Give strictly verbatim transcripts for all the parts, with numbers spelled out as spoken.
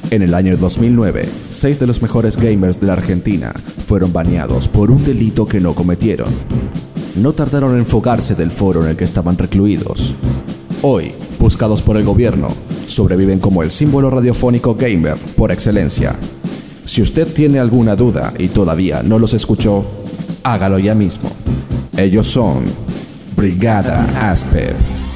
En el año dos mil nueve, seis de los mejores gamers de la Argentina fueron baneados por un delito que no cometieron. No tardaron en fugarse del foro en el que estaban recluidos. Hoy, buscados por el gobierno, sobreviven como el símbolo radiofónico gamer por excelencia. Si usted tiene alguna duda y todavía no los escuchó, hágalo ya mismo. Ellos son Brigada Asper.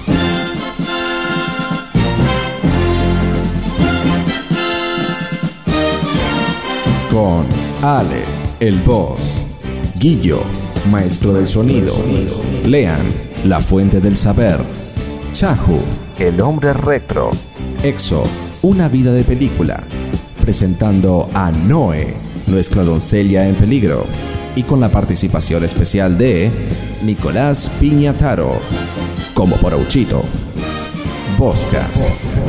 Con Ale, el boss, Guillo, maestro del sonido, Lean, la fuente del saber, Chahu, el hombre retro, Exo, una vida de película, presentando a Noe, nuestra doncella en peligro, y con la participación especial de Nicolás Piñataro, como Porouchito. Vozcast.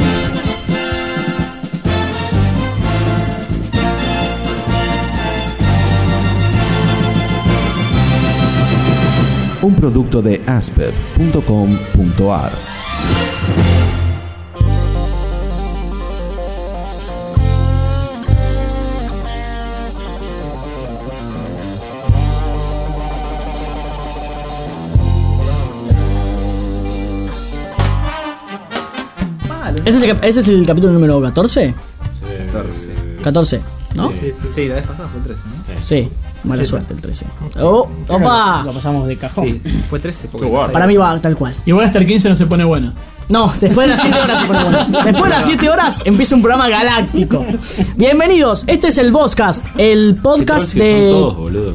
Un producto de asper punto com punto a r. ¿Ese es, el, ¿Ese es el capítulo número catorce? Sí, catorce. catorce, ¿no? Sí, sí, sí, la vez pasada fue trece, ¿no? Sí, mala sí, suerte el trece. ¡Oh! ¡Opa! Lo pasamos de cajón. Sí, sí, fue trece. Porque para mí va tal cual. Igual hasta el quince no se pone bueno. No, después de las siete horas se pone bueno. Después de las siete horas empieza un programa galáctico. Bienvenidos, este es el Vozcast, el podcast de... de... Son todos, boludo.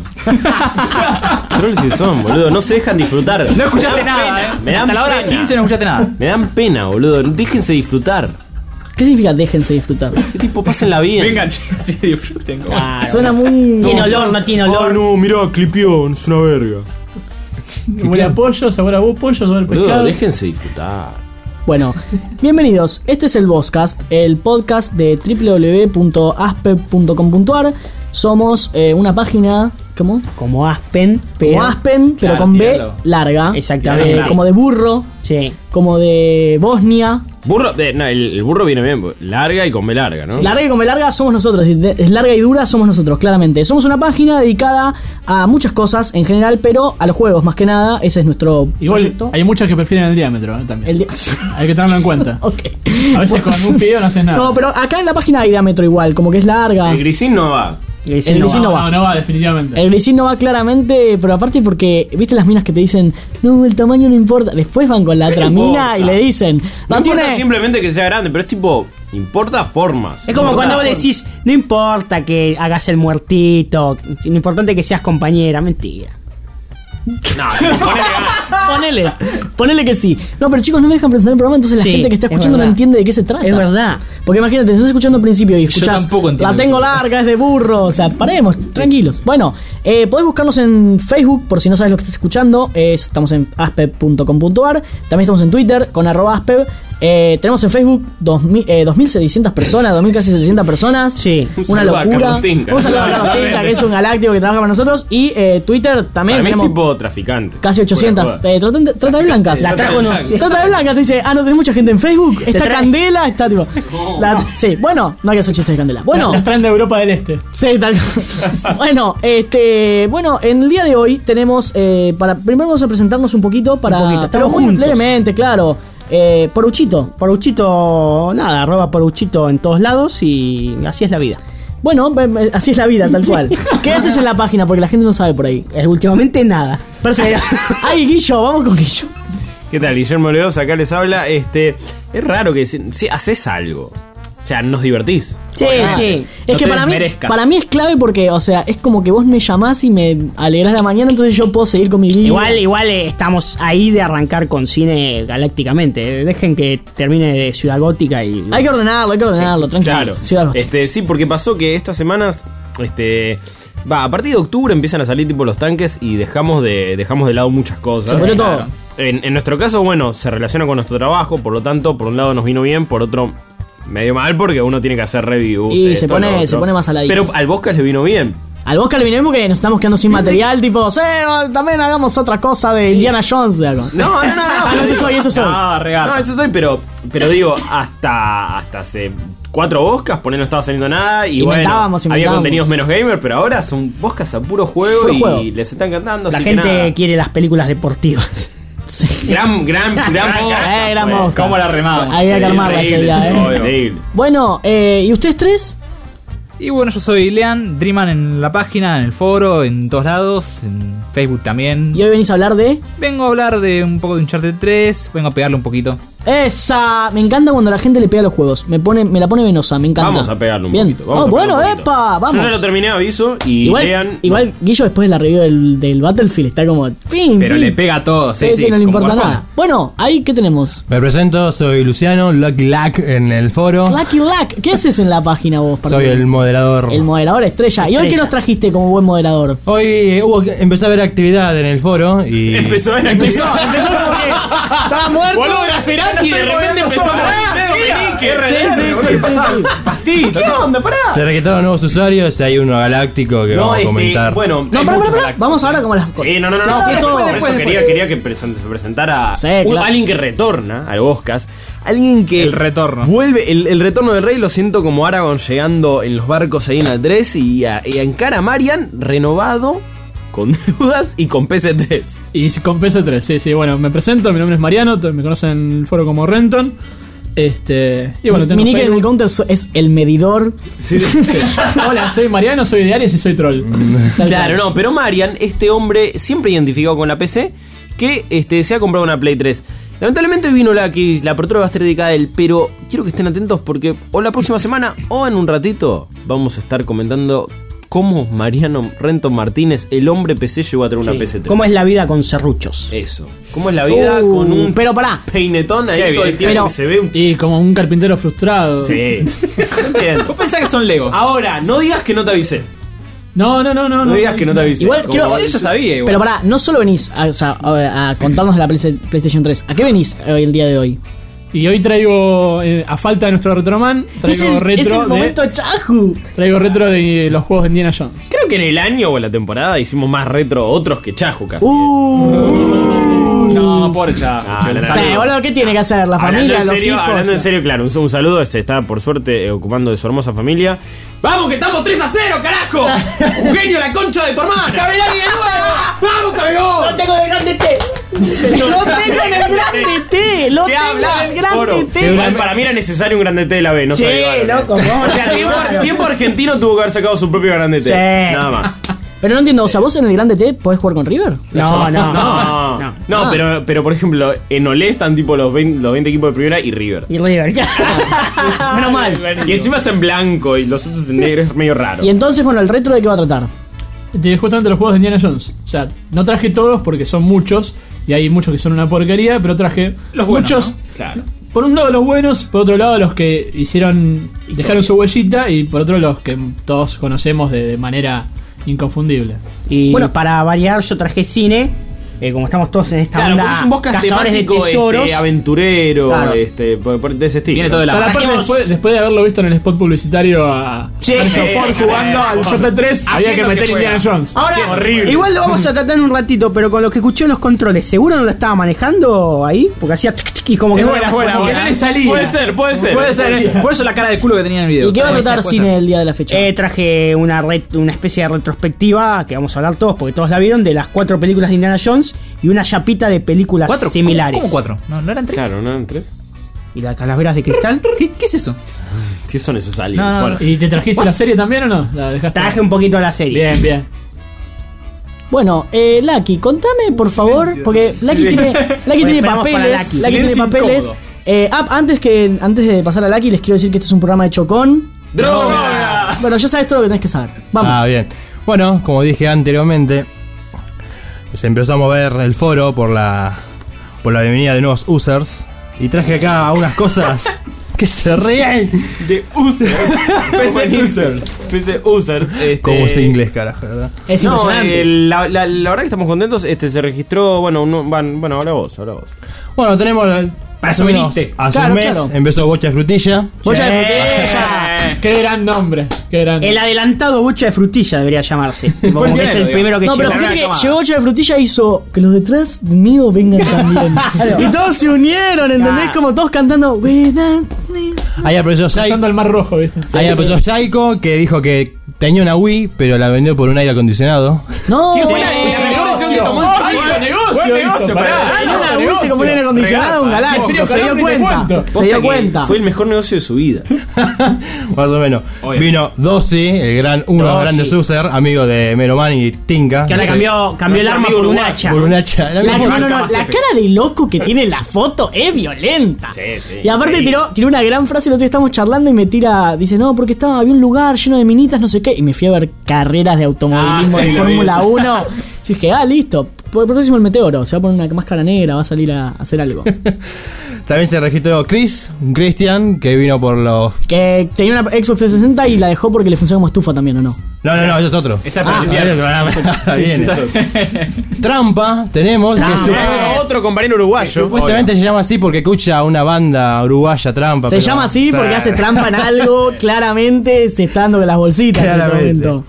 Trolls si son, boludo. No se dejan disfrutar. No escuchaste nada, ¿eh? Me dan hasta la hora pena. quince no escuchaste nada. Me dan pena, boludo. Déjense disfrutar. ¿Qué significa déjense disfrutar? ¿Qué tipo? Pásenla bien. Vengan, chicos, así disfruten. Claro. Suena muy... Tiene olor, no tiene olor. Ay, no, mirá, clipión, es una verga. Huele a pollo, sabor a vos, pollo, sabor al Boludo, pescado. déjense disfrutar. Bueno, bienvenidos, este es el Vozcast, el podcast de doble u doble u doble u punto aspe punto com punto a r. Somos eh, una página, ¿cómo? Como Aspen, Como pero... Aspen, pero Claro, con B tíralo. larga. Exactamente. Eh, Claro. como de burro, Sí. como de Bosnia. Burro, de, no, el, el burro viene bien. Larga y con B larga, ¿no? Larga y con B larga somos nosotros, y de- es larga y dura somos nosotros, claramente. Somos una página dedicada a muchas cosas en general, pero a los juegos más que nada. Ese es nuestro Igual proyecto. hay muchos que prefieren el diámetro, ¿eh? También. El di- Hay que tenerlo en cuenta. Ok. A veces con un fideo no haces nada. No, pero acá en la página hay diámetro igual, como que es larga. El grisín no va. El grisín no va. No, no va, definitivamente. El grisín no va claramente, pero aparte porque, ¿viste las minas que te dicen, no, el tamaño no importa? Después van con la ¿Qué otra mina importa? y le dicen, No no importa tiene... simplemente que sea grande, pero es tipo, importa formas. Es como Importa cuando vos formas. decís, no importa que hagas el muertito, lo importante es que seas compañera, mentira. No, ponele ganas. Ponele, ponele que sí. No, pero chicos, no me dejan presentar el programa, entonces la Sí, gente que está es escuchando no verdad. entiende de qué se trata. Es verdad. Porque imagínate, si estás escuchando al principio y escuchás, tampoco entiendo la de qué tengo se trata. larga, es de burro, o sea, paremos, tranquilos. Bueno, eh, podés buscarnos en Facebook, por si no sabes lo que estás escuchando, eh, estamos en aspe punto com punto a r, también estamos en Twitter, con arroba aspe. Eh, tenemos en Facebook dos mil, eh, dos mil seiscientas personas, dos mil casi setecientas personas. Sí. Un Una saludo a locura. Carlos Tinca. Un saludo a Carlos Tinca, que es un galáctico que trabaja para nosotros. Y eh, Twitter también Para mí es tenemos tipo traficante. casi ochocientas. Fuera de Eh, trata, de- trata de blancas. La trajo uno. Sí. Trata de blancas. Te dice, ah, no tenés mucha gente en Facebook. Está trae- Candela, está tipo. la- sí, bueno, no hay que hacer chistes de Candela. Bueno, Las traen de Europa del Este. sí, tal. Bueno, este. Bueno, en el día de hoy tenemos. Eh, para, primero vamos a presentarnos un poquito para. Un poquito, pero estamos muy juntos. levemente, claro. Eh, Porouchito. Porouchito, nada, arroba Porouchito en todos lados y así es la vida. Bueno, eh, así es la vida, tal cual. ¿Qué haces en la página? Porque la gente no sabe por ahí. Eh, últimamente nada. Perfecto. Ay, Guillo, vamos con Guillo. ¿Qué tal? Guillermo Leos, acá les habla. Este, es raro que si, si haces algo. O sea, nos divertís. Sí, sí. Es No que te para mí, desmerezcas. para mí es clave porque, o sea, es como que vos me llamás y me alegrás la mañana, entonces yo puedo seguir con mi vida. Igual, igual eh, estamos ahí de arrancar con cine galácticamente. Eh, Dejen que termine de Ciudad Gótica y... Hay que ordenarlo, hay que ordenarlo, tranquilo. Claro. Ciudad Gótica. Este, sí, porque pasó que estas semanas. Este. Va, a partir de octubre empiezan a salir tipo los tanques y dejamos de, dejamos de lado muchas cosas. Se pudrió todo. En, en nuestro caso, bueno, se relaciona con nuestro trabajo, por lo tanto, por un lado nos vino bien, por otro medio mal porque uno tiene que hacer reviews. Y esto, se pone- lo otro. se pone más saladito. Pero al Bosca le vino bien. Al Bosca le vinimos porque nos estamos quedando sin material, tipo, "Sí, también hagamos otra cosa de Indiana Jones. o sea, como- No, no, no, no. Ah, no, eso soy, eso soy. No, regalo. No, eso soy, pero, pero digo, hasta, hasta hace cuatro boscas, por ahí no estaba saliendo nada. Y Inventábamos, bueno, había inventábamos. contenidos menos gamer, pero ahora son boscas a puro juego Puro y juego. les está encantando. La así que gente nada. quiere las películas deportivas. Sí. Gran, gran, gran bosca. Eh, gran fue. bosca. ¿Cómo la remamos? Había que armarla ese Increíble, día, sí, eh. increíble. Bueno, eh, ¿y ustedes tres? Y bueno, yo soy Lean, Dreaman en la página, en el foro, en todos lados, en Facebook también. Y hoy venís a hablar de... Vengo a hablar de un poco de Uncharted tres, vengo a pegarle un poquito. Esa, me encanta cuando la gente le pega a los juegos. Me pone, me la pone venosa, me encanta. Vamos a pegarle un Bien. poquito. Vamos Oh, a pegarle bueno, un poquito. epa, vamos. Yo ya lo terminé, aviso. Y Igual, lean. igual Guillo después de la review del, del Battlefield está como... ¡ping! Pero ping! le pega a todos, sí, Sí, sí, sí, no le como importa corresponde. nada. Bueno, ahí, ¿qué tenemos? Me presento, soy Luciano, Lucky Lack en el foro. Lucky Luck, ¿qué haces en la página vos? Soy el moderador. El moderador estrella. ¿Y hoy qué Estrella. nos trajiste como buen moderador? Hoy eh, hubo que- empezó a haber actividad en el foro y. Empezó en Empezó, empezó como que estaba muerto. Boludo, era Cerati y de repente empezó a mover. Sí, sí, sí, sí, sí. ¿Qué onda? Pará. Se registraron nuevos usuarios y hay uno galáctico que No, vamos a este, comentar. bueno, No, hay pará, muchos pará, pará. galácticos. Vamos ahora como las cosas. Sí, no, no, no, no. No, por después, eso después, quería, después. quería que present- presentara Sí, un- claro. alguien que retorna al Boscas. Alguien que El retorno. vuelve, el, el retorno del rey lo siento como Aragorn llegando en los barcos ahí en la tres y, a, y a encara a Marian renovado, con deudas y con P S tres. Y con P S tres, sí, sí. Bueno, me presento, mi nombre es Mariano, todos me conocen en el foro como Renton. Este. Y bueno, tengo Mi nick en el Facebook. counter so- es el medidor. Hola, soy Mariano, soy de Aries y soy troll. Tal Claro, cual. no, pero Marian, este hombre siempre identificado con la P C, que este, se ha comprado una Play tres. Lamentablemente hoy vino la que la apertura va a estar dedicada a él, pero quiero que estén atentos porque o la próxima semana o en un ratito vamos a estar comentando cómo Mariano Renton Martínez, el hombre P C, llegó a tener una P S tres. ¿Cómo es la vida con serruchos? Eso. ¿Cómo es la vida Uh, con un pero pará. peinetón ahí Qué todo el bien. tiempo Pero- que se ve un... Y como un carpintero frustrado. Sí. Entiendo. Vos pensás que son Legos. Ahora, no digas que no te avisé. No, no, no, no. No digas que no te avisé. Igual Como- quiero- Yo sabía igual. Pero pará, no solo venís a, o sea, a, a contarnos de la Play- PlayStation tres. ¿A qué venís hoy, el día de hoy? Y hoy traigo, eh, a falta de nuestro Retroman, traigo es el, retro es el de. momento Chahu. Traigo retro de los juegos de Indiana Jones. Creo que en el año o en la temporada hicimos más retro otros que Chahu casi. No, pobre chavo. Ah, no, no, Sí, no. boludo, ¿qué tiene que hacer? La Hablando familia, en los serio, hijos. hablando en serio, claro, un, un saludo, se está por suerte eh, ocupando de su hermosa familia. ¡Vamos, que estamos tres a cero, carajo! ¡Eugenio, la concha de tu hermana! ¡Cabelani de nuevo! ¡Vamos, Cabegón! Lo tengo en el grande T. Lo tengo en el grande T. Lo ¿Qué tengo hablas, en el grande Oro? T. Igual para mí era necesario un grande T de la B, no Sí, se avivaron, loco, eh. ¿cómo O sea, se tiempo, avivaron? tiempo argentino tuvo que haber sacado su propio grande T. Sí. Nada más. Pero no entiendo, o sea, vos en el grande T podés jugar con River. No, no, No, no. no, no. Ah. pero, pero por ejemplo, en Olé están tipo los veinte, los veinte equipos de primera y River. Y River. Menos mal. Y encima está en blanco y los otros en negro, es medio raro. Y entonces, bueno, el retro de qué va a tratar. De justamente los juegos de Indiana Jones. O sea, no traje todos porque son muchos. Y hay muchos que son una porquería. Pero traje Los buenos, muchos. ¿no? Claro. Por un lado los buenos, por otro lado los que hicieron. Dejaron su huellita. Y por otro los que todos conocemos de, de manera inconfundible. Y Bueno. para variar, yo traje cine. eh, como estamos todos en esta Claro, onda porque es un Boscas cazadores de temático, tesoros. este, aventurero, Claro. este, por- por- de ese estilo. Viene todo de la Pero mano. aparte, Trajimos- después, después de haberlo visto en el spot publicitario a Sí, Harrison sí, Ford sí, jugando sí. al Uncharted tres, había que Haciendo meter que Indiana juega. Jones. Ahora, Sí, horrible. igual lo vamos a tratar en un ratito, pero con lo que escuché en los controles, ¿seguro no lo estaba manejando ahí? Porque hacía tic, tic, y como que Es no buena, le buena, respondía. buena. le salía. Puede ser, puede ser. Puede ser, eh. Por eso la cara de culo que tenía en el video. ¿Y qué va a Puede tratar ser, puede cine ser. el día de la fecha? Eh, traje una, ret- una especie de retrospectiva que vamos a hablar todos porque todos la vieron de las cuatro películas de Indiana Jones y una chapita de películas ¿Cuatro? similares. ¿Cómo, cómo cuatro? ¿No, ¿No eran tres? Claro, ¿no eran tres? Y las calaveras de cristal. ¿Qué, ¿Qué es eso? ¿Qué son esos aliens? No, no, Bueno, ¿Y te trajiste la serie también o no? La dejaste. Traje un poquito de la serie. Bien, bien. Bueno, eh, Lucky, contame por favor, porque Lucky Sí, sí. tiene, Lucky Bueno, tiene esperamos para papeles, Lucky. Lucky tiene Silencio papeles. incómodo. Eh, ah, antes que antes de pasar a Lucky, les quiero decir que este es un programa de Chocón. ¡Droga! Bueno, ya sabes todo lo que tenés que saber. Vamos. Ah, bien. Bueno, como dije anteriormente, se empezó a mover el foro por la por la bienvenida de nuevos users. Y traje acá unas cosas que se ríen. De users. P C users. P C users. Este... Como sé inglés, carajo, ¿verdad? Es No, impresionante. eh, la, la- la verdad que estamos contentos. Este se registró, bueno, un- van- bueno, ahora vos, ahora vos. Bueno, tenemos. Para más eso o menos viniste. Hace Claro, un mes claro. empezó Bocha de Frutilla. Bocha de Sí. frutilla. Qué gran nombre. Qué gran. El adelantado bocha de frutilla debería llamarse. Como el que es primero, el primero que No, pero llegó. fíjate que Tomada. llegó Bocha de Frutilla y hizo que los detrás mío vengan también. Y todos se unieron, ¿entendés? Claro. Como todos cantando. "When Ahí apareció Psycho. Cruzando el mar rojo, ¿viste? Ahí apareció Psycho que dijo que tenía una Wii, pero la vendió por un aire acondicionado. No, Qué buena eh, decisión. negocio. tomó Ay, el- buen negocio buen hizo, negocio, pará. pará. Tenía Buen una Wii, se negocio. compró un aire acondicionado, un Regalo. galáctico. Frío, Se dio calor, ni te cuenta. cuento. Se Posta dio que cuenta. Fue el mejor negocio de su vida. Más o menos. Obvio. Vino Dossi, el gran, uno de los Dossi. grandes user, amigo de Meroman y Tinka. Que ahora Dice, cambió, cambió el Nuestro arma amigo por un uruguayo. hacha. por un hacha. La La, misma- no, no, no, Mass la Effect. cara de loco que tiene en la foto es violenta. Sí, sí. Y aparte tiró, tiró una gran frase, el otro día estábamos charlando y me tira, dice, no, porque estaba, había un lugar lleno de minitas, no sé qué, y me fui a ver carreras de automovilismo Ah, sí, de lo Fórmula uno. Y dije, ah, listo, por el próximo el Meteoro, se va a poner una máscara negra, va a salir a hacer algo. También se registró Chris, Christian, que vino por los... Que tenía una Xbox trescientos sesenta y la dejó porque le funciona como estufa también, ¿o no? No, no, no, ese es otro. Esa Ah, es está bien. Trampa tenemos, que Trampa. su- Ah, otro compañero uruguayo. supuestamente se llama así porque escucha una banda uruguaya Trampa. Se pero- llama así porque Claro. hace trampa en algo, claramente se está dando con las bolsitas en este Claramente. momento.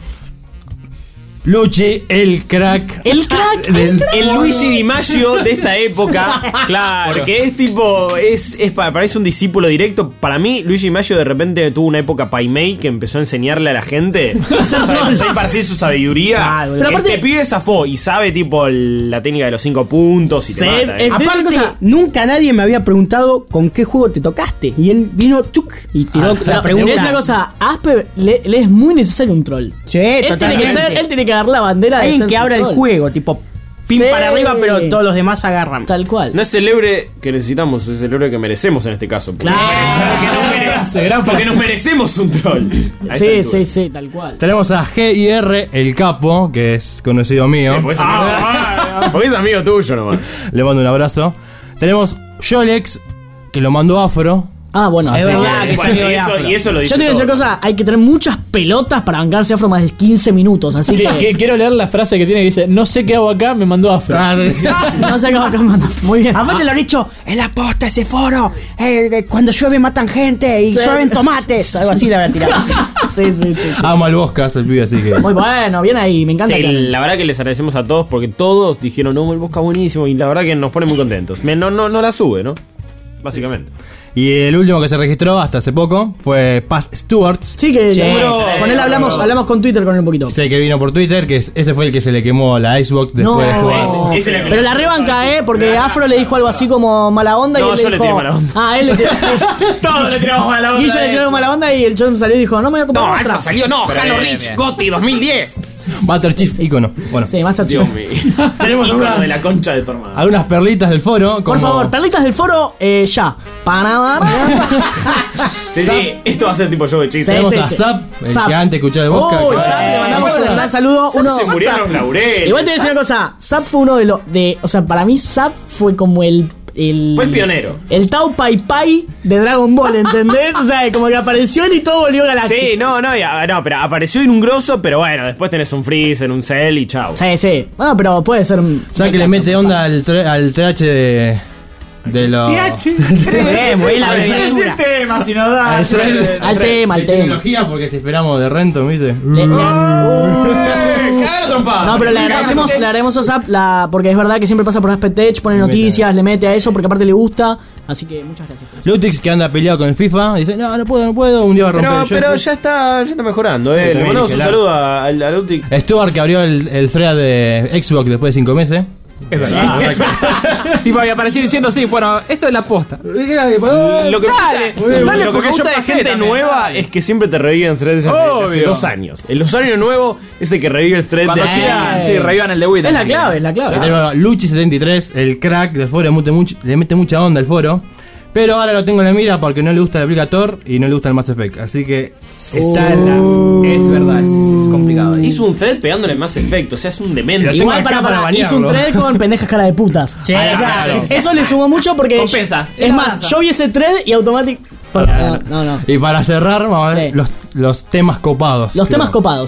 Luchi, el crack. El crack, el del- crack. El Luigi Di Maggio de esta época. Claro. Porque es tipo. Es, es pa- parece un discípulo directo. Para mí, Luigi Di Maggio de repente tuvo una época Paimei que empezó a enseñarle a la gente. Hacer ¿Sabes? troll. Empezó a impartir su sabiduría. Claro, pero aparte- este pibe zafó y sabe, tipo, el- la técnica de los cinco puntos y te Sí, mata, es- eh. es- Aparte, cosa- nunca nadie me había preguntado con qué juego te tocaste. Y él vino chuc y tiró Ah, la pero te pregunta. voy a decir una cosa, a Asper le, le es muy necesario un troll. Sí, Él tiene, que totalmente. ser, él tiene que agarrar la bandera de Alguien ser que abra el troll. juego, tipo pin Sí. para arriba, pero todos los demás agarran. Tal cual. No es el héroe que necesitamos, es el héroe que merecemos en este caso. Porque, Claro. porque nos mere- Frase, gran porque frase. nos merecemos un troll. A esta Sí, altura. sí, sí, tal cual. Tenemos a G I R, el capo, que es conocido mío. Porque es amigo- porque es amigo tuyo nomás. Le mando un abrazo. Tenemos Yolex, que lo mandó Afro. Ah, bueno, Es así verdad que- que Bueno, salió y, de eso, Afro. y eso lo dice Yo te voy a decir todo. cosa, hay que tener muchas pelotas para bancarse Afro más de quince minutos, así Que- que... que- Quiero leer la frase que tiene que dice: no sé qué hago acá, me mandó Afro. Ah, sí. No sé cómo manda. Muy bien. Aparte lo han dicho, es la posta ese foro. eh, eh, cuando llueve matan gente y Sí. llueven tomates. Algo así le había tirado. Sí, sí, sí, sí. Ama el Boscas, el pibe, así que. Muy bueno, bien ahí, me encanta. Sí, que- la verdad que les agradecemos a todos porque todos dijeron, no, el Bosca buenísimo y la verdad que nos pone muy contentos. Me- No, no, no la sube, ¿no? Básicamente. Y el último que se registró hasta hace poco fue Paz Stewarts. Sí, que Sí, seguro- sí, con él sí, hablamos, sí. hablamos con Twitter con él un poquito. Sé que vino por Twitter, que es- ese fue el que se le quemó la Xbox después No, de jugar. Ese- ese era- pero la rebanca, ¿eh? Porque Afro le dijo algo así como mala onda y No, él yo le le dijo... tiré mala onda. Ah, él le tiró... Todos le tiramos mala onda. Guillo le tiró mala onda y el John salió y dijo, no me voy a comprar No, otra. Alfa salió, no, Pero Halo bien, Reach, bien. Gotti dos mil diez. Butter Chief ícono. Bueno, Sí, Master Dios Chief. mío. Tenemos Ícono una- de la concha de tu hermano. algunas perlitas del foro. Por como- favor, perlitas del foro, eh, ya. Panamá. Sí, sí, esto va a ser tipo show de chistes. Sí, Tenemos sí, a sí. Zap, el Zap. que antes escuchaba de Bosca. Uy, que- Zap, le mandamos un gran saludo. Zap Uno, se murieron los laureles. Igual te voy a decir una cosa, Zap fue uno de los de, o sea, para mí Zap fue como el el Fue el pionero. El Tao Pai Pai de Dragon Ball, ¿entendés? O sea, como que apareció él y todo volvió galáctico. Sí, no, no, ya, no, pero apareció en un grosso, pero bueno, después tenés un Freezer, un Cell y chau. Sí, sí. Bueno, pero puede ser un- ¿Sabes que le mete onda al, tre- al T H de. de los. Muy bien, muy bien la Es abreviatura. el tema, si no da. Al thread- Al tema, al de tema. tecnología, porque si esperamos de Renton, ¿viste? Le- le- ¡Cagalo, trompada! No, pero le agradecemos, le agradecemos a Zap la, porque es verdad que siempre pasa por Aspect Tech, pone Le mete. noticias, le mete a eso porque aparte le gusta. Así que muchas gracias. por eso. Lutix, que anda peleado con el FIFA, dice: No, no puedo, no puedo. Un día va a romper Pero, el pero joystick. ya está, ya está mejorando, eh. Le también mandamos dije, un la- saludo a, a, a Lutic. Stuart, que abrió el, el thread de Xbox después de cinco meses. Es verdad. Tipo, y apareció diciendo, sí, bueno, esto es la posta. Lo que me gusta, dale, lo que porque me gusta yo de pasé gente también, nueva dale. es que siempre te reviven threads hace, hace Obvio. dos años. El usuario nuevo es el que revive el thread Cuando de sigan, Eh. sí, revivan el de Wii. Es la clave, es la clave. Ahí tenemos a Luchi setenta y tres, el crack del foro, le mete, much- le mete mucha onda al foro. Pero ahora lo tengo en la mira porque no le gusta el Aplicator y no le gusta el Mass Effect. Así que está en la. Es verdad, es, es complicado. Hizo un thread pegándole más efecto, o sea, es un demente. Lo tengo Igual acá para, para para, hizo un banearlo. thread con pendejas cara de putas. Sí, O sea, claro. eso le sumó mucho porque. Compensa. Es Es más, balanza. yo vi ese thread y automático. No, no, no. Y para cerrar, vamos a ver Sí. los, los temas copados. Los Que temas no. copados.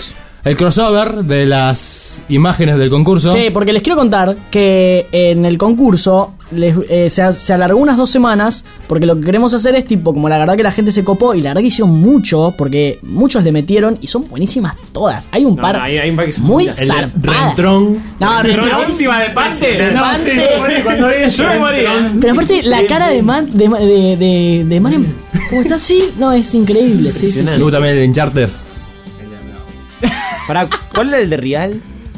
el crossover de las imágenes del concurso. Sí, porque les quiero contar que en el concurso les, eh, se, se alargó unas dos semanas, porque lo que queremos hacer es tipo, como la verdad que la gente se copó, y la verdad que hicieron mucho, porque muchos le metieron, y son buenísimas todas. Hay un No, par no, hay- hay un par que son muy muy- El de zarpadas. Rentrón. No, Pero Rentrón- la última de parte. De No, parte. sí, me morí cuando vi eso. Yo me moría. Pero aparte, la cara de Man, de, de, de, de Mariam, como está así, no, es increíble. Sí, sí, sí. Me gusta también el de Uncharted. Pará, ¿cuál era el de Real?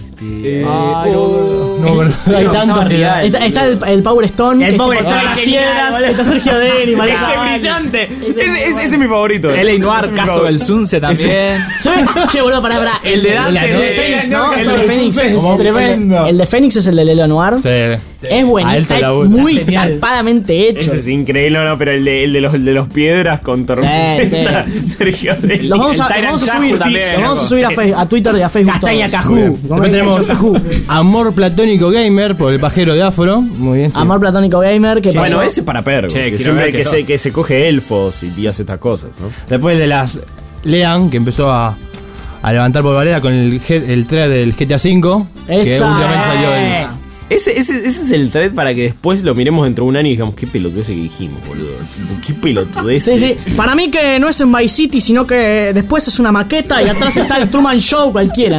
Ay, no, no, no, hay No, tantos estaba que- real. Está, está el, el Power Stone. El que es Power tipo Stone todas es las genial, piedras. boludo. Está Sergio Deni, María Ese es Cavalli. brillante. Ese Ese, es ese- muy ese es mi favorito. L A. Noir, caso del Sunce también. Sí. Che, boludo, pará, pará. El de Dante, el el de de Fénix, Noir, ¿no? caso El de del Fénix. Sunce es ¿Cómo? tremendo. El de- El de Fénix es el de Lelo Noir. Sí. Es bueno, Alto está laburo. muy Genial. zarpadamente hecho. Ese es increíble, no, no, pero el de, el de los, el de los piedras con tormenta. Sergio Deli. Los vamos a, El los vamos a Tyrant subir, Yahoo también, los vamos a loco. subir a, Fe- a Twitter y a Facebook. Castaña todos. Cajú. Después tenemos Amor Platónico Gamer por el pajero de Afro. Muy bien. sí. Amor Platónico Gamer, que Bueno, pasó. ese para perro. Che, que quiero siempre ver que que se, todo. que se coge elfos y hace estas cosas, ¿no? Después de las Lean, que empezó a, a levantar polvareda con el, G- el thread del G T A cinco. Que Esa. últimamente salió el. Ese, ese, ese es el thread para que después lo miremos dentro de un año y digamos, qué pelotudez que dijimos, boludo. Qué pelotudez. Sí, sí. Para mí que no es en Vice City, sino que después es una maqueta y atrás está el Truman Show cualquiera.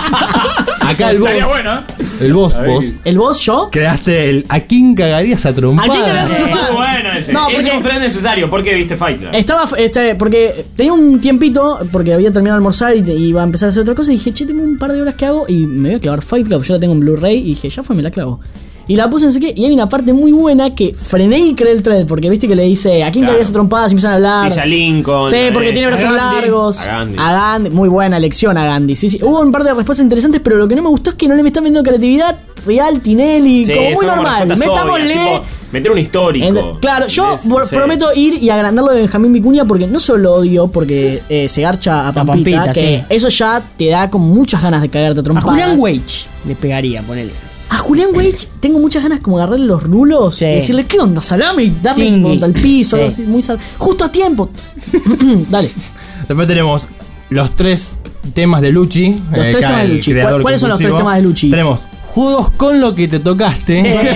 Acá el boss. Estaría bueno, ¿eh? El boss, vos. ¿El boss yo? Creaste el. ¿A quién cagarías a trompada? ¿A quién cagarías a trompada? Muy bueno ese. No, ese porque- es un thread necesario. ¿Por qué viste Fight Club? Estaba, este, porque tenía un tiempito, porque había terminado de almorzar y te- iba a empezar a hacer otra cosa y dije, che, tengo un par de horas que hago y me voy a clavar Fight Club, yo la tengo en Blu-ray y dije, ya fue, me la clavo. Y la puse no sé qué, y hay una parte muy buena que frené y creé el thread, porque viste que le dice, ¿a quién Claro. cagarías a trompadas? Y empiezan a hablar. Dice a Lincoln. Sí, porque eh, tiene brazos a Gandhi, largos. A Gandhi. A Gandhi. Muy buena elección a Gandhi. Sí, sí. Hubo un par de respuestas interesantes, pero lo que no me gustó es que no le me están viendo creatividad real, Tinelli, Sí, como muy son como normal. respuestas Metámosle. obvias, tipo, meter un histórico. Ent- Claro, yo Es- por- sí. prometo ir y agrandarlo de Benjamín Vicuña porque no solo odio porque eh, se garcha a Pampita, Pampita, que sí. eso ya te da con muchas ganas de cagarte a A trompadas. Julián Weich le pegaría, ponele. A Julián Weich tengo muchas ganas como agarrarle los rulos Sí. y decirle, ¿qué onda, salame? Y darle Tingui. contra el piso, Sí. así, muy sal- justo a tiempo. Dale. Después tenemos los tres temas de Luchi. Los tres acá temas de el Luchi. creador ¿Cuál- cuáles son los tres compulsivo. temas de Luchi? Tenemos Juegos con lo que te tocaste.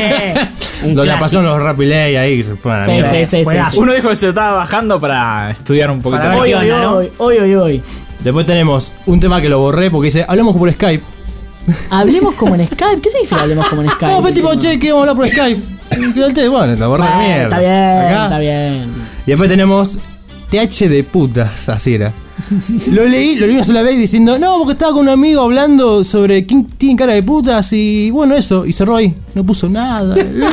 Un Donde clásico. pasaron los Rapid Lay ahí. Que se fueron a la Sí, mierda. sí, sí, sí. Juegazo. Uno dijo que se lo estaba bajando para estudiar un poquito. Para más. Hoy, ¿qué hoy, onda, no? hoy, hoy, hoy, hoy. Después tenemos un tema que lo borré porque dice, hablamos por Skype. Hablemos como en Skype. ¿Qué significa hablemos como en Skype? No, fue tipo, che, que vamos a hablar por Skype. Y quedó el té, bueno, la borré de Bueno, mierda. está bien, Acá. está bien. Y después tenemos T H de putas, así era. Lo leí, lo leí una sola vez diciendo, no, porque estaba con un amigo hablando sobre quién tiene cara de putas y bueno, eso, y cerró ahí. No puso nada. y, no,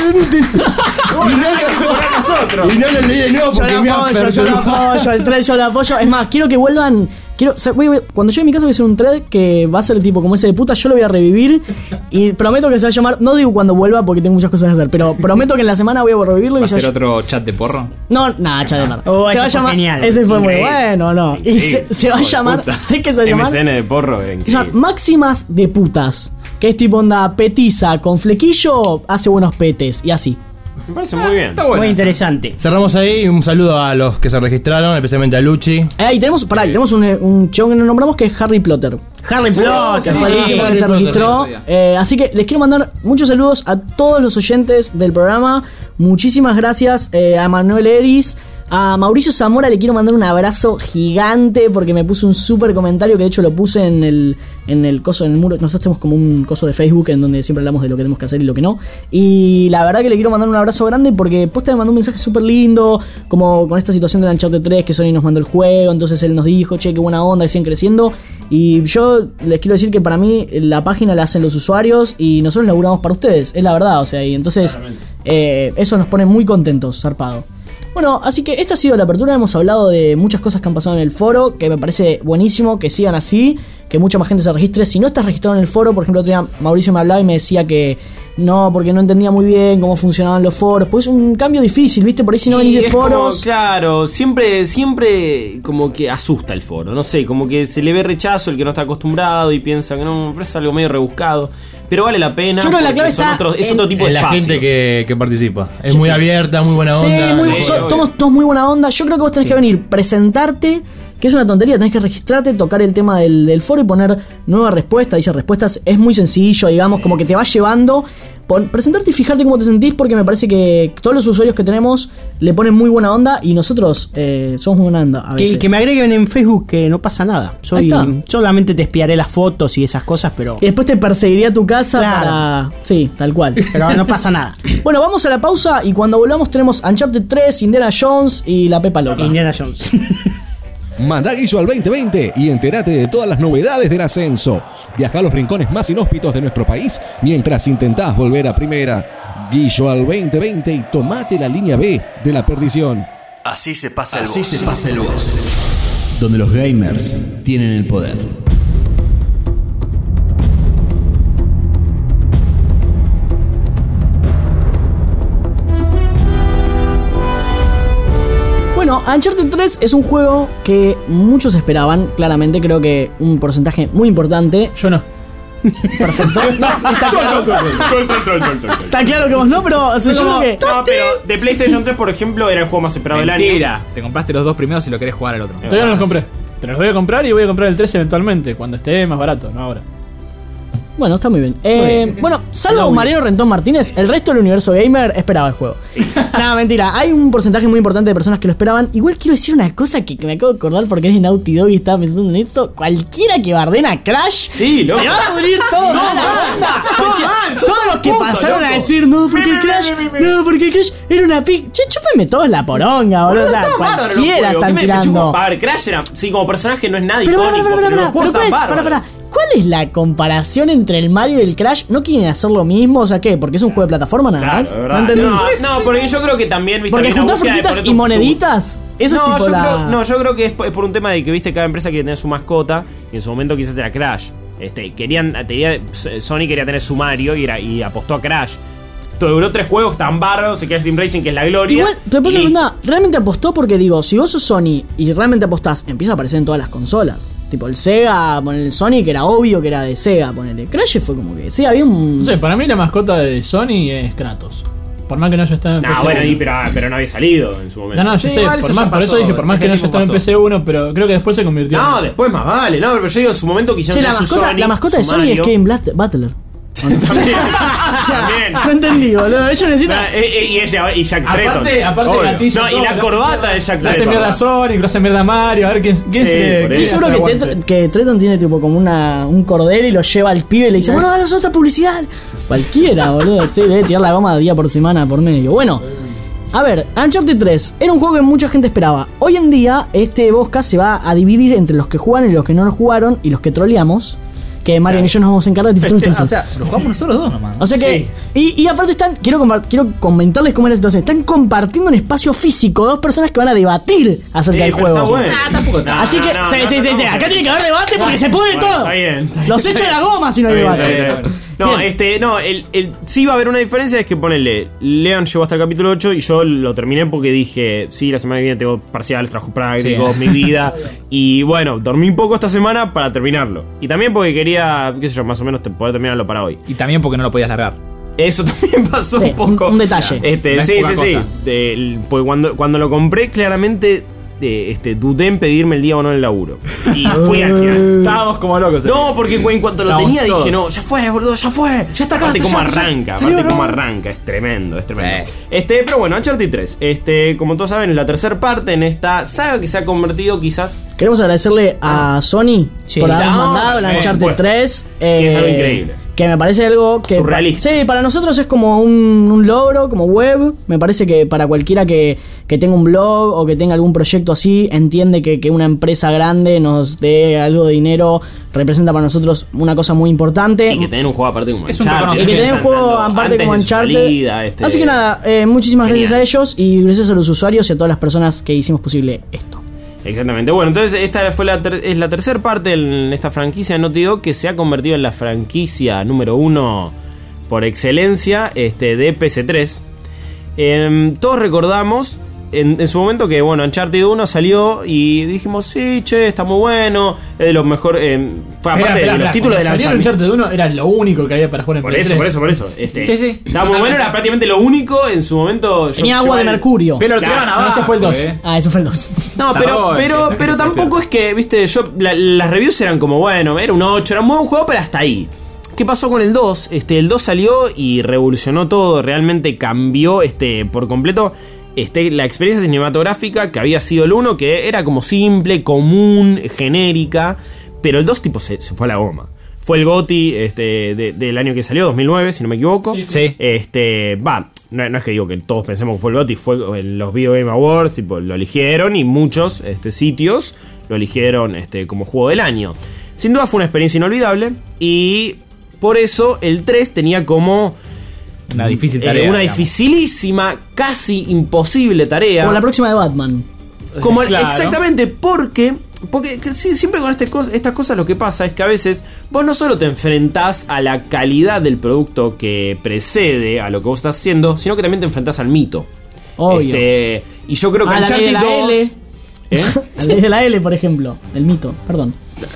y no lo leí de nuevo Yo porque lo me apoyo, yo lo perturbó. apoyo, el thread yo lo apoyo. Es más, quiero que vuelvan. Quiero, o sea, voy- voy- cuando llegue a mi casa voy a hacer un thread que va a ser tipo como ese de puta, yo lo voy a revivir y prometo que se va a llamar, no digo cuando vuelva porque tengo muchas cosas que hacer, pero prometo que en la semana voy a revivirlo ¿Va y a se va ser a- otro chat de porro? No, nada, chale, no. Oh, se ese va a fue llamar, genial. ese fue muy Increíble. bueno, ¿no? Y se, se va a llamar, sé que se va a M llamar, C N de porro era se llama increíble. Máximas de putas, que es tipo onda petiza con flequillo, hace buenos petes y así. Me parece muy bien. Está bueno. Muy interesante. Cerramos ahí, un saludo a los que se registraron, especialmente a Luchi. Eh, y tenemos, pará, y tenemos un, un chabón que no nombramos que es Harry Plotter. Harry Potter, Que fue el sí, último que Harry se Potter, registró. sí, sí. Eh, así que les quiero mandar muchos saludos a todos los oyentes del programa. Muchísimas gracias eh, a Manuel Eris. A Mauricio Zamora le quiero mandar un abrazo gigante porque me puso un súper comentario que de hecho lo puse en el, en el coso, en el muro. Nosotros tenemos como un coso de Facebook en donde siempre hablamos de lo que tenemos que hacer y lo que no. Y la verdad que le quiero mandar un abrazo grande porque posta me mandó un mensaje súper lindo, como con esta situación del Uncharted tres que Sony nos mandó el juego. Entonces él nos dijo, che, qué buena onda, que siguen creciendo. Y yo les quiero decir que para mí la página la hacen los usuarios y nosotros laburamos para ustedes, es la verdad. O sea, y entonces eh, eso nos pone muy contentos, zarpado. Bueno, así que esta ha sido la apertura. Hemos hablado de muchas cosas que han pasado en el foro, que me parece buenísimo que sigan así, que mucha más gente se registre. Si no estás registrado en el foro, por ejemplo, otro día Mauricio me hablaba y me decía que no, porque no entendía muy bien cómo funcionaban los foros. Pues es un cambio difícil, ¿viste? Por ahí si no venís Y de es como, foros. claro, siempre, siempre como que asusta el foro, no sé, como que se le ve rechazo el que no está acostumbrado y piensa que no, es algo medio rebuscado, pero vale la pena. Yo creo que la porque clave son está otros- es en- otro tipo de Es la espacio. gente que, que participa. Es muy abierta, muy buena Sí, onda. muy, sí, so- obvio. somos todos muy buena onda. Yo creo que vos tenés que venir, presentarte que es una tontería, tenés que registrarte, tocar el tema del, del foro y poner nueva respuesta, dice respuestas, es muy sencillo, digamos, como que te va llevando, pon, presentarte y fijarte cómo te sentís, porque me parece que todos los usuarios que tenemos le ponen muy buena onda y nosotros eh, somos muy buena onda a veces. Que, que me agreguen en Facebook que no pasa nada. Soy, solamente te espiaré las fotos y esas cosas, pero... Y después te perseguiría a tu casa Claro. para... Sí, tal cual. Pero no pasa nada. Bueno, vamos a la pausa y cuando volvamos tenemos Uncharted tres, Indiana Jones y la Pepa Loca. Indiana Jones. Mandá Guillo al veinte veinte y entérate de todas las novedades del ascenso. Viaja a los rincones más inhóspitos de nuestro país mientras intentás volver a primera. Guillo al veinte veinte y tomate la línea B de la perdición. Así se pasa el Así boss. se pasa el boss. Donde los gamers tienen el poder. Bueno, Uncharted tres es un juego que muchos esperaban, claramente, creo que un porcentaje muy importante. Yo no. Perfecto. Está claro, está claro que vos no, pero o sea, yo creo que... No, pero de PlayStation tres, por ejemplo, era el juego más esperado del año. Mentira, te compraste los dos primeros y lo querés jugar al otro. Todavía no los compré. Pero los voy a comprar y voy a comprar el tres eventualmente, cuando esté más barato, no ahora. Bueno, está muy bien. Eh, bueno, salvo Mariano Rentón Martínez, el resto del universo gamer esperaba el juego. No, mentira. Hay un porcentaje muy importante de personas que lo esperaban. Igual quiero decir una cosa que, que me acabo de acordar porque es de Naughty Dog y estaba pensando en esto. Cualquiera que bardena Crash, Sí, loco. se va a pudrir todo. No, banda. Porque todos los que puto, pasaron loco. a decir, no, porque el Crash, no, porque el Crash era una pic. Che, chúpenme todos la poronga, boludo. O sea, Estaba bárbaro los cualquiera juegos. están ¿Qué me- me chupo? tirando. A ver, Crash era, sí, como personaje no es nada Pero icónico, para, para, pero para, los juegos para, están para, para, bárbaros. para. ¿Cuál es la comparación entre el Mario y el Crash? ¿No quieren hacer lo mismo? O sea, ¿qué? ¿Porque es un juego de plataforma nada Claro, más? de No verdad. entendí. No, no, porque yo creo que también, viste, Porque había una juntar búsqueda de frutitas poner y tu- moneditas, eso no, es tipo yo la... creo, no, yo creo que es por, es por un tema de que, viste, cada empresa quiere tener su mascota y en su momento quizás era Crash. Este, querían, tenía, Sony quería tener su Mario y, era, y apostó a Crash. Duró tres juegos tan bárbaros, se queda Steam Racing, que es la gloria. Igual, te puedo y listo. preguntar, ¿realmente apostó? Porque digo, si vos sos Sony y realmente apostás, empieza a aparecer en todas las consolas. Tipo el Sega, ponele el Sony, que era obvio que era de Sega, ponele. Crash fue como que, sí, había un... No sé, para mí la mascota de Sony es Kratos. Por más que no haya estado en No, P C bueno, uno. y, pero, pero no había salido en su momento. No, no, yo Sí, sé, igual por, eso más, ya por eso pasó, dije, por más ese que no haya tiempo estado en pasó. P C uno, pero creo que después se convirtió No, en... después más vale, no, pero yo digo en su momento quisieron Che, la tener su mascota, Sony, la mascota de su Sony Mario. es Kane Blat- Butler. También, también. No entendí, boludo. Ellos necesitan... Ah, eh, eh, y, ella, y Jack Tretton. Aparte, aparte Obvio. gatillo, No, y todo, la lo corbata hace- de Jack lo hace Tretton. mierda a Sonic, lo hace mierda a Mario, a ver quién, quién Sí, se le... por quién Estoy eso. se seguro que, aguante. Tet- que Tretton tiene tipo como una, un cordel y lo lleva al pibe y le dice, bueno, dale otra publicidad. Cualquiera, boludo. Sí, debe tirar la goma día por semana por medio. Bueno, a ver, Uncharted tres era un juego que mucha gente esperaba. Hoy en día, este Bosca se va a dividir entre los que jugaron y los que no lo jugaron y los que troleamos. Que Mario y yo nos vamos a encargar de... O sea, lo jugamos nosotros dos nomás. ¿no? O sea que. Y, y aparte están. Quiero, compa- quiero comentarles cómo es la situación. Están compartiendo un espacio físico. Dos personas que van a debatir acerca Sí, del pero juego. está bueno. Ah, tampoco está. Así que. No, sí, no, sí, no, sí, no, sí. no, Acá no. tiene que haber debate porque se pudre Bueno, todo. está bien, está Los echo de la goma si no hay Está bien, debate. está bien, está bien. No, Bien. este, no, el, el, sí va a haber una diferencia, es que ponele, Leon llegó hasta el capítulo ocho y yo lo terminé porque dije, sí, la semana que viene tengo parciales, trabajo práctico, Sí. mi vida. Y bueno, dormí un poco esta semana para terminarlo. Y también porque quería, qué sé yo, más o menos te- poder terminarlo para hoy. Y también porque no lo podías largar. Eso también pasó Sí, un poco. un- un detalle. Este, No es sí, poca sí, sí. cosa. Del- porque cuando, cuando lo compré, claramente eh, este, dudé en pedirme el día o no en el laburo. Y fui al final. Estábamos como locos. No, porque en cuanto lo Estamos tenía todos. dije, no, ya fue, boludo, ya fue. Ya está acá. Aparte ya, cómo ya, ya. arranca, ¿Salió, aparte no? cómo arranca, es tremendo, es tremendo. Sí. Este, pero bueno, Uncharted tres, este, como todos saben, es la tercera parte en esta saga que se ha convertido quizás. Queremos agradecerle a Sony Sí. por habernos Ah, mandado el por Uncharted supuesto. tres. Que es algo eh, increíble. Que me parece algo que. Surrealista. Sí, para nosotros es como un, un logro, como web. Me parece que para cualquiera que, que tenga un blog o que tenga algún proyecto así, entiende que, que una empresa grande nos dé algo de dinero representa para nosotros una cosa muy importante. Y que tener un juego aparte como Es un Uncharted. Y que tener un juego Tanto aparte antes como de su Uncharted. salida, este, Así que nada, eh, muchísimas genial. gracias a ellos y gracias a los usuarios y a todas las personas que hicimos posible esto. Exactamente. Bueno, entonces esta fue la ter- es la tercera parte en esta franquicia de Naughty Dog que se ha convertido en la franquicia número uno por excelencia este, de P S tres. Em, todos recordamos en, en su momento que, bueno, Uncharted uno salió y dijimos, sí, che, está muy bueno, es de los mejores, eh, fue aparte Esperá, esperá, de los esperá, títulos de cuando salió el lanzamiento. Uncharted uno era lo único que había para jugar en Por Play eso, tres. por eso, por eso. Este, Sí, sí. Estaba muy bueno, era prácticamente lo único en su momento. yo- Tenía yo agua de al- mercurio. Pero lo Claro, tiraban no, abajo. ese fue el dos. eh. Ah, eso fue el dos. No, pero, Está pero, bueno, pero que se tampoco pierda. es que, viste, yo la- las reviews eran como, bueno, era un ocho, era un buen juego, pero hasta ahí. ¿Qué pasó con el dos? Este, el dos salió y revolucionó todo, realmente cambió este, por completo este, la experiencia cinematográfica que había sido el uno, que era como simple, común, genérica, pero el dos tipo se, se fue a la goma. Fue el GOTY este, de- del año que salió, dos mil nueve, si no me equivoco. Sí, sí. Este, va, no, no es que digo que todos pensemos que fue el GOTY, fue en los Video Game Awards, tipo, lo eligieron y muchos este, sitios lo eligieron este, como juego del año. Sin duda fue una experiencia inolvidable y por eso el tres tenía como Una difícil eh, tarea. una digamos. dificilísima, casi imposible tarea. Como la próxima de Batman. Como el- Claro. Exactamente, porque, porque que sí, siempre con este cos- estas cosas lo que pasa es que a veces vos no solo te enfrentás a la calidad del producto que precede a lo que vos estás haciendo, sino que también te enfrentás al mito. Obvio. Este, y yo creo que Ah, la ley de Uncharted la dos. L. ¿Eh? La ley de la L, por ejemplo. El mito, perdón.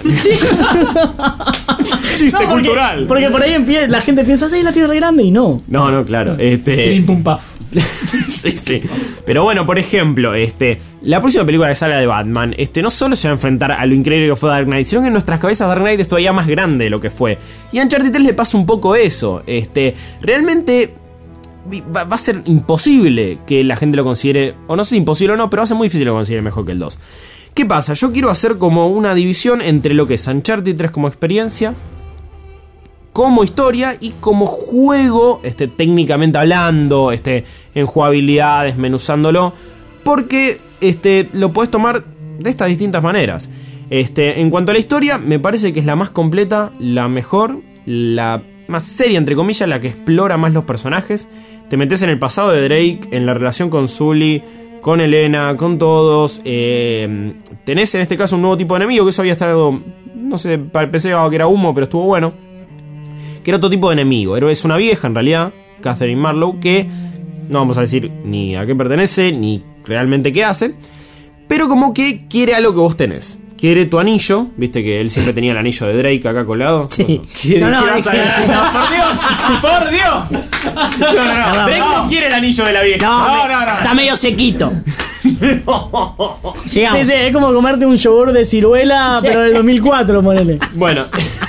Chiste No, porque- cultural. Porque por ahí empie- la gente piensa, sí, la tiene re grande y no. No, no, claro. Este, Pim pum paf. sí, sí. Pero bueno, por ejemplo, este, la próxima película de saga de Batman, este, no solo se va a enfrentar a lo increíble que fue Dark Knight, sino que en nuestras cabezas Dark Knight es todavía más grande de lo que fue. Y a Uncharted tres le pasa un poco eso. Este, realmente va, va a ser imposible que la gente lo considere, o no sé si imposible o no, pero va a ser muy difícil que lo considere mejor que el dos. ¿Qué pasa? Yo quiero hacer como una división entre lo que es Uncharted tres como experiencia, como historia y como juego, este, técnicamente hablando, este, en jugabilidad, desmenuzándolo, porque este, lo puedes tomar de estas distintas maneras. Este, en cuanto a la historia, me parece que es la más completa, la mejor, la más seria, entre comillas, la que explora más los personajes. Te metes en el pasado de Drake, en la relación con Sully, con Elena, con todos. Eh, tenés en este caso un nuevo tipo de enemigo, que eso había estado, no sé, pensé que era humo, pero estuvo bueno. Que era otro tipo de enemigo. Es una vieja en realidad, Catherine Marlowe, que no vamos a decir ni a qué pertenece, ni realmente qué hace. Pero como que quiere algo que vos tenés. Quiere tu anillo, viste que él siempre tenía el anillo de Drake acá colgado. Sí. ¿Qué, No, no, ¿qué vas es a que- decir? No, por Dios, por Dios. No, no, no. Drake no quiere el anillo de la vieja. No, no, no. Está medio sequito. Llegamos. Sí, sí, es como comerte un yogur de ciruela, pero del dos mil cuatro, ponele. Bueno,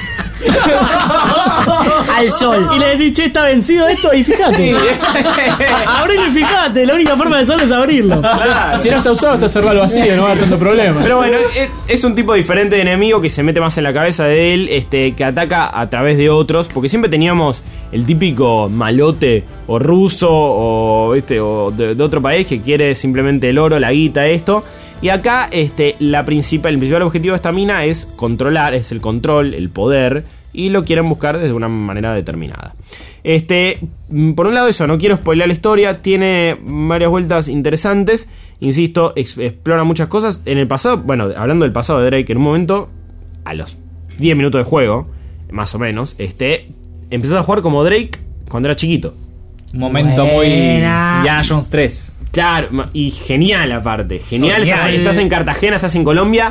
Al sol. Y le decís, che, está vencido esto, y fíjate. Abrilo y fíjate, la única forma de hacerlo es abrirlo. Si no está usado, está cerrado al vacío, no va a haber tanto problema. pero bueno, es, es un tipo diferente de enemigo que se mete más en la cabeza de él, este, que ataca a través de otros, porque siempre teníamos el típico malote o ruso o, este, o de, de otro país que quiere simplemente el oro, la guita, esto. Y acá este, la principal, el principal objetivo de esta mina es controlar, es el control, el poder, y lo quieren buscar desde una manera determinada. Este, por un lado eso, no quiero spoilear la historia, tiene varias vueltas interesantes, insisto, ex- explora muchas cosas. En el pasado, bueno, hablando del pasado de Drake, en un momento, a los diez minutos de juego, más o menos, este, empezás a jugar como Drake cuando era chiquito. Un momento Buena. muy Indiana Jones tres. Claro, ma- y genial aparte. Genial, Genial. Estás, estás en Cartagena, estás en Colombia.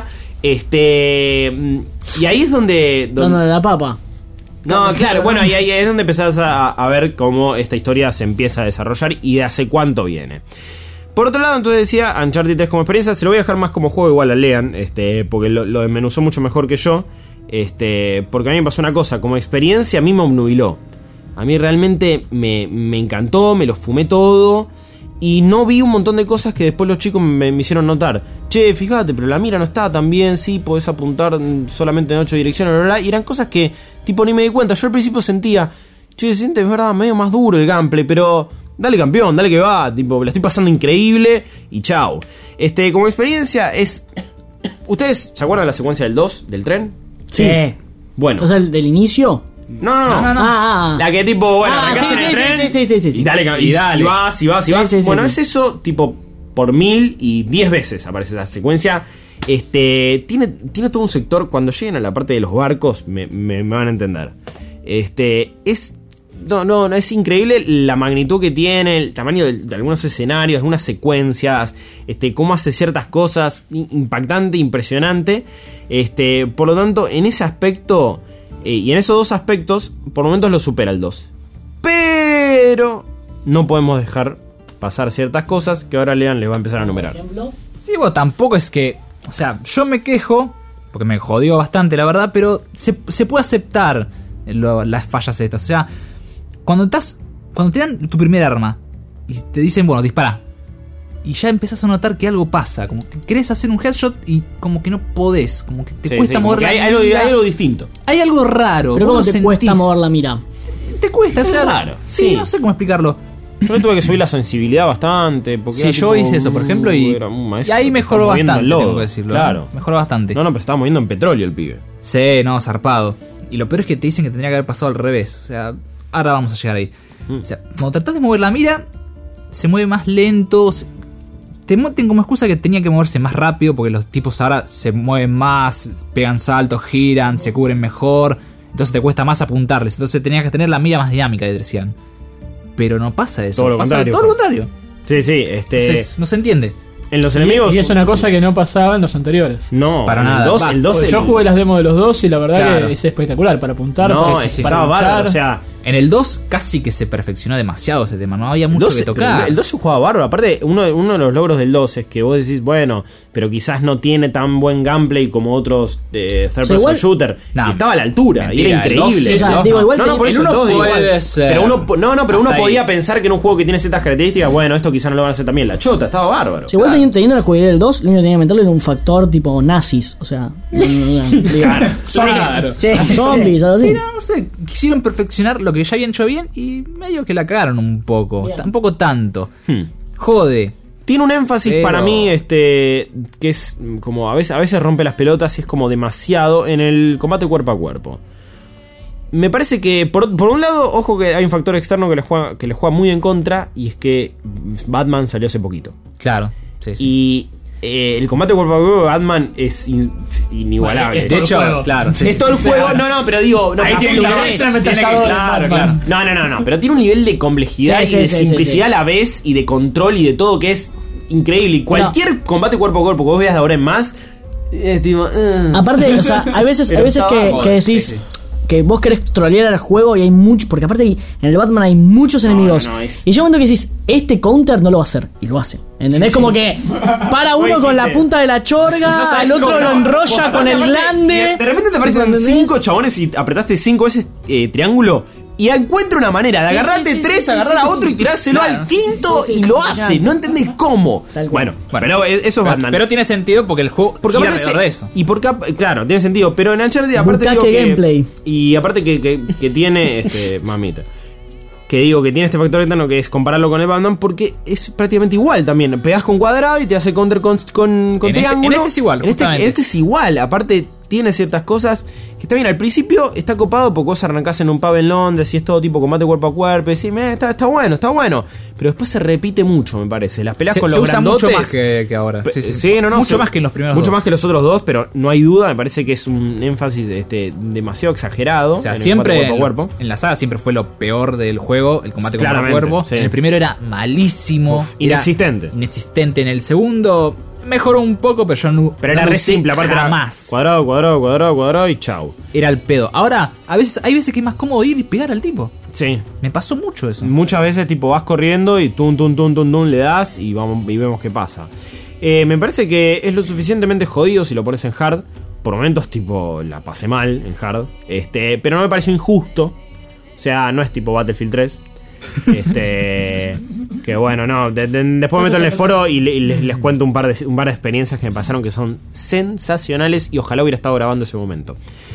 Este. mm, Y ahí es donde. donde- Donde la papa. no, claro, bueno, ahí, ahí es donde empezás a, a ver cómo esta historia se empieza a desarrollar y de hace cuánto viene. Por otro lado, entonces decía, Uncharted tres como experiencia, se lo voy a dejar más como juego, igual a Lean, este, porque lo, lo desmenuzó mucho mejor que yo. Este, porque a mí me pasó una cosa, como experiencia a mí me obnubiló. A mí realmente me, me encantó, me lo fumé todo. Y no vi un montón de cosas que después los chicos me, me hicieron notar. Che, fíjate, pero la mira no está tan bien, sí, podés apuntar solamente en ocho direcciones, bla, bla, bla. Y eran cosas que, tipo, ni me di cuenta. Yo al principio sentía, che, se siente, es verdad, medio más duro el gameplay, pero dale campeón, dale que va. Tipo, la estoy pasando increíble y chau. Este, como experiencia es... ¿Ustedes se acuerdan de la secuencia del dos, del tren? Sí. Bueno. O sea, el del inicio. No, no, no. No, no, no. Ah, ah. La que tipo, bueno, Ah, arrancás sí, en el sí, tren sí, sí, sí, sí, sí. y dale, y, Y dale. y vas, y vas, y Sí, vas. sí, sí, bueno, sí. es eso, tipo, por mil y diez veces aparece esa secuencia. Este, tiene, tiene todo un sector, cuando lleguen a la parte de los barcos, me, me- me van a entender. Este, es No, no, no, es increíble la magnitud que tiene, el tamaño de, de algunos escenarios, algunas secuencias, este, cómo hace ciertas cosas, impactante, impresionante. Este, por lo tanto, en ese aspecto, eh, y en esos dos aspectos, por momentos lo supera el dos. Pero no podemos dejar pasar ciertas cosas que ahora Lean les va a empezar a enumerar. Sí, bueno, tampoco es que... O sea, yo me quejo, porque me jodió bastante, la verdad, pero se, se puede aceptar lo, las fallas estas. O sea, cuando estás, cuando te dan tu primer arma y te dicen, bueno, dispara, y ya empezás a notar que algo pasa, como que querés hacer un headshot y como que no podés, como que te Sí, cuesta sí, mover la hay, mira. hay, algo, hay algo distinto. Hay algo raro. Pero vos ¿cómo lo te sentís. cuesta mover la mira? Te cuesta, o sea, raro. Sí, Sí. no sé cómo explicarlo. Yo le tuve que subir la sensibilidad bastante. Porque Sí, era yo tipo, hice eso, por ejemplo, y, era un y maestro ahí que mejoró está moviendo bastante, el lodo. tengo que decirlo. Claro. ¿eh? Mejoró bastante. No, no, pero estaba moviendo en petróleo el pibe. Sí, no, zarpado. Y lo peor es que te dicen que tendría que haber pasado al revés. O sea, ahora vamos a llegar ahí. Mm. O sea, cuando tratás de mover la mira, se mueve más lento. se- Te tengo como excusa que tenía que moverse más rápido porque los tipos ahora se mueven más, pegan saltos, giran, se cubren mejor. Entonces te cuesta más apuntarles. Entonces tenías que tener la mira más dinámica, decían. Pero no pasa eso. Todo lo pasa contrario, todo lo fue. contrario. Sí, sí, este. Entonces no se entiende. en los Y, enemigos. y es una cosa que no pasaba en los anteriores. No, Para en nada. El dos, Va, el dos, Porque el- yo jugué las demos de los dos y la verdad Claro. que es espectacular para apuntar, No, para, es que para estaba luchar. bárbaro. O sea, En el dos casi que se perfeccionó demasiado ese tema. No había mucho dos- que pero tocar. el dos se jugaba bárbaro. Aparte, uno, de- uno de los logros del dos es que vos decís, bueno, pero quizás no tiene tan buen gameplay como otros eh, third O sea, person igual- shooter. No, y estaba a la altura, mentira, y era el dos increíble. sí, O sea, no, digo, igual no, no, tenía- por eso el el uno dos digo, puede igual. ser. Pero uno, no, no, pero uno Hasta podía ahí. pensar que en un juego que tiene ciertas características, bueno, esto quizás no lo van a hacer también. La chota, estaba bárbaro. O sea, igual teniendo, teniendo la jugabilidad del dos, lo único que tenía que meterle era un factor tipo nazis. O sea, no, no, no, digo, Claro. Claro. sí, zombies, algo así. Sí, no, no sé. Quisieron perfeccionar lo que ya habían hecho bien y medio que la cagaron un poco. Bien. Tampoco tanto. Hmm. Jode. Tiene un énfasis Pero- para mí, este, que es como a veces, a veces rompe las pelotas y es como demasiado en el combate cuerpo a cuerpo. Me parece que, por, por un lado, ojo que hay un factor externo que le, juega, que le juega muy en contra y es que Batman salió hace poquito. Claro. Sí, sí. Y eh, el combate cuerpo a cuerpo de Batman es, in- es inigualable. Bueno, es de todo el hecho, juego. claro. sí, es sí. todo el juego, no, no, pero digo, no, Ahí pero tiene tiene que un haber nivel- una ametralladora de claro, Batman. claro. No, no, no, no, pero tiene un nivel de complejidad Sí, y sí, de sí, sí, simplicidad sí. a la vez y de control y de todo que es increíble. Y cualquier combate cuerpo a cuerpo que vos veas de ahora en más, es tipo, eh. Aparte, o sea, hay veces, hay Pero veces está que, abajo, que decís sí, sí. que vos querés trolear al juego y hay mucho. Porque aparte en el Batman hay muchos No, enemigos. no, no, es- Y llega un momento que decís, este counter no lo va a hacer. Y lo hace. ¿Entendés? Como que para uno Vos con la dijiste, punta de la chorga, no sabes el otro cómo, lo no. enrolla Aparte, con el aparte, glande. De repente te aparecen ¿Entendés? cinco chabones y apretaste cinco veces eh, triángulo. Y encuentra una manera de Sí, agarrarte sí, sí, tres, sí, agarrar sí, a sí. otro y tirárselo Claro, al sí, quinto sí, sí, y sí, lo sí, hace. sí. No entendés cómo. Tal cual. Bueno, Bueno. pero eso es Pero, Batman. pero tiene sentido porque el juego Porque gira aparte alrededor se- de eso. Y porque, ap- claro, tiene sentido. Pero en Uncharted, aparte digo Bucaque que, gameplay. Y aparte que, que, que tiene, este, mamita. Que digo que tiene este factor externo que es compararlo con el Batman porque es prácticamente igual también. Pegás con cuadrado y te hace counter con, con, con En este- triángulo. en este es igual, En este, justamente. en este es igual. Aparte tiene ciertas cosas que está bien. Al principio está copado porque vos arrancás en un pub en Londres y es todo tipo combate cuerpo a cuerpo. Y decís, "Meh, está, está bueno, está bueno. Pero después se repite mucho, me parece. Las peleas Se, con se los usa grandotes. mucho más que, que ahora. Pe- Sí, sí. sí, no, no, mucho se- más que en los primeros Mucho dos. más que los otros dos, pero no hay duda. Me parece que es un énfasis este, demasiado exagerado. O sea, en el siempre combate en, cuerpo a cuerpo. en la saga siempre fue lo peor del juego, el combate cuerpo a Claramente, cuerpo. sí. En el primero era malísimo. Uf, era inexistente. Inexistente. En el segundo mejoró un poco, pero yo no. Pero no era lo re usé simple, aparte era jamás. cuadrado, cuadrado, cuadrado, cuadrado y chau. Era el pedo. Ahora, a veces hay veces que es más cómodo ir y pegar al tipo. Sí. Me pasó mucho eso. Muchas veces tipo vas corriendo y tum tum tum tum tum le das y vamos y vemos qué pasa. Eh, me parece que es lo suficientemente jodido si lo pones en hard. Por momentos tipo la pasé mal en hard. Este, pero no me pareció injusto. O sea, no es tipo Battlefield tres. Este. Que bueno, no. de- de- después me meto en el foro y, le- y les, les cuento un par, de, un par de experiencias que me pasaron que son sensacionales. Y ojalá hubiera estado grabando ese momento.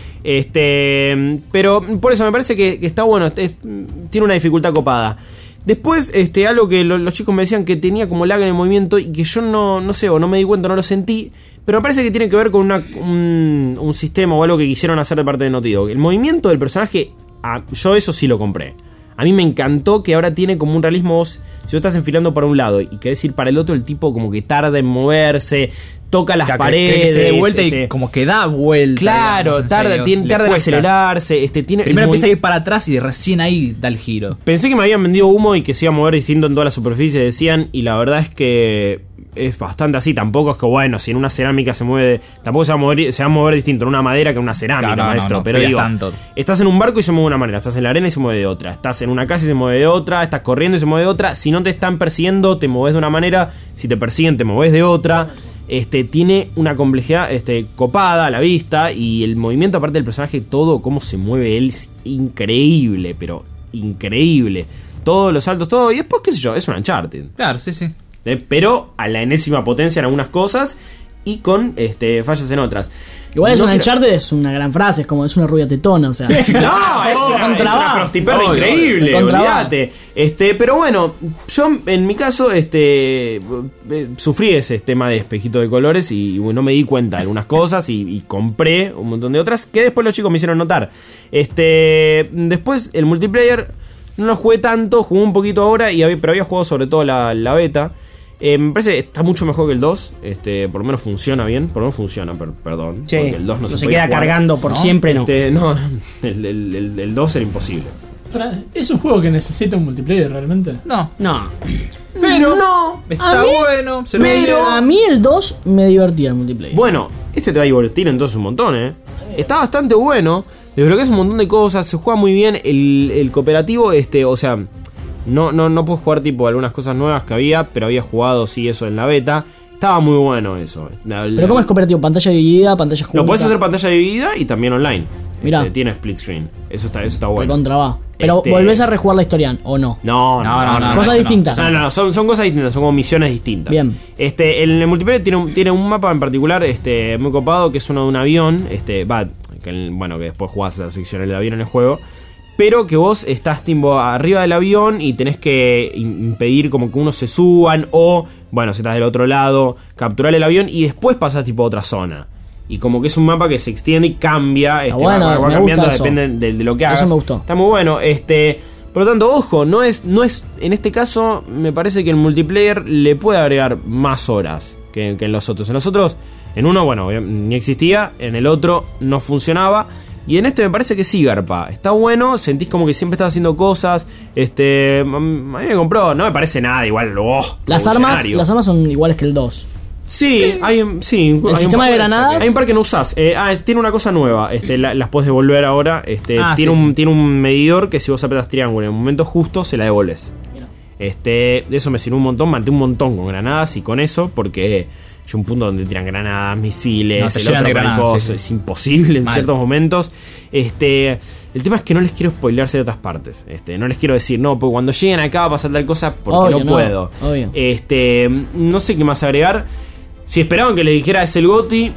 Este. Pero por eso me parece que, que está bueno. es- tiene una dificultad copada. Después, este, algo que lo- los chicos me decían que tenía como lag en el movimiento y que yo no, no sé, o no me di cuenta, no lo sentí. Pero me parece que tiene que ver con una, un, un sistema o algo que quisieron hacer de parte de Naughty Dog. El movimiento del personaje, ah, yo eso sí lo compré. A mí me encantó que ahora tiene como un realismo. Vos, si vos estás enfilando para un lado y querés ir para el otro, el tipo como que tarda en moverse. toca las O sea, que- paredes. que se dé vuelta este, y como que da vuelta. Claro, digamos, en tarda, serio. tiene, Le tarda en cuesta. acelerarse. Este, tiene Primero el empieza a movi- ir para atrás y recién ahí da el giro. Pensé que me habían vendido humo y que se iba a mover distinto en toda la superficie, decían, y la verdad es que es bastante así. Tampoco es que, bueno, si en una cerámica se mueve, tampoco se va a mover, se va a mover distinto en una madera que en una cerámica, Claro, no, maestro. no, no, pero pidas digo, tanto. estás en un barco y se mueve de una manera, estás en la arena y se mueve de otra, estás en una casa y se mueve de otra, estás corriendo y se mueve de otra. Si no te están persiguiendo, te mueves de una manera, si te persiguen, te mueves de otra. Este, tiene una complejidad este, copada a la vista, y el movimiento aparte del personaje, todo cómo se mueve él es increíble, pero increíble. Todos los saltos, todo, y después qué sé yo, es un Uncharted. Claro, sí, sí. Eh, pero a la enésima potencia en algunas cosas y con este, fallas en otras. Igual es No una quiero- Uncharted, es una gran frase, es como es una rubia tetona, o sea. No, es una, es Contra una va. prostiperra Obvio, increíble, contra va. olvídate. Este, pero bueno, yo en mi caso este, eh, sufrí ese tema de espejito de colores y, y no me di cuenta de algunas cosas y, y compré un montón de otras que después los chicos me hicieron notar. Este, después el multiplayer no lo jugué tanto, jugué un poquito ahora, y había, pero había jugado sobre todo la, la beta. Eh, me parece que está mucho mejor que el dos. Este, por lo menos funciona bien. Por lo menos funciona, per- perdón. Sí, porque el dos no, no se, se podía queda jugar. cargando por ¿No? siempre, no. Este, no, no, el, el, el- el dos era imposible. Ahora, ¿es un juego que necesita un multiplayer realmente? No, No. pero no. está A mí- bueno. Se lo pero- digo. A mí el dos me divertía el multiplayer. Bueno, este te va a divertir entonces un montón, ¿eh? Está bastante bueno. Desbloqueas un montón de cosas. Se juega muy bien. El, el cooperativo, este, o sea, no, no, no puedo jugar tipo algunas cosas nuevas que había, pero había jugado, sí, eso en la beta. Estaba muy bueno eso. La- la- Pero ¿cómo es cooperativo? ¿Pantalla dividida? ¿Pantalla junta? Lo puedes hacer pantalla dividida y también online. Mirá. Este, tiene split screen. Eso está, eso está bueno. Contra va. Pero Este- volvés a rejugar la historia, ¿o no? No, no, no, no, no, Cosas no, distintas. No, no, no, son, son cosas distintas, son como misiones distintas. Bien. Este, el, el multiplayer tiene un, tiene un mapa en particular, este, muy copado, que es uno de un avión, este, va, que el- bueno, que después jugás a la sección del avión en el juego. Pero que vos estás tipo arriba del avión y tenés que im- impedir como que unos se suban, o, bueno, si estás del otro lado, capturar el avión y después pasás tipo a otra zona. Y como que es un mapa que se extiende y cambia, este, bueno, va, va me cambiando, gusta eso. depende de, de lo que Eso hagas. me gustó. Está muy bueno, este... Por lo tanto, ojo, no es, no es. En este caso, me parece que el multiplayer le puede agregar más horas que, que en los otros. En los otros, en uno, bueno, ni existía, en el otro no funcionaba. Y en este me parece que sí, garpa. Está bueno, sentís como que siempre estás haciendo cosas. Este. A mí me compró, no me parece nada igual. Oh, Las armas, revolucionario. las armas son iguales que el dos. Sí, hay, un- sí, hay un sistema par de granadas? Hay un par que no usás. Eh, ah, es- tiene una cosa nueva. Este, la- las puedes devolver ahora. Este, Ah, tiene, sí, un, sí. tiene un medidor que si vos apretas triángulo en el momento justo, se la devolves. Este, de eso me sirvió un montón. Maté un montón con granadas y con eso, porque hay un punto donde tiran granadas, misiles, No, se el llenan otro de granadas, maricoso, sí, sí. es imposible en Mal. ciertos momentos. Este, el tema es que no les quiero spoilear ciertas partes. Este, no les quiero decir, no, porque cuando lleguen acá va a pasar tal cosa porque Obvio, no no, puedo. obvio. Este, no sé qué más agregar. Si esperaban que le dijera es el GOTY,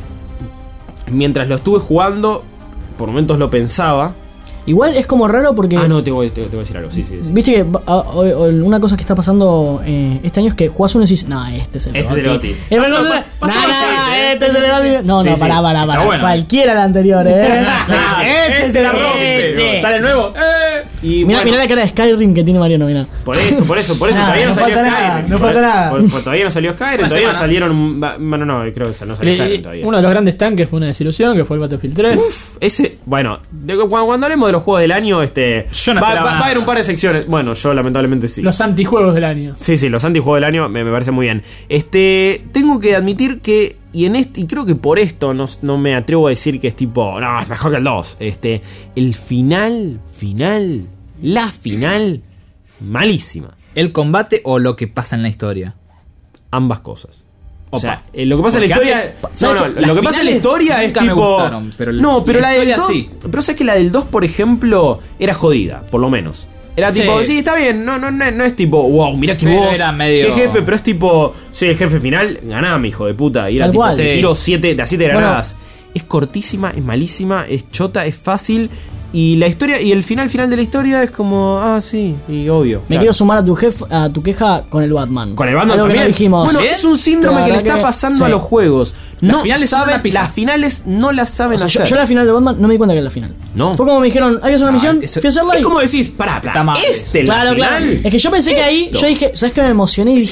mientras lo estuve jugando, por momentos lo pensaba. Igual es como raro porque. Ah, no, tengo, tengo, tengo que decir algo, sí, sí, sí. Viste que ah, o- o- una cosa que está pasando eh, este año es que jugás uno y decís, no, este es el Este es el GOTY. GOTY. El Pasó, GOTY. pas- pasó No, no, reciente, no, ¿eh? este es el GOTY. No, Sí, no, sí. pará, pará, Está pará. bueno. Cualquiera el anterior, eh. Sí, Ah, sí. este se la rompe. Este, Sale el nuevo. ¡Eh! Y Mirá, bueno, mirá la cara de Skyrim que tiene Mariano, mirá. por eso, por eso, por eso, Nada, todavía no, no salió falta Skyrim. nada, no Por- falta nada. por- por- todavía no salió Skyrim, Una todavía no semana. salieron. va- Bueno, no, creo que no salió Y- Skyrim todavía. uno de los grandes tanques fue una desilusión, que fue el Battlefield tres. Ese, bueno, de- cuando, cuando hablemos de los juegos del año, este. Yo no va, esperaba va- va a haber nada. un par de secciones. Bueno, yo lamentablemente sí. Los antijuegos del año. Sí, sí, los antijuegos del año me, me parece muy bien. Este, tengo que admitir que, y en este, y creo que por esto no, no me atrevo a decir que es tipo, no, es mejor que el dos. Este, el final, final, la final, malísima. ¿El combate o lo que pasa en la historia? Ambas cosas. O Opa. sea, eh, lo que pasa en la Porque historia. antes- No, ¿sabes no, qué? lo Las que pasa en la finales historia es nunca me tipo. gustaron, pero no, pero la la, del historia dos. sí. Pero sabes que la del dos, por ejemplo, era jodida, por lo menos. Era tipo, sí, Sí. está bien, no, no, no, no es tipo, wow, mira que Pero vos, era medio- qué jefe, pero es tipo, soy el jefe final, ganame, hijo de puta. Y era Tal tipo, cual. te Sí. tiro siete, de a siete Bueno. granadas. Es cortísima, es malísima, es chota, es fácil. Y la historia, y el final final de la historia es como, ah, sí, y obvio. Me claro. quiero sumar a tu jef, a tu queja con el Batman. Con el Batman Algo que también. no dijimos. Bueno, ¿Sí? es un síndrome La que le verdad está que- pasando sí. a los juegos. No finales son saben, una pija. las finales no las saben O sea, yo, hacer. yo la final de Batman no me di cuenta que era la final. No. Fue como me dijeron, hay que hacer una No, misión, eso- fui a hacerla y... Es como decís, pará, pará, Está mal este es Claro, la claro. final. Es que yo pensé que ahí, Esto. yo dije, ¿sabes qué? Me emocioné y dije,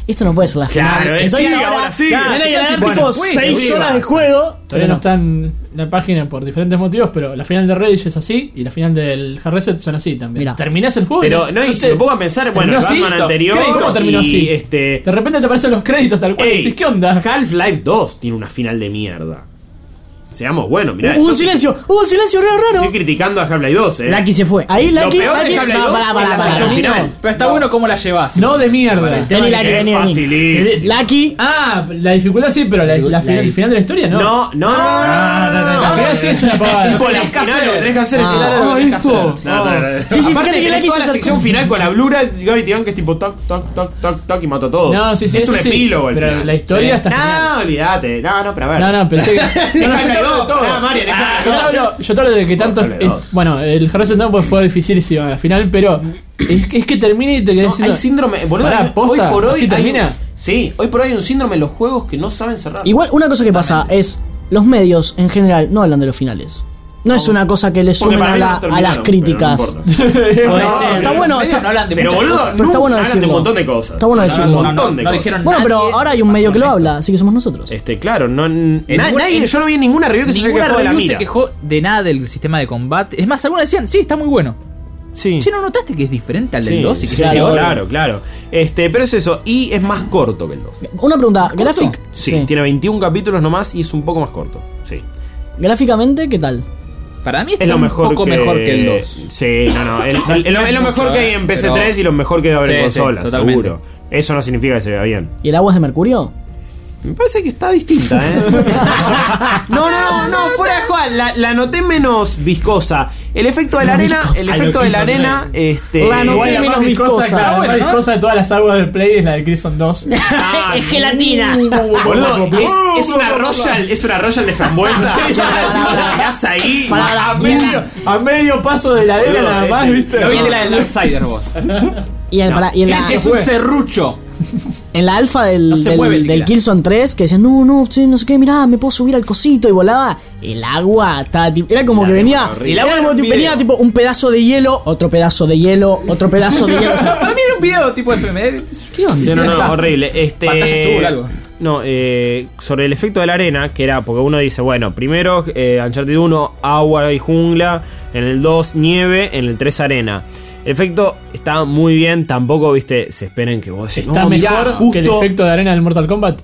esto no puede ser la Claro, final. eh, Entonces sí, ahora, ahora sí. Claro, Tiene tiene que que ser, dar bueno, tipo seis sí, horas sí, de juego. Todavía no está en la página por diferentes motivos, pero la final de Rage es así y la final del Hard Reset son así también. Mira. Terminás el juego. Pero no, y sé, si me pongo a pensar, bueno, el terminó así, Batman anterior ¿qué? ¿Cómo terminó y así? este... De repente te aparecen los créditos tal cual. Ey, Y decís, ¿qué onda? Half-Life dos tiene una final de mierda. Seamos buenos, mirá. Hubo yo un silencio, hubo un silencio raro, raro. Estoy criticando a Half-Life dos, eh. Lucky se fue. Ahí Lo Lucky, peor de Lucky- Half-Life no, dos pará, es pará, la pará, sección pará. final. Pero está bueno cómo la llevas. No de mierda. Vení, Lucky, Es vení, vení. facilísimo. Lucky, Ah, la dificultad sí, pero la, la final, el final de la historia no. No, no, no, no, no, no, no, La no. final sí es una pavada. Tipo, la tenés que final hacer. lo que tenés que hacer es Ah. que Ah, lo que tenés que esto. hacer. No, no, no. Sí, sí, fíjate Aparte que tenés Lucky toda se la acercó. sección final con la blura de Gary Tigan que es tipo toc, toc, toc, toc, toc y mata a todos. No, sí, sí, es eso un sí, epílogo el pero final. la historia está No, genial. olvídate. No, no, pero a ver. No, no, pensé que. No, no, yo te hablo de todo. Ah, Marian, es Yo te hablo, yo te hablo de que tanto. Dale, es- dos. bueno, el Hard Reset pues fue difícil al final, pero es, que- es que termina y te quedás No, diciendo. hay síndrome, boludo. Pará, hay- hoy posta, por hoy ¿así hay- termina? Sí, hoy por hoy hay un síndrome en los juegos que no saben cerrar. igual una cosa que pasa es, los medios en general no hablan de los finales. No es una cosa que le Porque sumen para a, mí no la- a terminaron, las críticas. pero no importa. No, está bueno, Medio está, no hablan de Pero muchas boludo, cosas. pero está no, bueno hablan de decirlo. un montón de cosas. Está bueno Hablan de decirlo. un montón de No cosas. dijeron bueno, pero nadie, ahora hay un más medio que lo honesto. habla, así que somos nosotros. Este, claro, no, En na- ninguna- nadie, en- yo no vi en ninguna review que se haya Ninguna quejado de la review mira. se quejó de nada del sistema de combate. Es más, algunos decían, sí, está muy bueno. Sí. Che, ¿no notaste que es diferente al Sí, del dos? Y que claro, es peor? claro, claro. Este, pero es eso, y es más corto que el dos. Una pregunta, Graphic, Sí, tiene veintiún capítulos nomás y es un poco más corto. Sí. gráficamente, ¿qué tal? Para mí está Es lo un mejor poco que... mejor que el dos. Sí, no, no. el- el- el- es lo mejor que hay en P S tres Pero- y lo mejor que debe haber en Sí, sí, consolas, totalmente. seguro. Eso no significa que se vea bien. ¿Y el agua es de mercurio? Me parece que está distinta, ¿eh? No, no, no, no, fuera de joda, la, la noté menos viscosa. El efecto de la arena, el A lo efecto de la Crimson arena, este. La noté Igual la menos más viscosa, viscosa. claro, la Bueno, más ¿no? viscosa de todas las aguas del Play es la de Crimson dos. Ah, es gelatina. Boludo, es, es una Royal, es una Royal de frambuesa. La tirás ahí. Para A medio, a medio paso de la arena Boludo, nada más, ese- ¿viste? Lo viste la del Darksider vos. Y, en, No. pará, y en, Sí, la, sí, es un serrucho. en la alfa del, No se del, mueve del siquiera. Killzone tres, que decían, no, no, sí, no sé qué, mirá, me puedo subir al cosito y volaba. El agua estaba tipo, era como La que arena venía, horrible. era El agua como era un tipo, venía video. tipo un pedazo de hielo, otro pedazo de hielo, otro pedazo de hielo. O sea, Para mí era un video tipo F M V. ¿qué onda? Sí, no, no, horrible. Este, Pantalla azul, algo. No, eh, sobre el efecto de la arena, que era porque uno dice, bueno, primero eh, Uncharted uno, agua y jungla, en el dos, nieve, en el tres, arena. El efecto está muy bien, tampoco, viste, se esperen que vos decís, Está no, mirá, mejor justo que el efecto de arena del Mortal Kombat.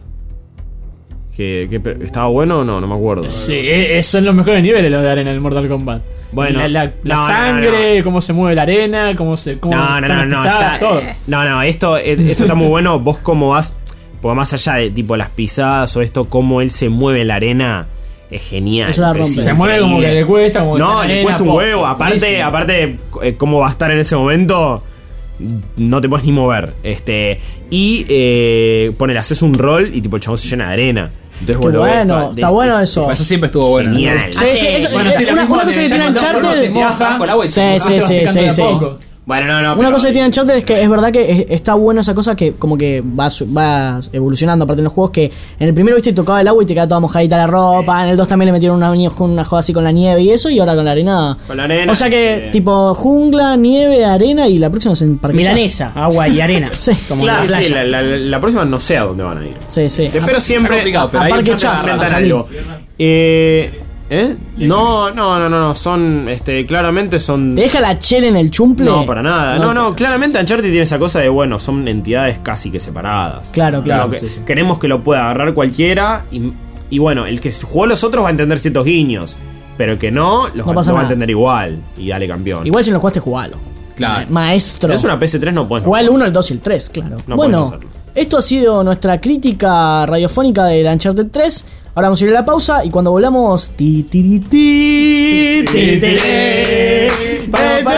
que, que- ¿estaba bueno o no? No me acuerdo. Sí, eh, son los mejores niveles los de arena del Mortal Kombat. Bueno, la, la- la no, no, sangre, cómo se mueve la arena, cómo se cómo No, no, están no, las no, pisadas, está- todo. no, no, esto, eh, esto está muy bueno. Vos cómo vas, porque más allá de tipo las pisadas o esto, cómo él se mueve en la arena, es genial. Eso la rompe. es Se mueve como que increíble. le cuesta, como que está No, en le arena, cuesta un po- huevo. Aparte, buenísimo. aparte eh, cómo va a estar en ese momento, no te puedes ni mover. Este, y eh, ponele, haces un rol y tipo el chabón se llena de arena. Entonces, Qué vos lo ves bueno, todo- está bueno eso. Eso siempre estuvo bueno. Genial. Sí, sí, eso- Bueno, sí, lo una, mismo una cosa de- que ya tiene cuando Uncharted. Uncharted Te tiras abajo el agua y Sí, se- sí, se va sí, secando sí, de a sí. poco. Bueno, no, no. Una pero- cosa que tiene Uncharted es que es verdad que es- está bueno esa cosa que como que va, su- va evolucionando aparte en los juegos, que en el primero viste tocaba el agua y te quedaba toda mojadita la ropa, en el dos también le metieron una, una joda así con la nieve y eso, y ahora con la arena. Con la arena, O sea que eh. tipo jungla, nieve, arena y la próxima es en Parque Milanesa, agua y arena. Sí. Como Claro, la sí, playa. la, la- la próxima no sé a dónde van a ir. Sí, sí. Pero siempre. Es complicado, pero a ahí Parque siempre Chas, se a inventan salir. algo. Eh, ¿eh? No, no, no, no, no. Son, este, claramente son. ¿Te deja la chela en el chumple? No, para nada. No, no, claramente Uncharted tiene esa cosa de, bueno, son entidades casi que separadas. Claro, claro, que- sí, sí. Queremos que lo pueda agarrar cualquiera y, y bueno, el que jugó los otros va a entender ciertos guiños, pero el que no, los No va, pasa lo va a nada. entender igual y dale campeón. Igual si no lo jugaste, jugalo. Claro. Maestro. Es una P S tres, no puedes. Juega el uno, el dos y el tres, claro. No bueno, podés hacerlo. esto ha sido nuestra crítica radiofónica de la Uncharted tres. Ahora vamos a ir a la pausa y cuando volvamos. Ti, ti, ti, ti, ti, ti, ti, pa, pa,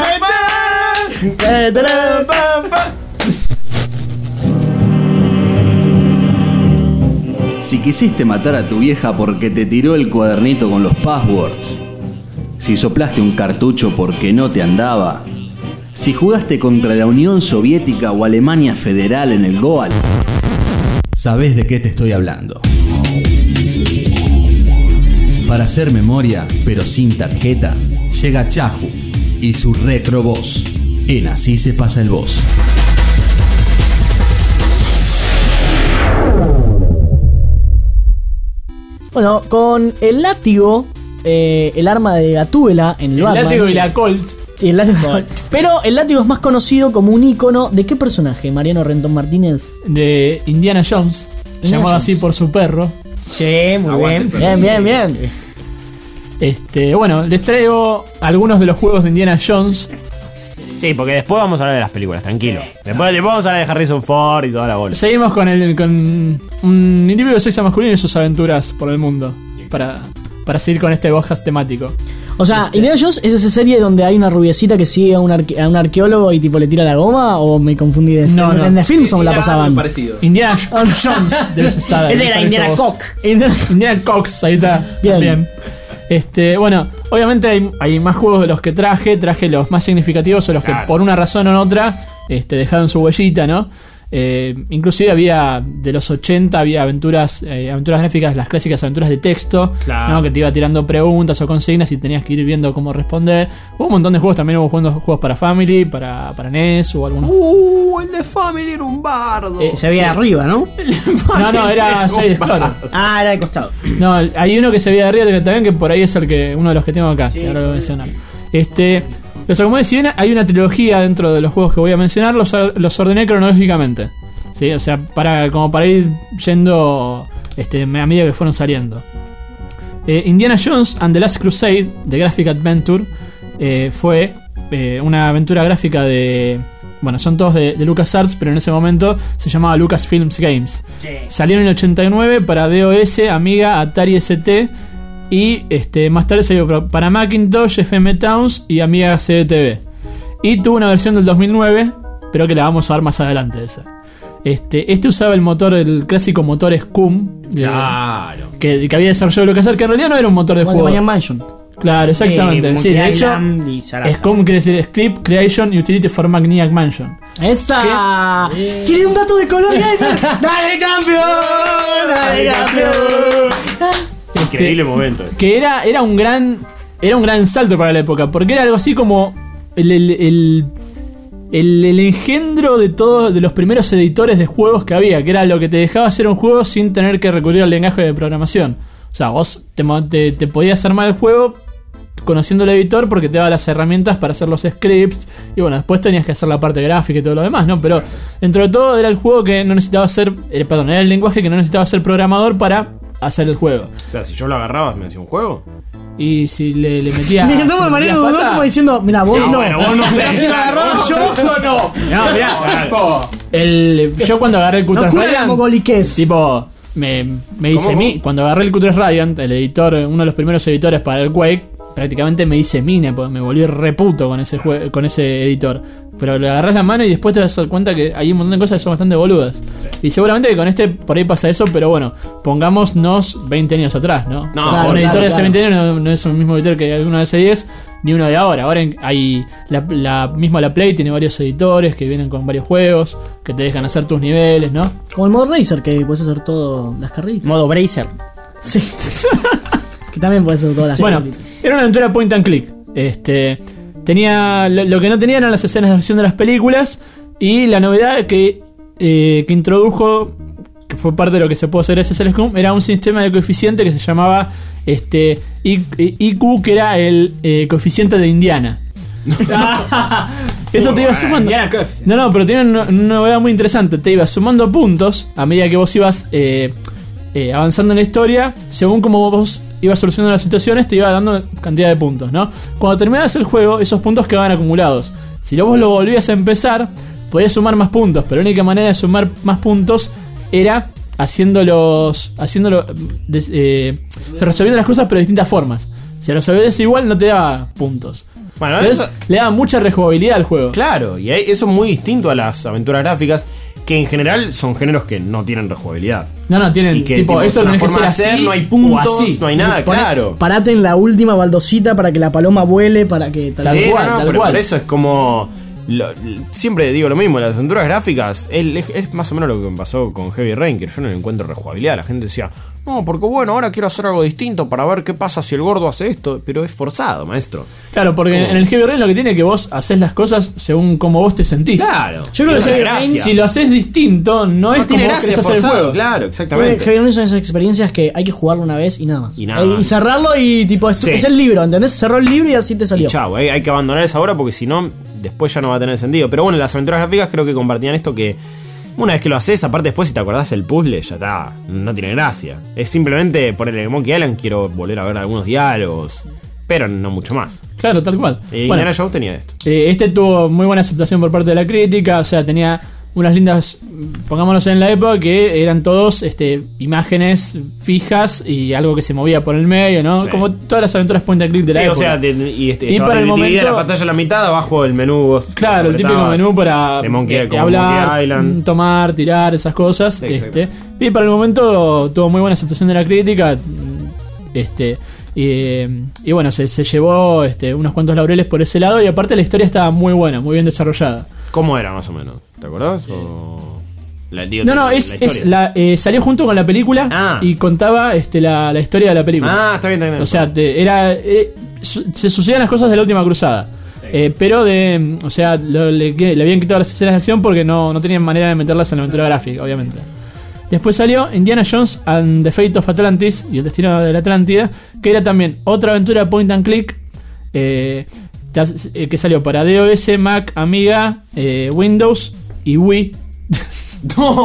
pa, pa, pa, pa. Si quisiste matar a tu vieja porque te tiró el cuadernito con los passwords, si soplaste un cartucho porque no te andaba, si jugaste contra la Unión Soviética o Alemania Federal en el Goal, ¿Sabés de qué te estoy hablando? Para hacer memoria, pero sin tarjeta, llega Chahu y su Retro Boss. En Así se pasa el boss. Bueno, con el látigo, eh, el arma de Gatúbela en el, El Batman. látigo y la Colt. Sí, el látigo. Pero el látigo es más conocido como un ícono de qué personaje, Mariano Rentón Martínez. De Indiana Jones. Indiana Llamado Jones. así por su perro. Sí, muy Aguante, bien. Bien, bien, bien. Este, bueno, les traigo algunos de los juegos de Indiana Jones. Sí, porque después vamos a hablar de las películas, tranquilo. Después, después vamos a hablar de Harrison Ford y toda la bola. Seguimos con el con un individuo de sexo masculino y sus aventuras por el mundo. Para, para seguir con este podcast temático. O sea, Indiana Jones es esa serie donde hay una rubiecita que sigue a un, arque- a un arqueólogo y tipo le tira la goma, o me confundí de No, no. en The Films o me la Era pasaban. algo parecido. Indiana Jones debes estar. Ese debes era haber Indiana visto vos. Cock. Indiana Cox, ahí está. Bien. Bien. Este, bueno, obviamente hay, hay más juegos de los que traje. Traje los más significativos o los que Claro. por una razón o otra este, dejaron su huellita, ¿no? Eh, inclusive había de los ochenta había aventuras eh, aventuras gráficas, las clásicas aventuras de texto, Claro. ¿no? Que te iba tirando preguntas o consignas y tenías que ir viendo cómo responder. Hubo un montón de juegos, también hubo juegos, juegos para Family, para, para N E S o algunos. Uh, el de Family era un bardo. Eh, Se veía de arriba, ¿no? No, no, era Side Explorer. Ah, era de costado. No, hay uno que se veía de arriba que también, que por ahí es el que uno de los que tengo acá. Que ahora lo voy a mencionar. Este, o sea, como decía, bien, hay una trilogía dentro de los juegos que voy a mencionar, los, los ordené cronológicamente. Sí, o sea, para como para ir yendo este, a medida que fueron saliendo. Eh, Indiana Jones and the Last Crusade de Graphic Adventure eh, fue eh, una aventura gráfica de... Bueno, son todos de, de LucasArts, pero en ese momento se llamaba Lucasfilms Games. Salió en el ochenta y nueve para DOS, Amiga, Atari S T y este, más tarde salió para Macintosh, F M Towns y Amiga C D T V. Y tuvo una versión del dos mil nueve, pero que la vamos a ver más adelante esa. Este, este usaba el motor, el clásico motor Scum de- Claro. que, que había desarrollado LucasArts, que en realidad no era un motor de Como de juego. Maniac Mansion. Claro, exactamente. Eh, Sí, de Monkey hecho, Island y Sarasa. Scum quiere decir Script Creation Utility for Maniac Mansion. ¡Esa! ¿Quiere un dato de color gamer? ¡Dale, campeón! ¡Dale, campeón! Increíble momento. Que era, era un gran. Era un gran salto para la época. Porque era algo así como. El, el, el, el- el engendro de todos. De los primeros editores de juegos que había. Que era lo que te dejaba hacer un juego sin tener que recurrir al lenguaje de programación. O sea, vos te, mo- te, te podías armar el juego conociendo el editor porque te daba las herramientas para hacer los scripts. Y bueno, después tenías que hacer la parte gráfica y todo lo demás, ¿no? Pero dentro de todo era el juego que no necesitaba ser. eh, perdón, era el lenguaje que no necesitaba ser programador para hacer el juego. O sea, si yo lo agarraba, me hacía un juego. Y si le, le metía. Me encantó si de le manera metías dudó pata- como diciendo, mira, vos Sí, no. bueno, vos no sé. Si lo agarró, yo. Yo no. No, mirá, el, yo cuando agarré el Q No tres cura Radiant, como goliques. tipo, me, me hice ¿Cómo, mi. cómo? Cuando agarré el Q tres Radiant, el editor, uno de los primeros editores para el Quake, prácticamente me hice mine, porque me volví reputo con ese jue- con ese editor. Pero le agarrás la mano y después te vas a dar cuenta que hay un montón de cosas que son bastante boludas. Y seguramente que con este por ahí pasa eso, pero bueno, pongámonos veinte años atrás, ¿no? No, O sea, un claro, editor de hace claro. veinte años no, no es el mismo editor que alguno de hace diez, ni uno de ahora. Ahora en- hay la, la misma la Play tiene varios editores que vienen con varios juegos, que te dejan hacer tus niveles, ¿no? Como el modo Racer, que puedes hacer todo las carritas. Modo Bracer. Sí. Que también puedes hacer todas las Bueno, carritas. era una aventura point and click. Este, tenía lo, lo que no tenía eran las escenas de acción de las películas y la novedad que, eh, que introdujo, que fue parte de lo que se pudo hacer gracias al Scum, era un sistema de coeficiente que se llamaba este, I- I Q, que era el eh, coeficiente de Indiana. Esto te iba sumando. Indiana Coeficient. No, no, pero tiene una, una novedad muy interesante. Te iba sumando puntos a medida que vos ibas eh, eh, avanzando en la historia. Según como vos ibas solucionando las situaciones, te iba dando cantidad de puntos, ¿no? Cuando terminabas el juego, esos puntos quedaban acumulados. Si vos lo volvías a empezar, podías sumar más puntos. Pero la única manera de sumar más puntos era haciéndolos. Haciéndolo. des- eh, resolviendo las cosas, pero de distintas formas. Si lo resolvías igual, no te daba puntos. Bueno, Entonces, eso, le daba mucha rejugabilidad al juego. claro, y hay- eso es muy distinto a las aventuras gráficas, que en general son géneros que no tienen rejugabilidad. No, no, tienen Y que tipo, tipo, esto es una tenés que forma ser de hacer, así, no hay o puntos, así. no hay nada, Poné- claro. Parate en la última baldosita para que la paloma vuele, para que tal Sí, cual. no, no, tal pero cual. por eso es como. lo- siempre digo lo mismo, las aventuras gráficas es, es- es más o menos lo que me pasó con Heavy Rain, que yo no le encuentro rejugabilidad. La gente decía, No, porque bueno, ahora quiero hacer algo distinto para ver qué pasa si el gordo hace esto. Pero es forzado, maestro. Claro, porque ¿Cómo? en el Heavy Rain lo que tiene es que vos haces las cosas según como vos te sentís. Claro. Yo creo que Esa es Heavy gracia. Rain, Si lo haces distinto, no, No es tiene como vos gracia, querés hacer el forzado, juego. claro, exactamente. Heavy Rain son esas experiencias que hay que jugarlo una vez y nada más. Y nada Eh, más. y cerrarlo y tipo, es, Sí. es el libro, ¿entendés? Cerró el libro y así te salió. Y chau, eh, hay que abandonar esa obra porque si no, después ya no va a tener sentido. Pero bueno, las aventuras gráficas creo que compartían esto que una vez que lo haces, aparte después si te acordás el puzzle, ya está, no tiene gracia. Es simplemente por el Monkey Island quiero volver a ver algunos diálogos, pero no mucho más. Claro, tal cual. Y Bueno, Indiana Jones tenía esto. eh, este tuvo muy buena aceptación por parte de la crítica, o sea, tenía unas lindas, pongámonos en la época, que eran todos este, imágenes fijas y algo que se movía por el medio, ¿no? Sí. Como todas las aventuras point and click de la Sí, o época. sea, de- y, este, Y estaba para el dividida momento- la pantalla a la mitad, abajo el menú vos Claro, el típico apretabas. menú para de Monkey- eh, como hablar, Monkey Island. tomar, tirar, esas cosas. Sí, exacto. este, y para el momento tuvo muy buena aceptación de la crítica. Este, y, y bueno, se, se llevó este, unos cuantos laureles por ese lado. Y aparte la historia estaba muy buena, muy bien desarrollada. ¿Cómo era más o menos? ¿Te acordás? O... La, digo, No, no, la es, historia. es la, eh, salió junto con la película Ah. y contaba este, la, la historia de la película. Ah, está bien, está bien. O sea, te- era eh, su- se sucedían las cosas de la última cruzada. Eh, pero de. O sea, lo- le, que- le habían quitado las escenas de acción porque no, no tenían manera de meterlas en la aventura gráfica, obviamente. Después salió Indiana Jones and the Fate of Atlantis y el destino de la Atlántida, que era también otra aventura point and click. eh, te hace- eh, que salió para iOS, Mac, Amiga, eh, Windows y Wii. No.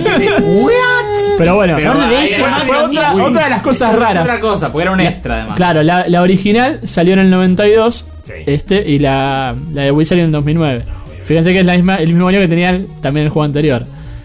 Pero bueno, Pero fue- ahí- fue, ahí- fue otra, Wii. otra de las cosas Es raras. otra cosa, porque era un extra además. Claro, la, la original salió en el noventa y dos Sí. este, y la, la de Wii salió en el dos mil nueve. Fíjense que es la misma, el mismo año que tenía el- también el juego anterior.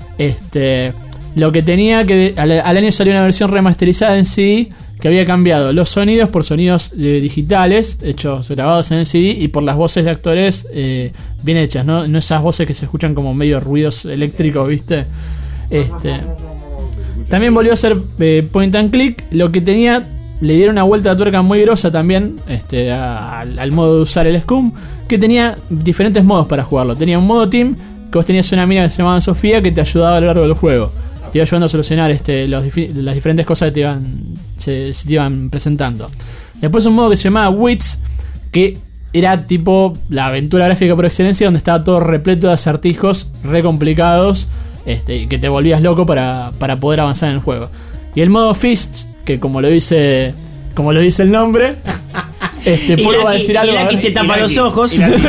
Este, lo que tenía que al, al año salió una versión remasterizada en C D que había cambiado los sonidos por sonidos eh, digitales, hechos grabados en el C D, y por las voces de actores eh, bien hechas, ¿no? No esas voces que se escuchan como medio ruidos eléctricos, ¿viste? Este, también volvió a ser eh, point and click. Lo que tenía, le dieron una vuelta de tuerca muy grosa también este, a- al, al modo de usar el Scum, que tenía diferentes modos para jugarlo. Tenía un modo team, que vos tenías una amiga que se llamaba Sofía que te ayudaba a lo largo del juego. Te iba ayudando a solucionar este, los difi- las diferentes cosas que te iban, se, se te iban presentando. Después un modo que se llamaba Wits, que era tipo la aventura gráfica por excelencia, donde estaba todo repleto de acertijos re complicados, este, y que te volvías loco para, para poder avanzar en el juego. Y el modo Fists, que como lo dice como lo dice el nombre, este, Y Polo va a Lucky- decir algo. y a Lucky ver. se tapa Y los Lucky- ojos. y Lucky.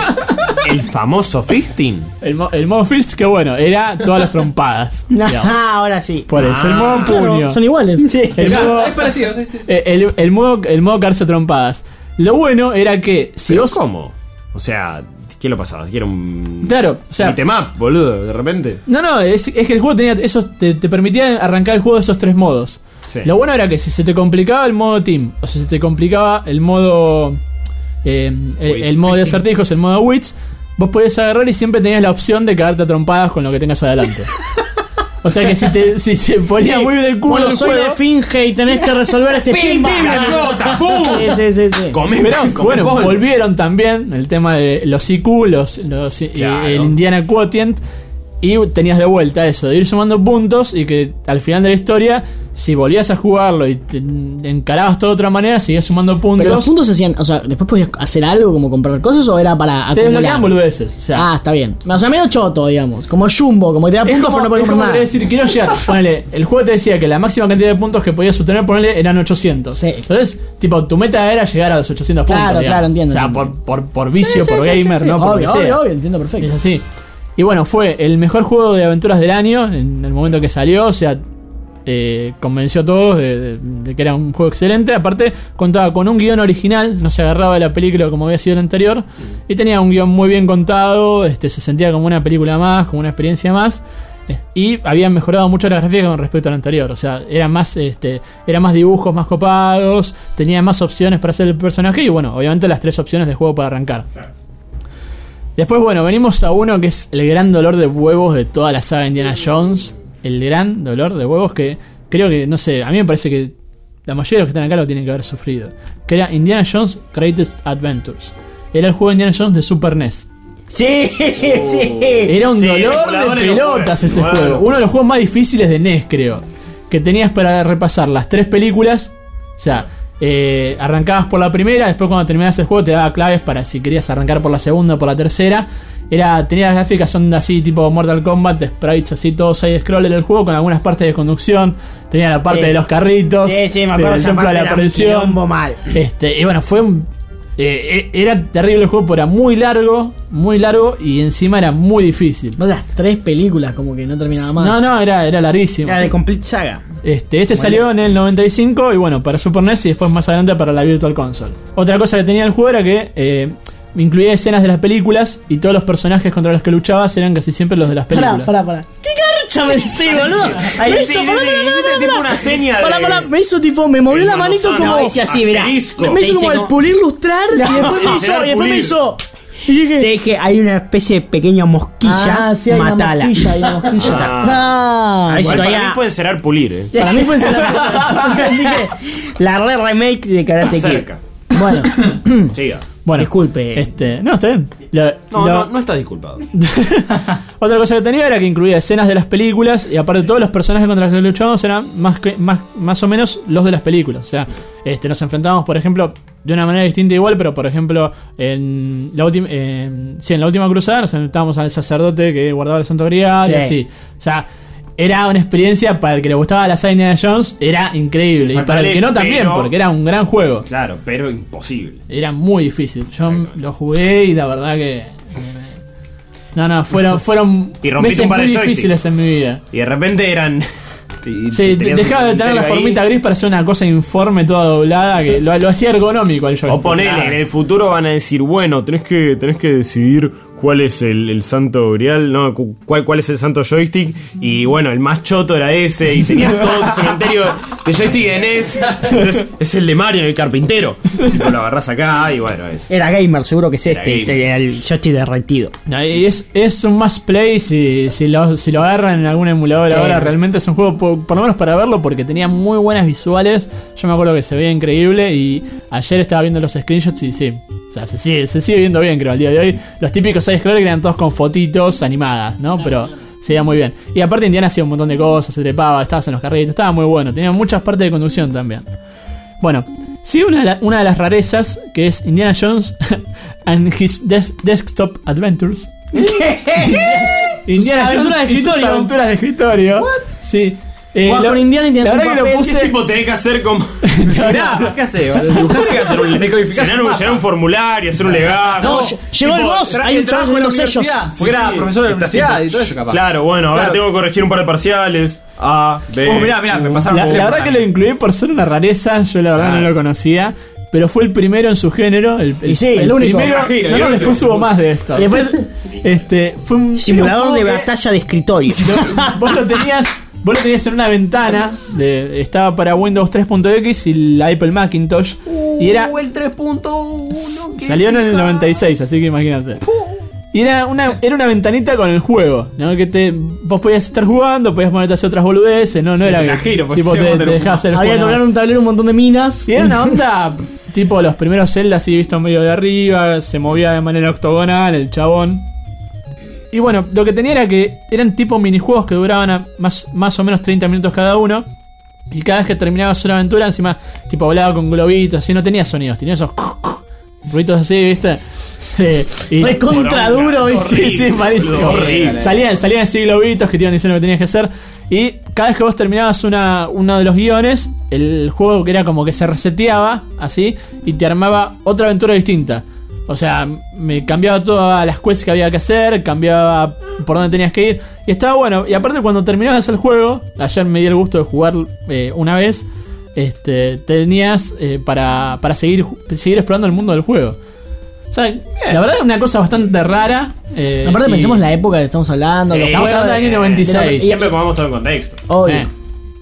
El famoso fisting. El, mo- el modo Fist, que bueno, era todas las trompadas. digamos. Ajá, ahora sí. Por eso, el modo Claro, puño. son iguales. El modo, Es parecido, sí, sí, sí. eh, el, el modo, el modo caerse a trompadas. Lo bueno era que si ¿Pero vos. cómo? O sea, ¿qué lo pasaba? ¿Quiere un. Claro, o sea. un temap, boludo, de repente? No, no, es, es que el juego tenía esos, te, te permitía arrancar el juego de esos tres modos. Sí. Lo bueno era que si se te complicaba el modo team, o si se te complicaba el modo. eh, el, Wits, el modo de fishing. acertijos, el modo wits, vos podías agarrar y siempre tenías la opción de cagarte a trompadas con lo que tengas adelante. O sea que si, te, si se ponía muy de culo Cuando el soy juego. de Finge y tenés que resolver este Pim, pim, la chota, ¡pum! Sí, sí, sí, sí. Come, Pero come bueno, pol. volvieron también el tema de los I Q, los, los, eh, Claro. el Indiana Quotient. Y tenías de vuelta eso, de ir sumando puntos y que al final de la historia, si volvías a jugarlo y te encarabas todo de otra manera, seguías sumando puntos. Pero los puntos se hacían, o sea, después podías hacer algo como comprar cosas o era para te acumular. desbloqueaban boludeces. O sea, Ah, está bien. O sea, medio choto, digamos. Como Jumbo, como que te da es puntos como, pero no puedes es comprar como nada. querer decir, quiero llegar. Ponele, el juego te decía que la máxima cantidad de puntos que podías obtener, ponele, eran ochocientos. Sí. Entonces, tipo, tu meta era llegar a los ochocientos Claro, puntos. digamos. claro, entiendo, O sea, entiendo. por, por, por vicio, Sí, sí, por sí, gamer, sí, sí. no por lo Obvio, que sea. obvio, obvio, entiendo Es perfecto. así. Y bueno, fue el mejor juego de aventuras del año en el momento que salió. O sea, eh, convenció a todos de, de- de que era un juego excelente. Aparte, contaba con un guión original, no se agarraba de la película como había sido el anterior. Y tenía un guión muy bien contado. Este, se sentía como una película más, como una experiencia más. Eh, Y habían mejorado mucho la gráfica con respecto al anterior. O sea, eran más, este, eran más dibujos más copados. Tenía más opciones para hacer el personaje. Y bueno, obviamente las tres opciones de juego para arrancar. Después, bueno, venimos a uno que es el gran dolor de huevos de toda la saga Indiana Jones. El gran dolor de huevos que creo que, no sé, a mí me parece que la mayoría de los que están acá lo tienen que haber sufrido. Que era Indiana Jones Greatest Adventures. Era el juego de Indiana Jones de Super N E S. Sí, sí. Era un Sí, dolor emulador de de los pelotas juegos, ese emulador. juego. Uno de los juegos más difíciles de N E S, creo. que tenías para repasar las tres películas. O sea, eh, arrancabas por la primera, después cuando terminabas el juego te daba claves para si querías arrancar por la segunda o por la tercera. Era, tenía las gráficas, son así tipo Mortal Kombat, de sprites así, todo side-scroller el juego, con algunas partes de conducción. Tenía la parte Sí. de los carritos, Sí, sí, me acuerdo del esa templo de parte, la era un perdición. quilombo mal. Este, y bueno, fue un... Eh, era terrible el juego, pero era muy largo, muy largo y encima era muy difícil. No, las tres películas, como que no terminaba más. No, no, era, era larguísimo. Era de Complete Saga. Este, este salió en el noventa y cinco y bueno, para Super N E S y después más adelante para la Virtual Console. Otra cosa que tenía el juego era que eh, incluía escenas de las películas y todos los personajes contra los que luchabas eran casi siempre los de las Pará, películas. pará, pará. ¿Qué garcha me decís, boludo? Ahí Me sí, hizo, sí, pará, sí, pará, hiciste pará, tipo pará. una seña de- Pará, pará, me hizo tipo, me movió El la manito manosano, como. decía así, mirá. Me hizo como el como- pulir lustrar y después me hizo, y después me hizo. Y dije. Te dije, hay una especie de pequeña mosquilla, Ah, sí, hay una matala. mosquilla, hay una mosquilla. Ah, Ahí Igual sí, para todavía- mí fue encerar pulir, eh. para mí fue en dije, La re remake de Karate Kid. Cerca. bueno, Siga. Bueno, Disculpe. Este, no, está bien. Lo- No, lo- no, no está disculpado. Otra cosa que tenía era que incluía escenas de las películas y aparte todos los personajes contra los que luchábamos eran más, que, más, más o menos los de las películas. O sea, este, nos enfrentábamos, por ejemplo, de una manera distinta igual, pero por ejemplo, en la última, eh, sí, en la última cruzada nos enfrentábamos al sacerdote que guardaba el Santo Grial y Sí. así. O sea, era una experiencia para el que le gustaba la saga Indiana Jones, era increíble. Y Falta para el que no también, pero- porque era un gran juego. Claro, pero imposible. Era muy difícil. Yo lo jugué y la verdad que. No, no, fueron, fueron Y rompiste meses un par de muy joysticks. difíciles en mi vida. Y de repente eran. y- Sí, tenías dejaba de un tener la cementerio ahí. formita gris para hacer una cosa informe toda doblada que lo, lo hacía ergonómico al joystick. O ponele, Claro. en el futuro van a decir, bueno, tenés que, tenés que decidir cuál es el, el santo grial, no, cu- cuál, cuál es el santo joystick. Y bueno, el más choto era ese. Y tenías todo tu cementerio de joystick de N E S. Entonces, es el de Mario, el carpintero. Tipo, lo agarrás acá y bueno, eso. Era gamer, seguro que es Era este, gamer. sería el Yoshi derretido. Y es, es un must play si, si, lo, si lo agarran en algún emulador Sí. ahora. Realmente es un juego, por, por lo menos para verlo, porque tenía muy buenas visuales. Yo me acuerdo que se veía increíble. Y ayer estaba viendo los screenshots y sí. O sea, se sigue, se sigue viendo bien, creo, al día de hoy. Los típicos side-scroller que eran todos con fotitos animadas, ¿no? Pero se veía muy bien. Y aparte Indiana hacía un montón de cosas, se trepaba, estabas en los carritos, estaba muy bueno. Tenía muchas partes de conducción también. Bueno, sigue una de, la- una de las rarezas, que es Indiana Jones and his des- Desktop Adventures. Indiana Sus aventuras Jones de y sus escritorio. aventuras de escritorio. Sí. Eh, Jugás lo- con Indiana y tienes la un verdad que lo papel. puse. Tipo, tenés que hacer como. Mirá, ¿qué haces? Tenés que hacer un, llenar, un, llenar un formulario, hacer un legado. No, lle- llegó el boss, hay un chaval con los sellos. Porque era profesor de la Estás universidad tipo, y todo eso, capaz. Claro, bueno, ahora Claro. tengo que corregir un par de parciales. A, B. Oh, mirá, mirá, me pasaron La, un la teléfono verdad que ahí. lo incluí por ser una rareza, yo la verdad Claro. no lo conocía, pero fue el primero en su género, el, el, Y sí, el único. primero, Imagino, no, y no, el después último. hubo más de esto. Y después, Este, fue un Simulador era un de juego que batalla de escritorio. lo- vos lo tenías, vos lo tenías en una ventana, de, estaba para Windows tres punto equis y la Apple Macintosh y era el tres punto uno. salió en el noventa y seis, así que imagínate. Y era una, era una ventanita con el juego, ¿no? Que te, vos podías estar jugando, podías ponerte a hacer otras boludeces, ¿no? No Sí, era me que imagino, pues tipo sí, te, vos te tenés dejabas hacer el había que juego nada tocar más. un tablero un montón de minas. Y era una onda tipo los primeros Zelda así visto medio de arriba, se movía de manera octogonal el chabón. Y bueno, lo que tenía era que eran tipo minijuegos que duraban a más, más o menos treinta minutos cada uno. Y cada vez que terminabas una aventura, encima, tipo volaba con globitos, así no tenía sonidos, tenía esos ruidos así, ¿viste? Eh, y- Soy contra duro, ¿viste? Sí, sí, malísimo. Horrible. Salían, salían así globitos que te iban diciendo lo que tenías que hacer. Y cada vez que vos terminabas una, uno de los guiones, el juego que era como que se reseteaba, así, y te armaba otra aventura distinta. O sea, me cambiaba todas las quests que había que hacer, cambiaba por dónde tenías que ir. Y estaba bueno. Y aparte cuando terminabas el juego, ayer me di el gusto de jugar eh, una vez, este, tenías eh, para, para seguir, seguir explorando el mundo del juego. O sea, la verdad es una cosa bastante rara. eh, Aparte, y- pensemos la época que estamos hablando. Sí, los Estamos juegos hablando del año noventa y seis. de- Siempre pongamos todo en contexto. Obvio. Sí.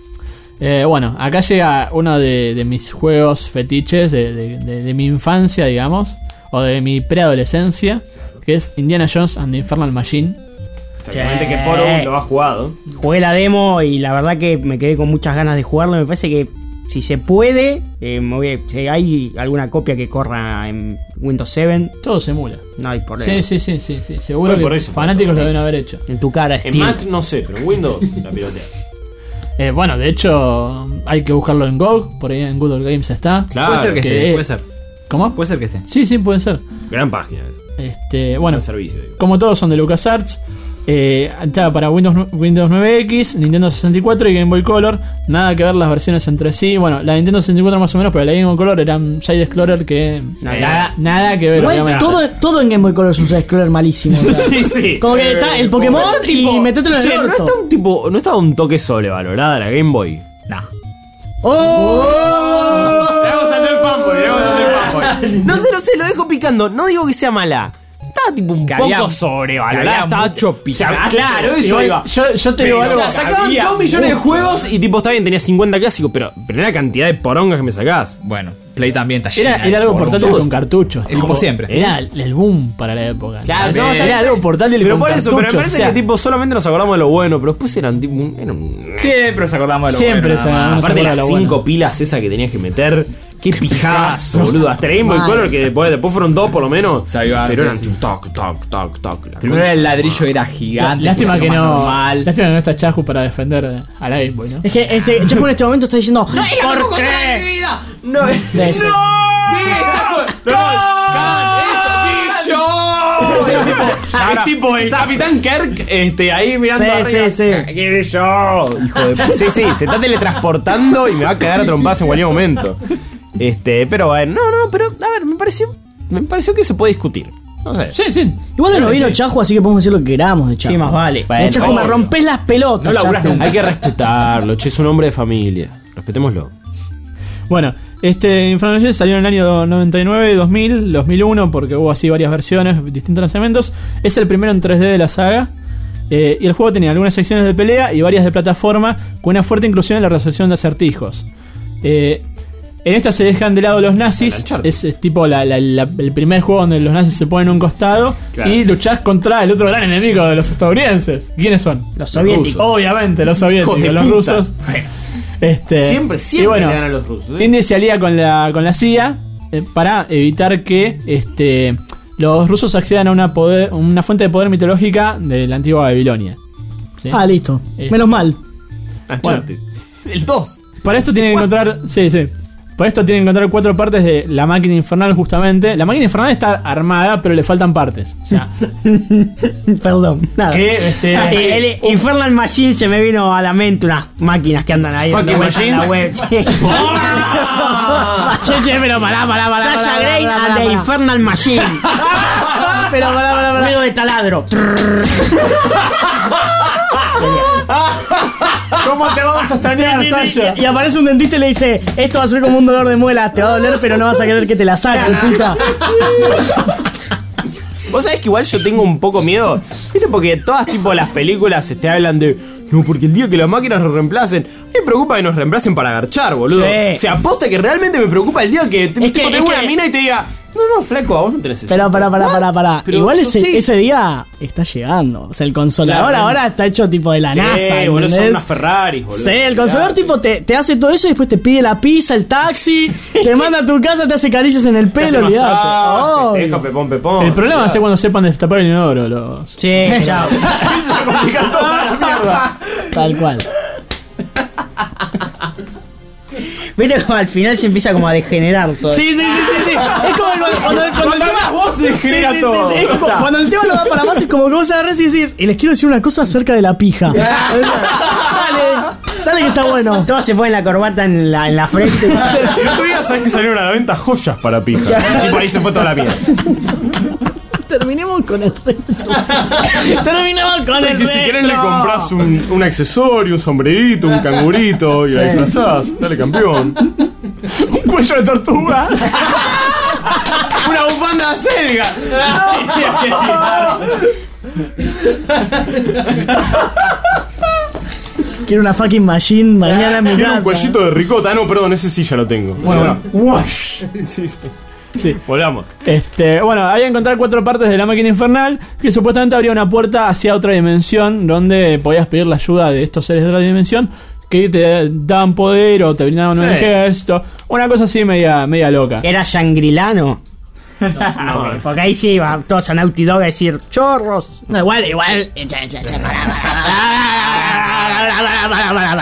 Eh, bueno, acá llega uno de, de mis juegos fetiches de, de- de- de mi infancia, digamos, o de mi preadolescencia, que es Indiana Jones and the Infernal Machine. Exactamente, Sí. que Poro lo ha jugado. Jugué la demo y la verdad que me quedé con muchas ganas de jugarlo. Me parece que si se puede, eh, me voy a- si hay alguna copia que corra en Windows siete, Todo se emula. no hay problema. Sí, sí, sí, sí, sí. Seguro Fue por que eso, fanáticos fue lo por deben haber hecho. En tu cara, En Steam. Mac no sé, pero en Windows la pilotea. Eh, bueno, de hecho, hay que buscarlo en G O G, por ahí en Good Old Games está. Claro, puede ser que, que esté, es- puede ser. ¿Cómo? Puede ser que esté. Sí, sí, puede ser. Gran página eso. Este, bueno, Buen servicio, digo. como todos son de LucasArts, eh, está para Windows, nu- Windows nueve X, Nintendo sesenta y cuatro y Game Boy Color. Nada que ver las versiones entre sí. Bueno, la Nintendo sesenta y cuatro más o menos, pero la Game Boy Color era un side scroller que nada, nada que ver. Igual obviamente. todo, todo en Game Boy Color es un side-scroller malísimo. o sea. Sí, sí. Como que está el Pokémon No está y tipo- metételo en el Che, no orto. está un tipo, no está un toque sobrevalorada la Game Boy. Nah. ¡Oh! Le vamos a hacer fanboy, le vamos a hacer fanboy. No sé, no sé, lo dejo picando. No digo que sea mala. Estaba tipo un Que poco había- sobrevalorada. que había Estaba mucho O sea, picazo. claro, eso Igual, iba. yo, yo te digo O algo. sea, sacaban había- dos millones de juegos y tipo, está bien, tenía cincuenta clásicos, pero, pero la cantidad de porongas que me sacás. Bueno, Play también está Era, llena era de algo por portátil todos. con cartuchos. Es como siempre. Era el boom para la época. Claro, era, no, está- era algo portátil Pero con por eso, pero me cartuchos, parece o sea, que tipo solamente nos acordamos de lo bueno, pero después eran tipo un- eran un- Siempre nos acordamos de lo Siempre bueno. se- nada más. no se aparte acuerda las lo cinco bueno. pilas esas que tenías que meter. Qué pijazo, boludo. Hasta el Game Boy Mal. Color, que después, después fueron dos por lo menos. Se avivaba, Pero sí, eran sí. toc, toc, toc, toc. La Primero concha el de ladrillo madre. era gigante. Lástima después que era más no. normal. Lástima que no está Chahu para defender a la Game Boy, ¿no? Es que este, Chaco en este momento está diciendo ¿por qué? No, Sí, sí. ¡Sí, Chaco! ¡No! ¡Eso, yo! Es tipo, es tipo el Capitán Kirk este, ahí mirando Sí, arriba. sí, sí. ¿Qué yo? Hijo de... Sí, sí, se está teletransportando y me va a cagar a trompadas en cualquier momento. Este, pero bueno, no, no, pero a ver, me pareció, me pareció que se puede discutir. No sé. Sí, sí. Igual no vino Chajo, así que podemos decir lo que queramos de Chajo. Sí, más vale. De Chajo me obvio. rompes las pelotas. No laburás Chajo. nunca. Hay que respetarlo, che, es un hombre de familia. Respetémoslo. Bueno, este Infernal Legends salió en el año noventa y nueve, dos mil, dos mil uno, porque hubo así varias versiones, distintos lanzamientos. Es el primero en tres D de la saga. Eh, y el juego tenía algunas secciones de pelea y varias de plataforma, con una fuerte inclusión en la resolución de acertijos. Eh, en esta se dejan de lado los nazis. Uncharted. Es, es tipo la- la- la- el primer juego donde los nazis se ponen a un costado Claro. y luchás contra el otro gran enemigo de los estadounidenses. ¿Quiénes son? Los soviéticos. Obviamente, los soviéticos, Hijo de los puta. rusos. Este, Siempre, y siempre bueno, le ganan a los rusos. ¿eh? India se alía con la, con la C I A eh, para evitar que este, los rusos accedan a una, poder, una fuente de poder mitológica de la antigua Babilonia. ¿Sí? Ah, listo. Eh. Menos mal. Uncharted. El dos. Para esto tienen que encontrar. Sí, sí. Para esto tienen que encontrar cuatro partes de la máquina infernal, justamente. La máquina infernal está armada, pero le faltan partes. O sea, Perdón. Nada. que este. El, el Infernal Machine se me vino a la mente unas máquinas que andan ahí. Fucking dando vueltas en la web. machines. Sí. Che, che, pero pará, pará, pará. Sasha pará, Grey pará, and pará, the pará. Infernal Machine. Pero pará, pará, pará. Ruido de taladro. ¿Cómo te vamos a extrañar, Sí, sí, sí. Sasha? Y, y aparece un dentista y le dice: esto va a ser como un dolor de muela, te va a doler, pero no vas a querer que te la saque, puta. Vos sabés que igual yo tengo un poco miedo. ¿Viste? Porque todas tipo las películas te hablan de. No, porque el día que las máquinas nos reemplacen. A mí me preocupa que nos reemplacen para garchar, boludo. Sí. O sea, aposta que realmente me preocupa el día que tipo que- tengo es una que- mina y te diga. No, no, flaco, a vos no te necesito. Pero pará, pará, pará, pará. Pero Igual yo ese, sí. ese día está llegando. O sea, el consolador Claro. ahora está hecho tipo de la Sí, NASA. boludo, son ¿entendés? unas Ferraris, boludo. Sí, el consolador tipo te, te hace todo eso y después te pide la pizza, el taxi, te manda a tu casa, te hace caricias en el Te hace pelo, olvidate. masajes, te Obvio. deja pepón, pepón. El problema va a ser cuando sepan destapar el inodoro. Los... Sí, chao. se va a complicar toda la mierda. Tal cual. Viste como al final se empieza como a degenerar todo. Sí, sí, sí, sí, sí. Es como el- cuando, cuando, el Cuando tema. hablas vos se Sí, degenera sí, sí, todo. sí. Es como cuando el tema no va para más, es como que vos agarrás y decís: y les quiero decir una cosa acerca de la pija. Dale, dale que está bueno. Todos se ponen la corbata en la, en la frente. El otro día sabes que salieron a la venta joyas para pija. Y por ahí se fue toda la mierda. Terminemos con el retro. Terminemos con O sea, el que retro. si querés le compras un, un accesorio, un sombrerito, un cangurito y la disfrazás. Dale, campeón. Un cuello de tortuga. Una bufanda de selga. Quiero una fucking machine mañana en mi Tiene casa. un cuellito de ricota. Ah, no, perdón, ese sí ya lo tengo. Bueno, Wash. Sí, sí. Sí. Volvamos. Este, bueno, había que encontrar cuatro partes de la máquina infernal que supuestamente abría una puerta hacia otra dimensión donde podías pedir la ayuda de estos seres de otra dimensión que te daban poder o te brindaban un Sí. gesto. Una cosa así media, media loca. ¿Era Shangri-La, no? Porque, porque ahí sí iba todos a Naughty Dog a decir chorros. No, igual, igual.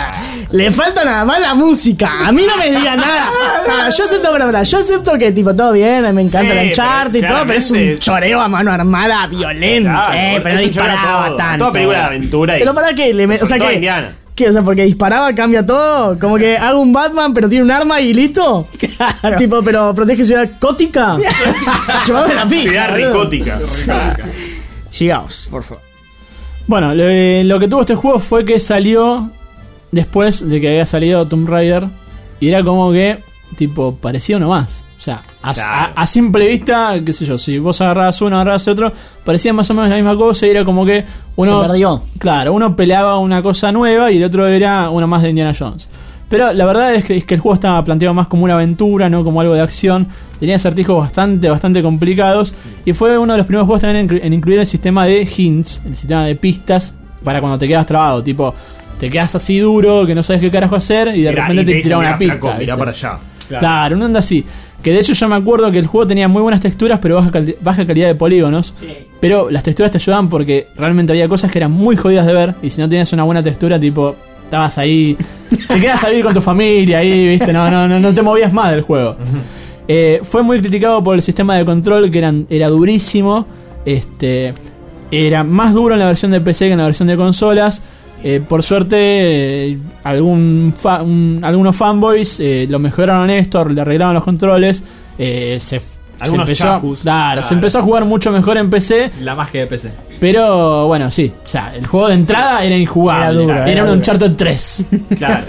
Le falta nada más la música. A mí no me digan nada. Ah, yo acepto, pero, pero, yo acepto que tipo todo bien, me encanta Sí, el Uncharted y pero todo, pero es un claramente- choreo a mano armada violento. Claro, Eh, pero es un choreo disparaba todo. tanto. Toda película de aventura. y- Pero para qué, le me- o sobre sea todo que Indiana. ¿qué? O sea, porque disparaba cambia todo, como que hago un Batman pero tiene un arma y listo. Claro. Tipo, pero protege ciudad gótica. Llévame la pija. Ciudad boludo. ricótica. Sigamos, por favor. Bueno, lo, lo que tuvo este juego fue que salió después de que había salido Tomb Raider. Y era como que, tipo, parecía uno más. O sea, a, Claro. a- a simple vista, qué sé yo, si vos agarrabas uno, agarrabas otro, parecía más o menos la misma cosa y era como que uno... Se perdió. Claro, uno peleaba una cosa nueva y el otro era uno más de Indiana Jones. Pero la verdad es que, es que el juego estaba planteado más como una aventura, no como algo de acción. Tenía acertijos bastante, bastante complicados. Y fue uno de los primeros juegos también en, en incluir el sistema de hints, el sistema de pistas, para cuando te quedas trabado. Tipo, te quedas así duro, que no sabes qué carajo hacer, y de Mirá, repente y te, dicen, tira una mirá, pista. flaco, mirá ¿viste? para allá. Claro, una onda así. Que de hecho yo me acuerdo que el juego tenía muy buenas texturas, pero baja, cal- baja calidad de polígonos. Pero las texturas te ayudaban porque realmente había cosas que eran muy jodidas de ver. Y si no tenías una buena textura, tipo, estabas ahí. Te quedas a vivir con tu familia ahí, viste. No, no, no, no te movías más del juego. Eh, fue muy criticado por el sistema de control, que eran, era durísimo. Este. Era más duro en la versión de P C que en la versión de consolas. Eh, por suerte, eh, algún fa- un- algunos fanboys eh, lo mejoraron esto, le arreglaron los controles. Eh, se, Algunos se empezó, chajus. claro, Claro. se empezó a jugar mucho mejor en P C. La magia de P C. Pero bueno, sí. O sea, el juego de entrada era injugable. Era duro, Era, era un duro. Uncharted tres. Claro.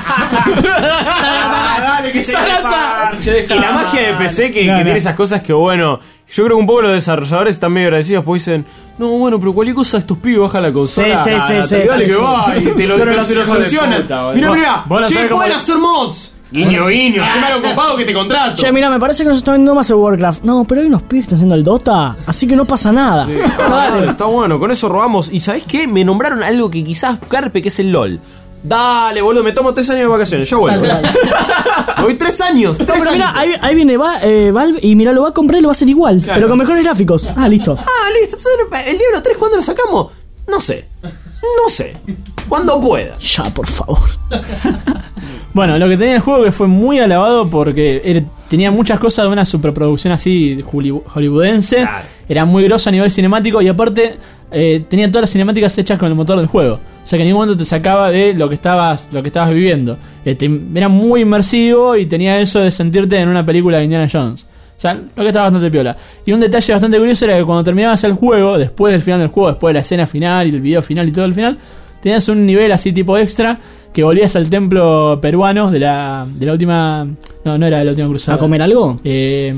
Dale, que Salazar. Y la magia de P C que, No, que no. tiene esas cosas que, bueno, yo creo que un poco los desarrolladores están medio agradecidos porque dicen, no, bueno, pero cualquier cosa estos pibes baja la consola. Sí, sí, sí, Ah, sí, dale sí, que sí. va, y te lo, Son te lo- unos te lo hijos de solucionan. puta, boludo. Mira, mira, Vos no che, sabés cómo- pueden hacer mods. Guiño, guiño, haceme algo copado que te contrato. Che, mira, me parece que nos está vendiendo más el Warcraft. No, pero hay unos pibes que están haciendo el Dota, así que no pasa nada. Ah, dale, está bueno, con eso robamos. ¿Y sabés qué? Me nombraron algo que quizás carpe, que es el LOL. Dale, boludo, me tomo tres años de vacaciones, ya vuelvo. Me voy tres años, No, tres pero años. mira, ahí, ahí viene va, eh, Valve y mira, lo va a comprar y lo va a hacer igual, pero con mejores gráficos. Ah, listo. Ah, listo. Entonces, ¿el Diablo tres cuándo lo sacamos? No sé. No sé. Cuando pueda. Ya, por favor. Bueno, lo que tenía el juego que fue muy alabado porque era- tenía muchas cosas de una superproducción así hollywo- hollywoodense. Claro. Era muy grosso a nivel cinemático y aparte eh, tenía todas las cinemáticas hechas con el motor del juego. O sea que en ningún momento te sacaba de lo que estabas, lo que estabas viviendo. Eh, te- era muy inmersivo y tenía eso de sentirte en una película de Indiana Jones. O sea, lo que estaba bastante piola. Y un detalle bastante curioso era que cuando terminabas el juego, después del final del juego, después de la escena final y el video final y todo el final, tenías un nivel así tipo extra que volvías al templo peruano de la, de la última... No, no era de la última cruzada. ¿A comer algo? Eh,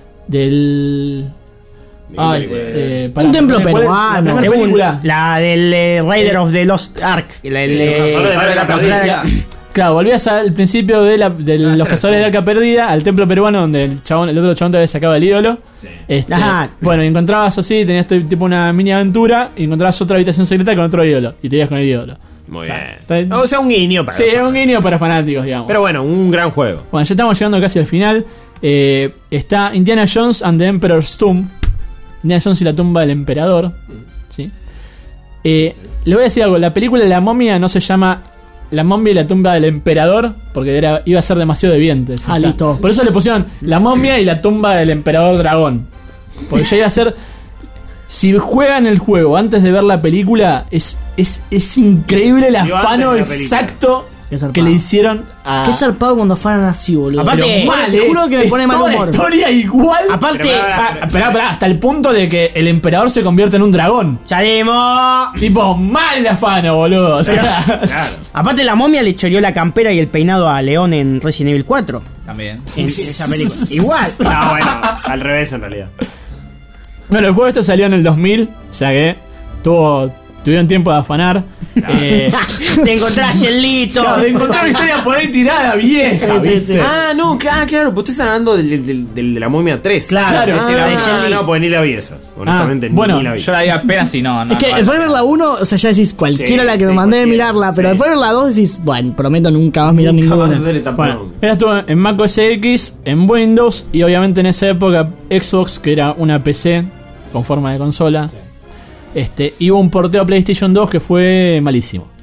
del... Ay, eh, pará, Un templo ¿cuál es? peruano, La primera Según película. la del eh, Raider of the Lost Ark. La, el, eh, los cazadores de la Arca Perdida. Claro, volvías al principio de, la, de los cazadores de arca perdida, al templo peruano donde el chabón, el otro chabón te había sacado el ídolo. Este, Ajá. bueno, y encontrabas así, tenías t- tipo una mini aventura, y encontrabas otra habitación secreta con otro ídolo, y te ibas con el ídolo. Muy O sea, bien. está- O sea, un guiño para. Sí, es un guiño para fanáticos, digamos. Pero bueno, un gran juego. Bueno, ya estamos llegando casi al final. Eh, está Indiana Jones and the Emperor's Tomb. Indiana Jones y la tumba del emperador. ¿Sí? Eh, le voy a decir algo. La película La momia no se llama La momia y la tumba del emperador porque era, iba a ser demasiado evidente. ¿sí? Ah, O sea, listo. Por eso le pusieron La momia y la tumba del emperador dragón. Porque ya iba a ser... Si juegan el juego antes de ver la película, es, es, es increíble el Yo antes afano de la película. exacto Qué zarpado. que le hicieron a... Qué zarpado cuando afanan así, boludo. Aparte, Pero mal, eh, te juro que me es pone mal toda humor. la historia igual. Aparte, Pero, Ah, esperá, esperá, hasta el punto de que el emperador se convierte en un dragón. ¡Salimos! Tipo, mal de afano, boludo. O sea, Claro. Aparte, la momia le choreó la campera y el peinado a León en Resident Evil cuatro. También. En esa película. Igual. No, bueno, al revés en realidad. bueno, el juego este salió en el dos mil, o sea que tuvo, tuvieron tiempo de afanar. Eh, Te encontrás el lito. claro, de encontrar una historia por ahí tirada vieja, Sí, sí, ¿viste? sí. Ah, no, claro, claro. Pues ustedes están hablando del, del- del- de la momia tres. Claro, Claro, ese era de Ah, Shen Li. no, pues ni la vi esa. Honestamente, Ah, bueno, ni la vi. Yo la vi apenas y no, no. Es que no, después de ver la uno, o sea, ya decís cualquiera Sí, la que sí, me mandé de cualquiera, mirarla, pero sí. después de ver la dos decís, bueno, prometo nunca más mirar Nunca ninguna. vas a hacer esta Bueno, poronga. ella estuvo en Mac O S X, en Windows y obviamente en esa época Xbox, que era una P C con forma de consola. Este, y hubo un porteo a PlayStation dos que fue malísimo.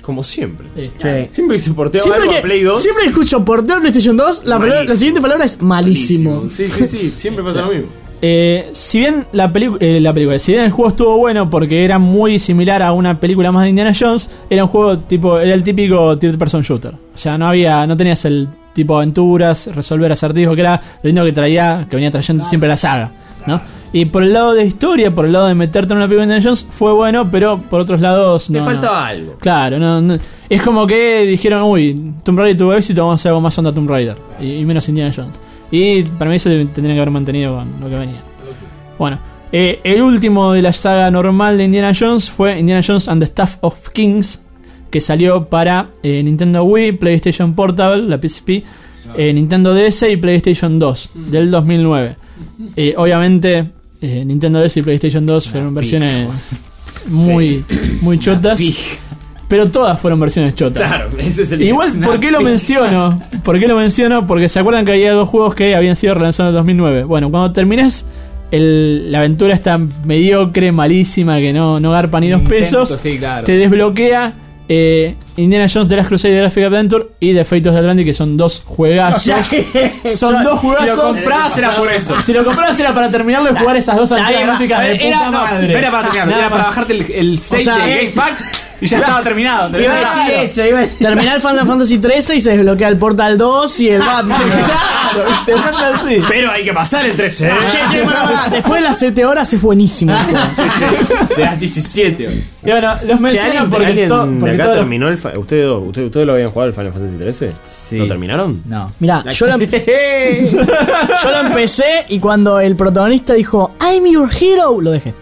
Como siempre. Este, Siempre que se portea Siempre algo que, a Play dos. siempre que escucho porteo a PlayStation dos, la, palabra- la siguiente palabra es malísimo. Sí, sí, sí. Siempre pasa lo mismo. Eh, si bien la, pelicu- eh, la película, si bien el juego estuvo bueno porque era muy similar a una película más de Indiana Jones, era un juego tipo, era el típico third person shooter. O sea, no había, no tenías el tipo de aventuras, resolver acertijos, que era lo lindo que traía, que venía trayendo siempre la saga, ¿no? Y por el lado de historia, por el lado de meterte en una película de Indiana Jones, fue bueno, pero por otros lados no. Le faltaba no. algo. Claro, no, no. Es como que dijeron, uy, Tomb Raider tuvo éxito, vamos a hacer algo más onda Tomb Raider y, y menos Indiana Jones. Y para mí se tendría que haber mantenido con lo que venía. Bueno, eh, el último de la saga normal de Indiana Jones fue Indiana Jones and the Staff of Kings, que salió para eh, Nintendo Wii, PlayStation Portable, la P S P, eh, Nintendo D S y PlayStation dos del dos mil nueve. Eh, obviamente, eh, Nintendo D S y PlayStation dos fueron versiones muy, muy chotas. Pero todas fueron versiones chotas. Claro, ese es el Igual, ¿por qué lo menciono? ¿Por qué lo menciono? Porque se acuerdan que había dos juegos que habían sido relanzados en el dos mil nueve. Bueno, cuando termines el, la aventura está mediocre, malísima, que no, no garpa ni dos pesos, sí, claro. te desbloquea eh, Indiana Jones The Last Crusade de Graphic Adventure y The Fate of the Atlantic, que son dos juegazos. O sea, son dos juegazos. Si lo comprabas era por eso. Si lo comprabas era para terminarlo y jugar esas dos aventuras gráficas de puta Era, no, madre. no era para terminar, Nada era para más. bajarte el, el save O sea, de es- GameFAQs y ya estaba terminado. Iba a Claro. decir eso, iba a decir. Terminá el Final Fantasy trece y se desbloquea el Portal dos y el Batman. Claro, ¿viste? Manda así. Pero hay que pasar el trece, ¿eh? Che, che, pará, pará. Después de las siete horas es buenísimo. Sí, sí. De las diecisiete. hoy. Y bueno, los Che, menciono ¿alguien, porque, alguien to- de porque acá todos los- terminó el... fa- ¿Ustedes dos? ¿Ustedes, ¿Ustedes lo habían jugado el Final Fantasy trece? Sí. ¿Lo terminaron? No. Mirá, yo lo, yo lo empecé y cuando el protagonista dijo I'm your hero, lo dejé.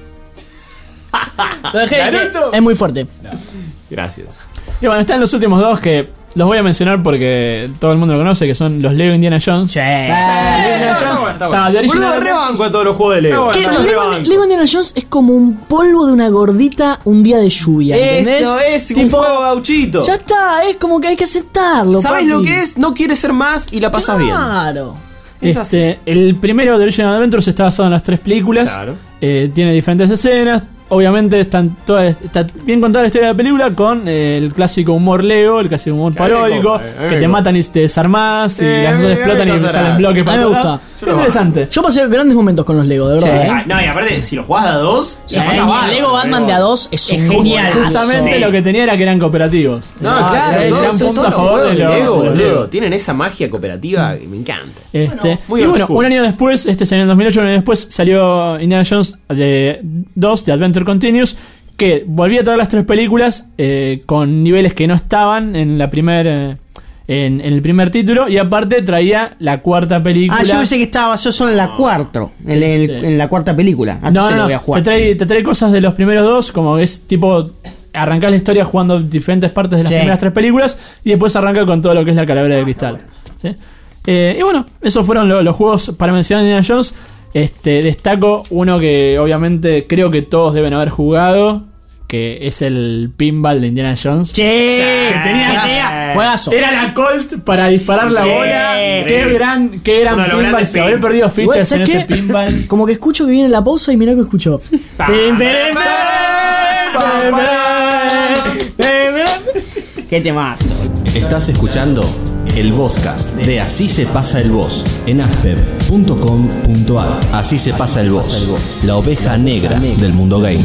Lo dejé. Naruto. Es muy fuerte. Gracias. Y bueno, están los últimos dos que los voy a mencionar porque todo el mundo lo conoce, que son los Lego Indiana Jones. Che. Indiana Jones, bueno, está estaba The Original Boludo, rebanco a todos los juegos de Lego. Que Yo los Lego, rebanco. Lego Indiana Jones es como un polvo de una gordita un día de lluvia. ¿entendés? Eso es un Tipo, juego gauchito. Ya está, es como que hay que aceptarlo. ¿Sabes papi. lo que es? No quieres ser más y la pasas bien. Claro. Es Este, el primero, The Original Adventures, está basado en las tres películas. Claro. Eh, tiene diferentes escenas. Obviamente están todas, está bien contada la historia de la película con eh, el clásico humor Lego, el clásico humor Claro, paródico, eh, que eh, te matan y te desarmás y eh, las cosas eh, explotan y eh, te salen eh, bloques a para mí me todos gusta. lados. Está interesante. Yo pasé grandes momentos con los Lego, de verdad. Sí. ¿eh? Ah, no, y aparte, si lo jugás de a dos, Sí, la pasas el bárbaro, Lego Batman de a dos es, un genial. Justamente Sí. lo que tenía era que eran cooperativos. No, Ah, claro, sí, todos, sí, todos sí, los a favor juegos de de lo- Lego, de boludo, Lego. tienen esa magia cooperativa que me encanta. Este, muy y old bueno, school. un año después, este salió en el dos mil ocho, un año después salió Indiana Jones de dos, de Adventure Continues, que volvía a traer las tres películas eh, con niveles que no estaban en la primer, eh, en, en el primer título, y aparte traía la cuarta película. Ah, yo pensé que estaba basado solo en la cuarta, en, el- Este. en la cuarta película. Ah, No, entonces no, lo no, voy a jugar. Te trae, te trae cosas de los primeros dos, como es tipo arrancar la historia jugando diferentes partes de las Sí. primeras tres películas y después arranca con todo lo que es la calavera de cristal. ¿Sí? Eh, y bueno, esos fueron lo- los juegos para mencionar de Indiana Jones. Este, destaco uno que obviamente creo que todos deben haber jugado, que es el pinball de Indiana Jones. Che, que tenía- Juegazo. Juegazo. Era la Colt para disparar la Sí. bola. Qué gran, qué gran Uno de los pinball. grandes Se había pin- perdido fichas Igual, en ¿sabes ese qué? pinball. Como que escucho que viene la pausa y mirá que escucho. Pim, pim, Qué temazo. Estás escuchando el Bosscast de Así se pasa el Boss en aspep punto com punto ar. Así se pasa el Boss, la oveja negra del mundo gamer.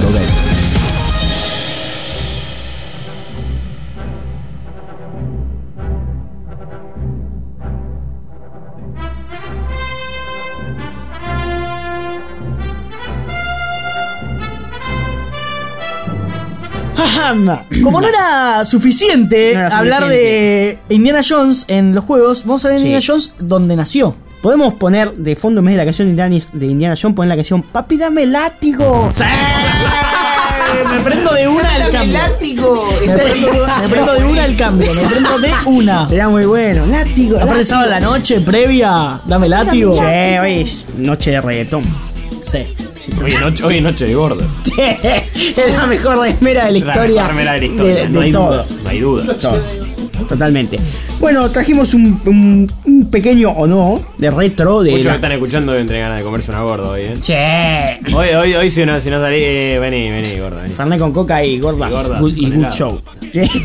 Anda. Como no era suficiente No era hablar de Indiana Jones en los juegos, vamos a ver Sí. Indiana Jones donde nació. Podemos poner de fondo en vez de la canción de Indiana, de Indiana Jones, poner la canción Papi, dame látigo. Me prendo de una al cambio. látigo! Me prendo, me prendo de una al cambio. Me prendo de una. Sería muy bueno. Látigo. Aparte sábado de la noche, previa, dame látigo. Che, hoy es noche de reggaetón. Sí. Hoy es noche, hoy es noche de gordas. Es la mejor remera de la La historia. mejor remera de la historia, de- no de hay todo. dudas. No hay dudas. Todo. Totalmente. Bueno, trajimos un, un- un pequeño o no de retro de. Muchos la- que están escuchando deben tener ganas de comerse una gorda hoy, ¿eh? Che. Hoy, hoy, hoy si no, si no salí, eh, vení, vení, gorda, vení. Fernet con coca y gordas. Y gordas Good- y con good helado. show. Sí.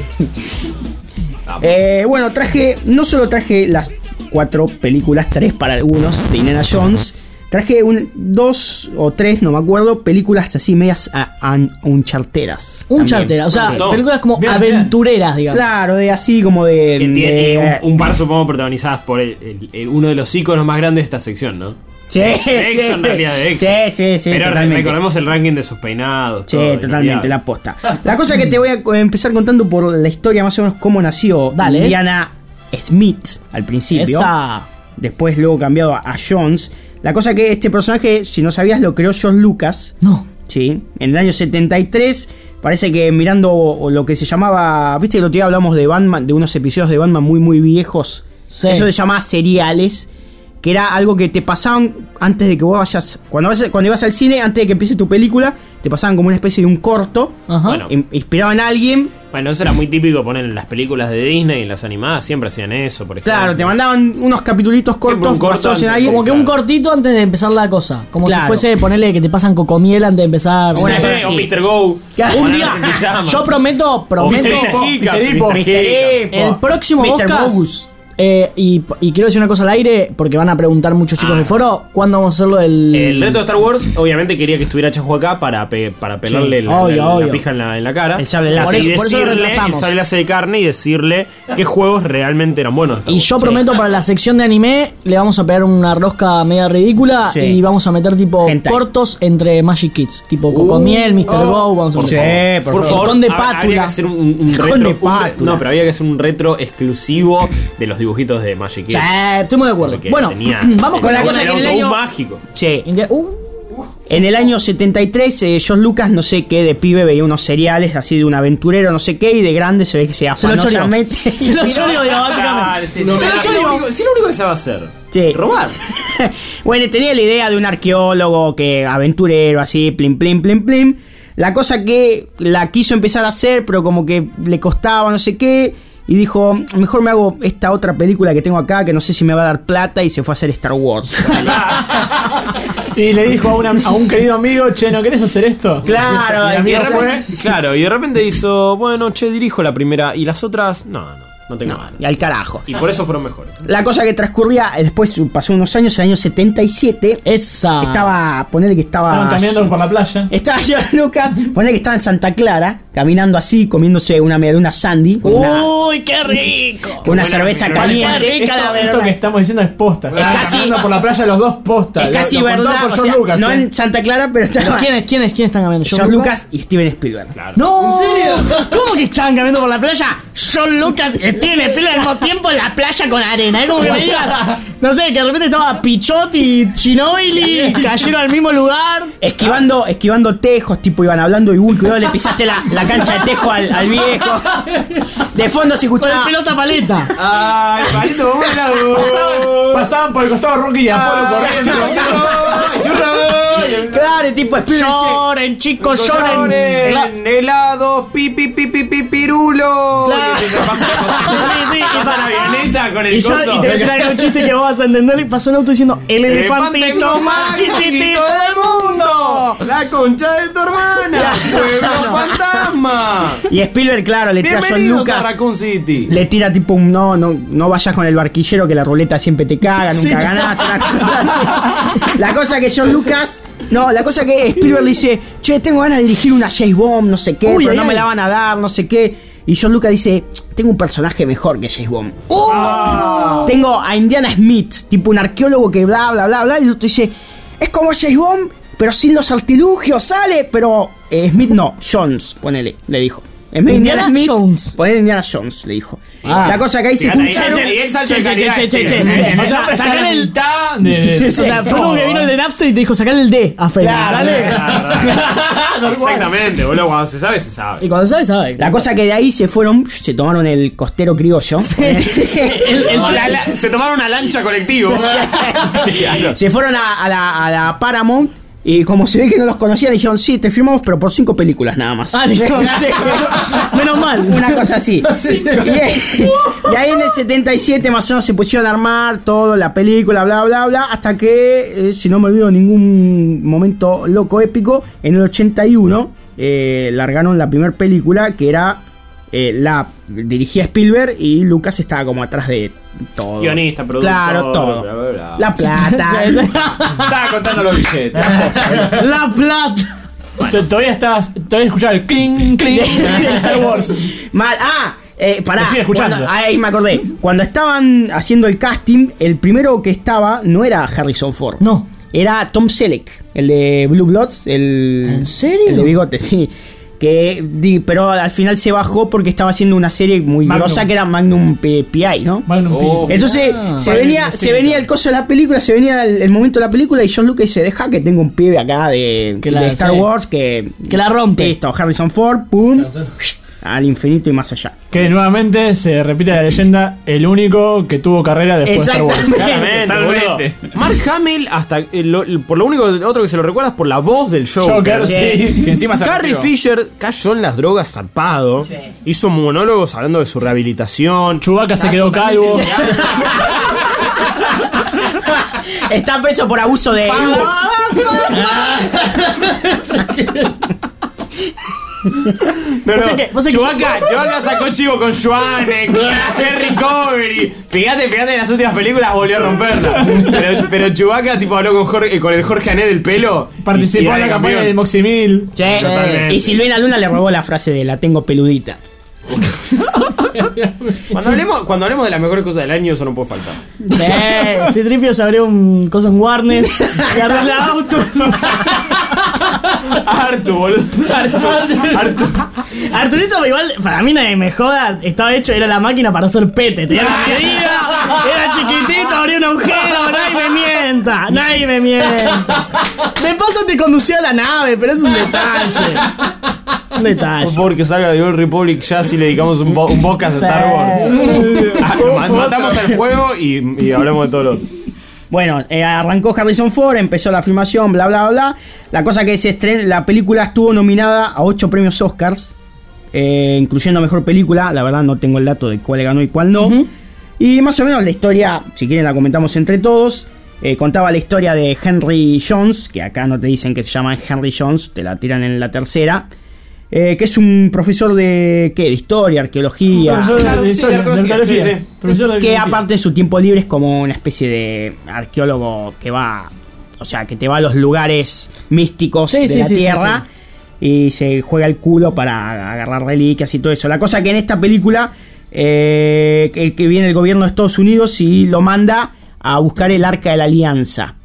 Eh, bueno, traje, no solo traje las cuatro películas, tres para algunos, de Indiana Jones, traje un, dos o tres, no me acuerdo, películas así medias a, a, uncharteras. Un chartera, o sea, Sí. películas como Bien, aventureras, digamos. Claro, de así como de... Que de- tiene un, un par, supongo, protagonizadas por el- el- el- uno de los íconos más grandes de esta sección, ¿no? Sí, Ex- sí, Exo, en sí. realidad, de Exo. Sí, sí, sí, Pero re- totalmente. recordemos el ranking de sus peinados. Sí, todo, totalmente, inolvidable. la posta. La cosa que te voy a co- empezar contando por la historia más o menos cómo nació Dale. Indiana Smith al principio. Esa. Después luego cambiado a, a Jones. La cosa que este personaje, si no sabías, lo creó George Lucas. No. Sí, en el año setenta y tres. Parece que mirando lo que se llamaba... Viste que el otro día hablamos de Batman, de unos episodios de Batman muy muy viejos. Sí. Eso se llamaba seriales. Que era algo que te pasaban antes de que vos vayas... Cuando, vas, cuando ibas al cine, antes de que empiece tu película, te pasaban como una especie de un corto. Ajá. Bueno. in- Inspiraban a alguien. Bueno, eso era muy típico poner en las películas de Disney, en las animadas, siempre hacían eso, por ejemplo. Claro, te mandaban unos capitulitos cortos un corto basados en antes. alguien. Como que Claro. un cortito antes de empezar la cosa. Como Claro. si fuese ponerle que te pasan cocomiel antes de empezar. Una cosa o así. mister Go. Claro. Un o día, Nancy Pijama. yo prometo, prometo. mister Hiccup, mister Hippo, mister mister Hiccup. Hippo. El próximo mister podcast. Bogus. eh, y, y quiero decir una cosa al aire, porque van a preguntar muchos chicos Ah. del foro. ¿Cuándo vamos a hacerlo del. El reto de Star Wars, obviamente quería que estuviera Chajo acá para, pe- para pelarle Sí, la, obvio, la- la obvio. pija en la, en la cara. El sable láser. Por eso- y por eso lo decirle el retrasamos. sable láser de carne y decirle qué juegos realmente eran buenos. de Star Y Wars. yo prometo para la sección de anime le vamos a pegar una rosca media ridícula Sí. y vamos a meter tipo Hentai. cortos entre Magic Kids, tipo Cocomiel, mister oh, Go, vamos a por meter. Sí, por Por favor. favor, El Conde ha- habría Pátula. que hacer un, un- un El retro. Conde un re- Pátula. no, pero había que hacer un retro exclusivo de los dibujitos de Magic Kids. Sí, estoy muy de acuerdo. Porque Bueno, tenía- vamos con la tenía cosa un que en el autobús año- mágico. Sí. India- uh, En el año setenta y tres, eh, George Lucas, no sé qué, de pibe veía unos seriales así de un aventurero, no sé qué, y de grande se ve que se Se lo choreó. afanosamente. Se lo choreó, digo, Claro, básicamente. sí, sí. Se Si lo lo choreó. único- si lo único que sabe hacer, Sí. robar. Bueno, tenía la idea de un arqueólogo que aventurero, así, plim, plim, plim, plim. La cosa que la quiso empezar a hacer, pero como que le costaba, no sé qué. Y dijo, mejor me hago esta otra película que tengo acá, que no sé si me va a dar plata, y se fue a hacer Star Wars. Y le dijo a, una- a un querido amigo, che, ¿no querés hacer esto? Claro, y el y amigo de fue. repente- Claro, y de repente hizo, bueno, che, dirijo la primera y las otras, no, no, no tengo No, ganas. y al carajo. Y por eso fueron mejores. La cosa que transcurría, eh, después pasó unos años, el año setenta y siete. Esa. Estaba, ponele que estaba. Estaban caminando por la playa. Estaba George Lucas, ponele que estaba en Santa Clara, caminando así, comiéndose una medialuna Sandy, con una, Uy, qué rico. con una buena cerveza película. caliente. Qué rica Esto, la esto verdad. que estamos diciendo es posta. Estaban casi- caminando por la playa los dos postas. Es Lo- casi lo contó verdad, por o George sea, Lucas, no eh. en Santa Clara, pero estaba ¿Quiénes, quiénes, quiénes están cambiando? George Lucas y Steven Spielberg. Claro. No, ¿en serio? ¿Cómo que estaban caminando por la playa? John Lucas y Steven Spielberg al mismo tiempo en la playa con arena. Es como que me digas, no sé, que de repente estaba Pichot y Ginóbili cayeron al mismo lugar. Esquivando, esquivando tejos, tipo iban hablando y uy, cuidado, le pisaste la, la cancha de tejo al, al viejo. De fondo se Con el escuchaba. pelota paleta. Ay, palito Pasaban, pasaban por el costado Rocky y Apolo corriendo. Claro, tipo Spielberg. Lloren, chicos, lloren. Lloren, helado, pipi, pipi, pipirulo. Claro. Y se pasa la cosita. Sí, sí, y Pasa la avioneta con el Y yo coso. y te voy a tirar un chiste que vos vas a entender. Y pasó un auto diciendo: El elefantito Elefante más chiquitito del mundo. La concha de tu hermana. Pueblo fantasma. Y Spielberg, claro, le tira a George Bienvenidos a Lucas. Raccoon City. Le tira tipo un no, no, no vayas con el barquillero que la ruleta siempre te caga, nunca Sí, ganás. una cosa así. La cosa que George Lucas. No, la cosa que Spielberg le dice, che, tengo ganas de dirigir una James Bond, no sé qué, Uy, pero ay, no me ay. la van a dar, no sé qué. Y George Lucas dice, tengo un personaje mejor que James Bond. Tengo a Indiana Smith, tipo un arqueólogo que bla, bla, bla, bla. Y el otro dice, es como James Bond, pero sin los artilugios, sale. Pero eh, Smith no, Jones, ponele, le dijo. En vez de Indiana Indiana Smith, Jones. ponele Indiana Jones, le dijo. Ah. La cosa que ahí se Fíjate, juntaron. ahí- ahí el salto Che, de che, calidad. che, che, che. El- el O sea, nombre está sacar a la el- mitad de- de- O sea, fue como que vino el de Napster y te dijo: sacar el D a Facebook. Claro, Dale. Exactamente, boludo. Cuando se sabe, se sabe. Y cuando sabes, sabes. La cosa que de ahí se fueron, se tomaron el costero criollo. El- el- La- la- se tomaron una lancha colectivo. Sí, claro. Se fueron a, a la, a la Paramount y como se ve que no los conocían, dijeron, sí, te firmamos, pero por cinco películas nada más. Ah, listo. Sí. Menos mal. Una cosa así. Y, y ahí en el setenta y siete más o menos se pusieron a armar todo, la película, bla, bla, bla, hasta que, eh, si no me olvido ningún momento loco épico, en el ochenta y uno eh, largaron la primera película que era eh, la dirigía Spielberg y Lucas estaba como atrás de todo. Guionista, productor. Claro, todo. Bla, bla, bla. La plata. Estaba contando los billetes. La plata. T- Todavía estabas. Todavía escuchaba el cling, cling de Star Wars. Mal, ah, eh, pará. Lo sigue escuchando. Cuando- ahí me acordé. Cuando estaban haciendo el casting, el primero que estaba no era Harrison Ford. No. Era Tom Selleck, el de Blue Bloods. El, ¿En serio? El de bigote, sí. Que, di- pero al final se bajó porque estaba haciendo una serie muy Magnum. grosa que era Magnum P- P I, ¿no? Magnum Oh. P. Entonces se Vale, venía sí, se venía el coso de la película, se venía el, el momento de la película y John Lucas se deja que tengo un pibe acá de, Que la- de Star sí. Wars que, Que la rompe. Listo, Harrison Ford, pum, al infinito y más allá. Que nuevamente se repite la leyenda, el único que tuvo carrera después de Star Wars. Exactamente. Claramente, Totalmente. boludo. Mark Hamill, hasta eh, lo- por lo único otro que se lo recuerda es por la voz del Joker. Joker, sí. Que encima se Carrie rompió. Fisher cayó en las drogas zarpado. Hizo monólogos hablando de su rehabilitación. Chewbacca se quedó calvo. Está preso por abuso de. No, no. Vos sé que- vos sé que- Chewbacca, Chewbacca sacó chivo con Schwanek, Henry Covery. Fíjate, fíjate en las últimas películas volvió a romperla. Pero, pero Chewbacca tipo habló con, Jorge, con el Jorge Ané del pelo. Participó y- y en la era campaña campeón. de Moximil. Sí. Totalmente. Y Silvina Luna le robó la frase de la tengo peludita. Cuando, hablemos, cuando hablemos de las mejores cosas del año, eso no puede faltar. Eh, Citripio se abrió un coso en Warner y arregla autos. Artu, boludo. Artu. Artu. Arturito, igual, para mí nadie me joda, estaba hecho, era la máquina para hacer pete. Tenía la medida, era chiquitito, abría un agujero, nadie me mienta, nadie me mienta. De paso te conducía a la nave, pero es un detalle. Un Por detalle. favor, que salga de Old Republic ya si le dedicamos un, bo un podcast a Star Wars. Ah, ma- matamos al juego y, y hablamos de todo lo otro. Bueno, eh, arrancó Harrison Ford, empezó la filmación, bla bla bla. La cosa que se estrenó, la película estuvo nominada a ocho premios Oscars, eh, incluyendo mejor película. La verdad no tengo el dato de cuál ganó y cuál no. Ujú. Y más o menos la historia, si quieren la comentamos entre todos. Eh, contaba la historia de Henry Jones, que acá no te dicen que se llama Henry Jones, te la tiran en la tercera. Eh, que es un profesor de, ¿qué? De historia, arqueología. Profesor Claro, de sí, historia, de de arqueología, arqueología. sí, sí. Profesor de Que arqueología. aparte en su tiempo libre es como una especie de arqueólogo que va, o sea, que te va a los lugares místicos Sí, de sí, la sí, sí, tierra y se juega el culo para agarrar reliquias y todo eso. La cosa que en esta película eh, que, que viene el gobierno de Estados Unidos y lo manda a buscar el Arca de la Alianza,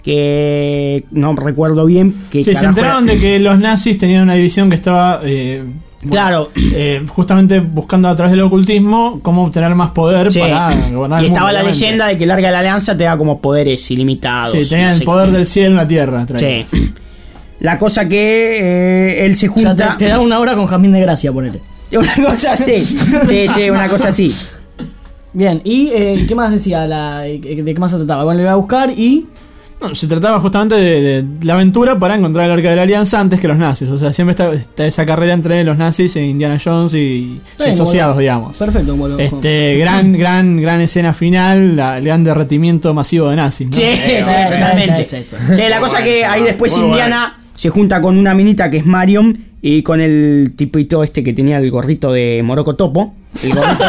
que no recuerdo bien que Sí, se carajo enteraron era. de que los nazis tenían una división que estaba eh, bueno, Claro. eh, justamente buscando a través del ocultismo cómo obtener más poder Sí. para gobernar Y el estaba mundo, la obviamente. leyenda de que el Arca de la Alianza te da como poderes ilimitados. Sí, tenían no el sé poder qué. del cielo en la tierra. traía. Sí. La cosa que eh, él se O sea, junta. te, te da una hora con Jamín de Gracia, ponele. Una cosa así. Sí, sí, una cosa así. Bien, ¿y eh, qué más decía? La, ¿De qué más se trataba? Bueno, le iba a buscar y... No, se trataba justamente de, de la aventura para encontrar el Arca de la Alianza antes que los nazis. O sea, siempre está, está esa carrera entre los nazis e Indiana Jones y Está bien, asociados, como lo- digamos. Perfecto, como lo- Este, gran, gran, gran escena final, la- el gran derretimiento masivo de nazis, ¿no? Sí, sí, totalmente. sí, sí, sí. Sí, la cosa que ahí después Muy Indiana se junta con una minita que es Marion y con el tipito este que tenía el gorrito de Morocco Topo. El gorrito,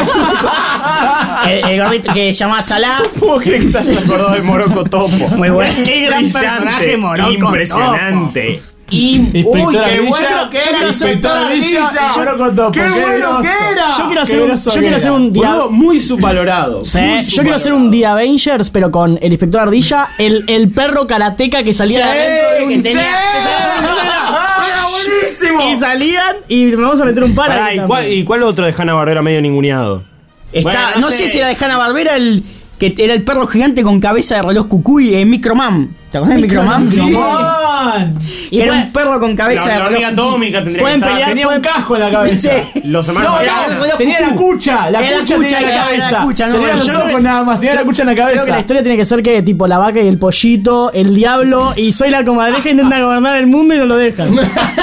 el, el gorrito que se llama Salah. ¿Cómo crees que te hayas acordado de Morocco Topo? Muy bueno. Qué gran personaje, Morocco impresionante. Y Inspector uy, qué Ardilla, bueno que era Inspector Ardilla, Ardilla. Morocco Topo, Qué qué bueno groso. que era. Yo quiero hacer Qué un, groso yo que quiero era. hacer un día... Boludo, muy subvalorado. Sí, muy yo quiero hacer un subvalorado. día Avengers, pero con el Inspector Ardilla, el, el perro karateca que salía de adentro de un- que tenía- ¡Era buenísimo! y salían y me vamos a meter un par Pará, ahí ¿y, también. cuál, ¿y cuál otro de Hanna-Barbera medio ninguneado? Está, Bueno, no, no sé. sé. si era de Hanna-Barbera el que era el perro gigante con cabeza de reloj cucuy, eh, Microman. ¿Te acordás de Microman? Sí. Y Era pueden- un perro con cabeza La, de la reloj hormiga cucuy. atómica tendría Pueden que estar. pelear, Tenía un casco en la cabeza. Sí. Los hermanos No, Brown. era- reloj tenía la cucú. cucha, la Era cucha cucha, tenía en la era la cabeza. cucha, no, Se le veían yo los creo ojos que- nada más, tenía la cucha en la Creo que la cabeza. historia tiene que ser que tipo la vaca y el pollito, el diablo y soy la comadreja intenta gobernar el mundo y no lo dejan.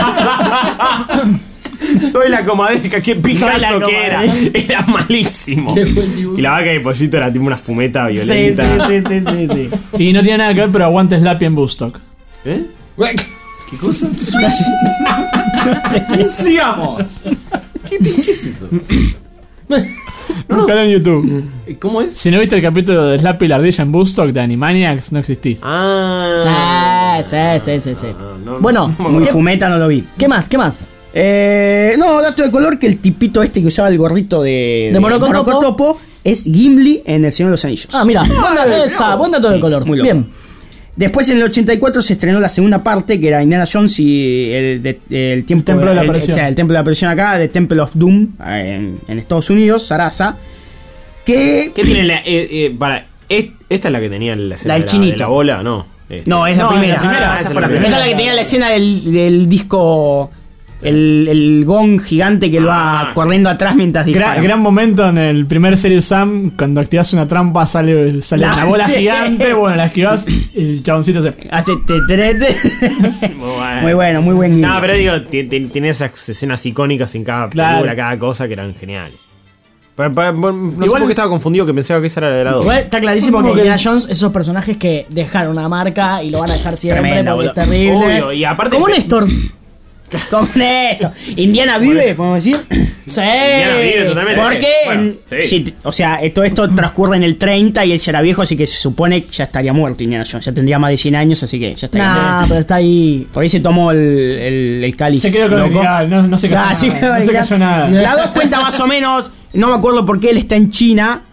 Soy la comadreja, qué Soy pijazo la que era. comadreja. Era malísimo. Y la vaca y el pollito era tipo una fumeta Sí, violenta. sí, sí, sí, sí, sí. Y no tiene nada que ver, pero aguante Slappy en Bustock. ¿Eh? ¿Qué cosa? Sigamos. ¿Qué, qué es eso? Búscalo en YouTube. ¿Cómo es? Si no viste el capítulo de Slappy la ardilla en Bustock de Animaniacs, no existís. Ah. Sí, sí, sí, sí. no, no, Bueno, Muy ¿qué, fumeta, no lo vi. qué más? ¿Qué más? Eh, no, dato de color que el tipito este que usaba el gorrito de, De Morocotopo. Morocotopo es Gimli en El Señor de los Anillos. Ah, mira, buen, esa, buen dato de color. muy loco. Bien. Después en el ochenta y cuatro se estrenó la segunda parte, que era Indiana Jones y el, de- el, tiempo, Templo de la el- Perdición. o sea, el Templo de la Perdición acá, The Temple of Doom en, en Estados Unidos, Sarasa. Que ¿Qué tiene la. Eh, eh, para, es- ¿Esta es la que tenía la escena La del de, la, chinito. de la bola? No. Este, No, es la No, primera. es la primera, Ah, esa esa fue fue la la primera. primera. Esa es la que tenía la escena del, del disco. El, el gong gigante que lo va Ah, sí. corriendo atrás mientras dispara. Gran, gran momento en el primer Serious Sam, cuando activas una trampa sale, sale La- una bola sí. gigante, bueno, la esquivas y el chaboncito se... Hace te, te, te. Muy bueno. Muy bueno, muy buen guiño. No, pero digo, ti- ti- tiene esas escenas icónicas en cada Claro. película, cada cosa que eran geniales. Pero, pero, bueno, no sé Igual- por qué estaba confundido, que pensaba que esa era la de la dos. Igual está clarísimo Como que que- Indiana Jones, esos personajes que dejaron una marca y lo van a dejar siempre Tremendo, porque es boludo. terrible. Obvio, y aparte- Como Néstor. Con esto. Indiana vive, podemos decir. Sí. Indiana vive totalmente. Porque, Bueno, en- sí. si- o sea, eh, todo esto transcurre en el treinta y él ya era viejo, así que se supone que ya estaría muerto Indiana Jones. Ya tendría más de cien años, así que ya estaría Nah, muerto. pero está ahí. Por ahí se tomó el, el, el cáliz. Se quedó con el loco. legal, no, no se cayó Ah, sí, nada. No se cayó nada. La dos cuenta más o menos, no me acuerdo por qué él está en China.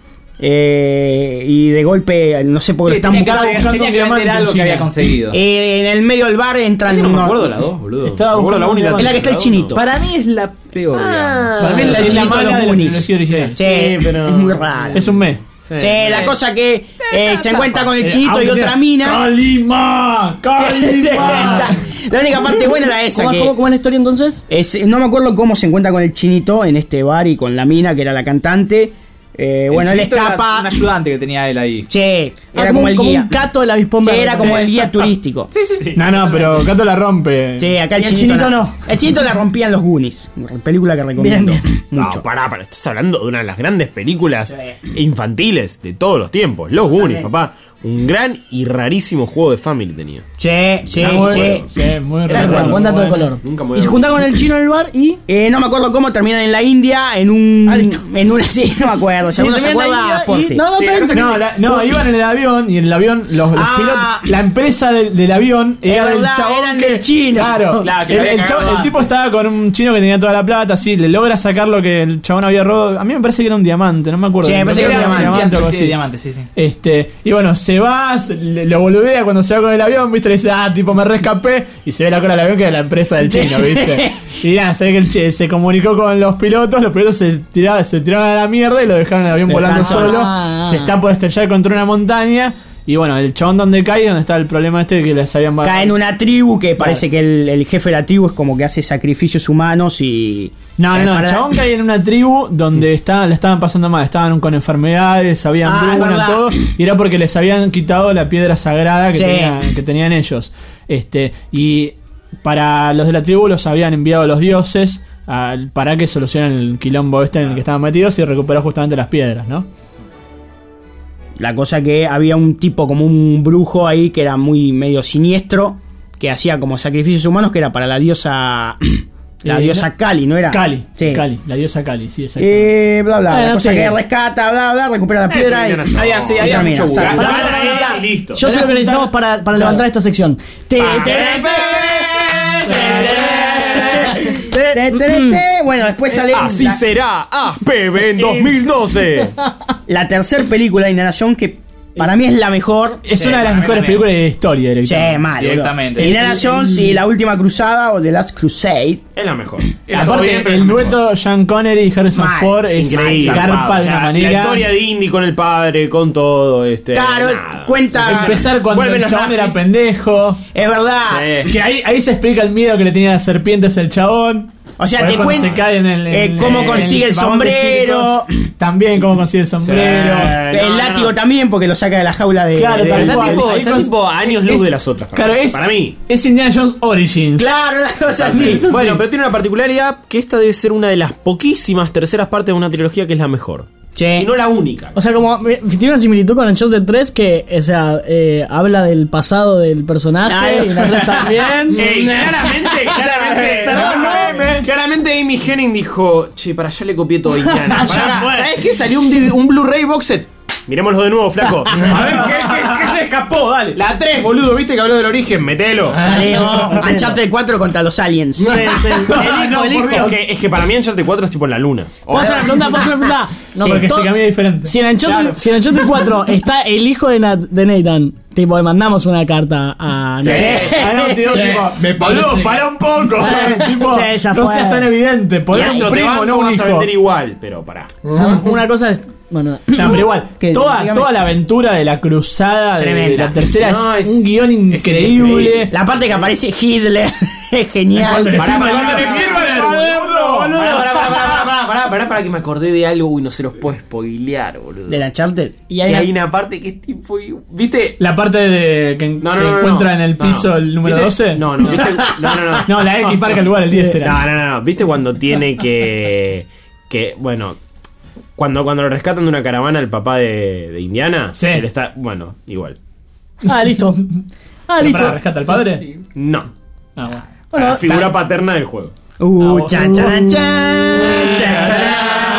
eh, y de golpe, no sé por qué Sí, lo están tenía que, buscando. buscando tenía un que vender diamante algo en que había China. conseguido. Eh, en el medio del bar entran Yo no me unos- acuerdo de la dos, boludo. Estaba me acuerdo de la buscando única. un Es la que está el chinito. Para mí es la peor, digamos. Para mí es la, el es la chinito de mala los de la Goonies. trilogía original. Sí, pero es muy raro. Es un mes. Sí. Sí, la cosa que eh, se encuentra con el Eh, chinito y aunque otra sea- mina. ¡Calima! ¡Calima! La única parte buena era esa. ¿Cómo, que cómo- cómo es la historia entonces? es- no me acuerdo cómo se encuentra con el chinito en este bar y con la mina que era la cantante. Eh, El bueno, él chinito era escapa. un ayudante que tenía él ahí. Che, Ah, era como, como un- el como guía. un cato del avispón Sí, verde. era como Sí. el guía turístico. Sí, sí. No, no, pero Cato la rompe. Sí, acá el Y el chinito, chinito no. no. El chinito la rompían los Goonies. Película que recomiendo Bien, mucho. No, pará, pará. Estás hablando de una de las grandes películas infantiles de todos los tiempos. Los Goonies, papá. Un gran y rarísimo juego de Family tenía. Che, sí, Está muy sí. bueno. Sí, muy Era raro. bueno, buen dato de Bueno. color. Nunca me voy Y se a- juntaron con el chino en el bar y. Eh, no me acuerdo cómo terminan en la India en un. Ah, listo. En una. Sí, no me acuerdo. Si Sí, alguno se terminan en la acuerda, India y- aporte. No, no, Sí, está bien, la cosa está No, bien. la- no, iban en el avión y en el avión los, los Ah. pilotos, la empresa del, del avión era del verdad, chabón eran que del chino. Claro, Claro, que el, lo había el chavo- cagado el tipo estaba con un chino que tenía toda la plata, así, le logra sacar lo que el chabón había robado. A mí me parece que era un diamante, no me acuerdo. Sí, me parece que era un diamante o algo Sí, así. diamante, sí, sí. Este, y bueno, se va, se- le- lo boludea cuando se va con el avión, viste, le dice, ah, tipo, me rescapé, y se ve la cola del avión que era la empresa del chino, viste. Y nada, se ve que el che- se comunicó con los pilotos, los pilotos se tiraron, se tiraron a la mierda y lo dejaron el avión Dejaron volando solo. solo. Ah. Se está por estrellar contra una montaña. Y bueno, el chabón donde cae, donde está el problema este que les habían Cae en una tribu que parece que el, el jefe de la tribu es como que hace sacrificios humanos y. No, no, eh, no, para- el chabón cae en una tribu donde estaban, la estaban pasando mal, estaban con enfermedades, habían Ah, hambruna, verdad. todo, y era porque les habían quitado la piedra sagrada que, Sí. tenían, que tenían ellos. Este, y para los de la tribu los habían enviado los dioses al- para que solucionen el quilombo este en el que estaban metidos y recuperar justamente las piedras, ¿no? La cosa que había un tipo como un brujo ahí que era muy medio siniestro, que hacía como sacrificios humanos, que era para la diosa. La Eh, diosa no- Kali, ¿no era? Kali, Sí. Kali, la diosa Kali, sí, exacto. Eh, bla, bla. Ah, la no cosa sé. que rescata, bla, bla, recupera la piedra y. Indiana Jones. Había, sí, y había termina. mucho Saca- burro. saca- Pará, pará, pará. Y listo. Yo sé lo que necesitamos para, para levantar esta sección. Te- te- Te, te, te. Bueno, después sale. Así la- será A P B en dos mil doce. La tercera película de Indiana Jones, que para mí es la mejor. Es Sí, una de las para mí mejores también. películas de la historia, Che, directamente. mal. boludo. Directamente. Indiana Jones y La Última Cruzada o The Last Crusade. Es la mejor. Era todo Aparte, bien, pero el es la mejor. dueto Sean Connery y Harrison Mal, Ford es increíble. garpa O de sea, una La manera. historia de Indy con el padre, con todo. Este, Claro, nada. cuenta. Empezar cuando Vuelven el los chabón era nazis. pendejo. Es verdad. Sí. Que ahí, ahí se explica el miedo que le tenía a las serpientes el chabón. O sea, Por te ahí cuando cuenta se cae en el, eh, en- cómo en consigue el vagón de sombrero. circo. También cómo consigue el sombrero. Sí. El No, látigo no, no. también, porque lo saca de la jaula de. Claro, de- tal Está cual. tipo, Ahí está con- tipo a años luz de las otras. Para, Claro, es, para mí. es Indiana Jones Origins. Claro, una cosa así. Eso sí. Bueno, pero tiene una particularidad que esta debe ser una de las poquísimas terceras partes de una trilogía que es la mejor. Sí. Si no la única. O sea, como eh, tiene una similitud con Uncharted tres que, o sea, eh, habla del pasado del personaje Ay. y la tres también. Ey, claramente, claramente, Perdón, no, claramente Amy Amy Henning dijo, che, para allá le copié todo a Indiana. Ya Pará, fue. ¿sabes qué? Salió un, D V D un Blu-ray box set. Miremoslo de nuevo, flaco. A ver, ¿qué, qué, qué se escapó? Dale. La tres, boludo, ¿viste que habló del origen? Metelo. Salió Uncharted cuatro contra los aliens. Sí, sí. El hijo, el hijo. Es que, es que para mí Uncharted cuatro es tipo en la luna. ¿Puedo hacer una pregunta? ¿Puedo hacer una pregunta? No, porque todo- se cambia diferente. Si en Uncharted, si en Uncharted cuatro está el hijo de, Na- de Nathan, tipo, le mandamos una carta a Sí. Ah, no, tío, Sí, tipo, me boludo, parece. para un poco. tipo, Sí, ya no fue. seas tan evidente. Ponés Maestro, un te primo, banco, no un vas a hijo. vender igual, pero pará. una cosa es. Bueno, No, pero igual, Que- toda, dígame. toda la aventura de la cruzada de, de Tremenda. la tercera No, es, es- un guión increíble. increíble. La parte que aparece Hitler es genial. Pará, pará, pará, Pará, pará, pará, pará, pará, pará, pará, pará, pará, que me acordé de algo. Uy, no se los puedo spoilear, boludo. De la Uncharted. y hay Que una- hay una parte que es tipo. ¿Viste? La parte de que, No, no, que no, no, encuentra no. en el No, piso no. el número ¿Viste? doce. No, no, ¿viste? No, no, no. No, la X marca el lugar, el diez era. No, no, no, no. ¿Viste cuando tiene que. que, bueno. Cuando, cuando lo rescatan de una caravana el papá de, de Indiana. Sí. Él está. Bueno, igual. Ah, listo. Ah, Pero listo. pará, ¿rescata al padre? No. Ah, bueno. Bueno, la figura paterna del juego. Uh, Ah, chan, chan, chan, chan,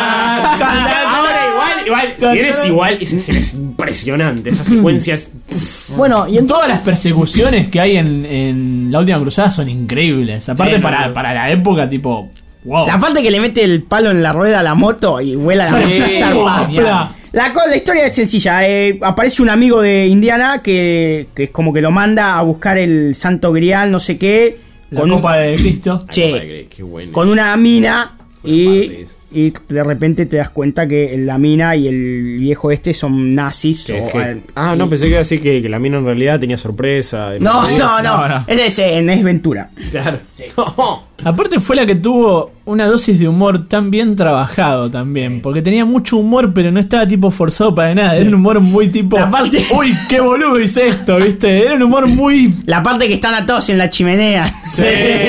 Ahora igual, igual. Si eres igual, esa escena es impresionante. Esa secuencia es. bueno, y entonces. Todas las persecuciones que hay en, en la última cruzada son increíbles. Aparte, Sí, no, para, no. para la época, tipo. Wow. La parte que le mete el palo en la rueda a la moto y vuela la Sí, moto. genial. La, co- la historia es sencilla. eh, aparece un amigo de Indiana que, que es como que lo manda a buscar el Santo Grial, no sé qué. La con un- copa de Cristo. Che, Qué bueno. con una mina Buena y, parte esa. y de repente te das cuenta que la mina y el viejo este son nazis. Que- o, que- eh, ah, no, pensé que iba a decir que, que la mina en realidad tenía sorpresa. no, no, no, no, no. Ese es en Es Ventura. Claro. No. Aparte fue la que tuvo una dosis de humor tan bien trabajado también. Porque tenía mucho humor, pero no estaba tipo forzado para nada. Era un humor muy tipo. La parte- Uy, qué boludo hice esto, ¿viste? Era un humor muy. La parte que están atados en la chimenea. Sí,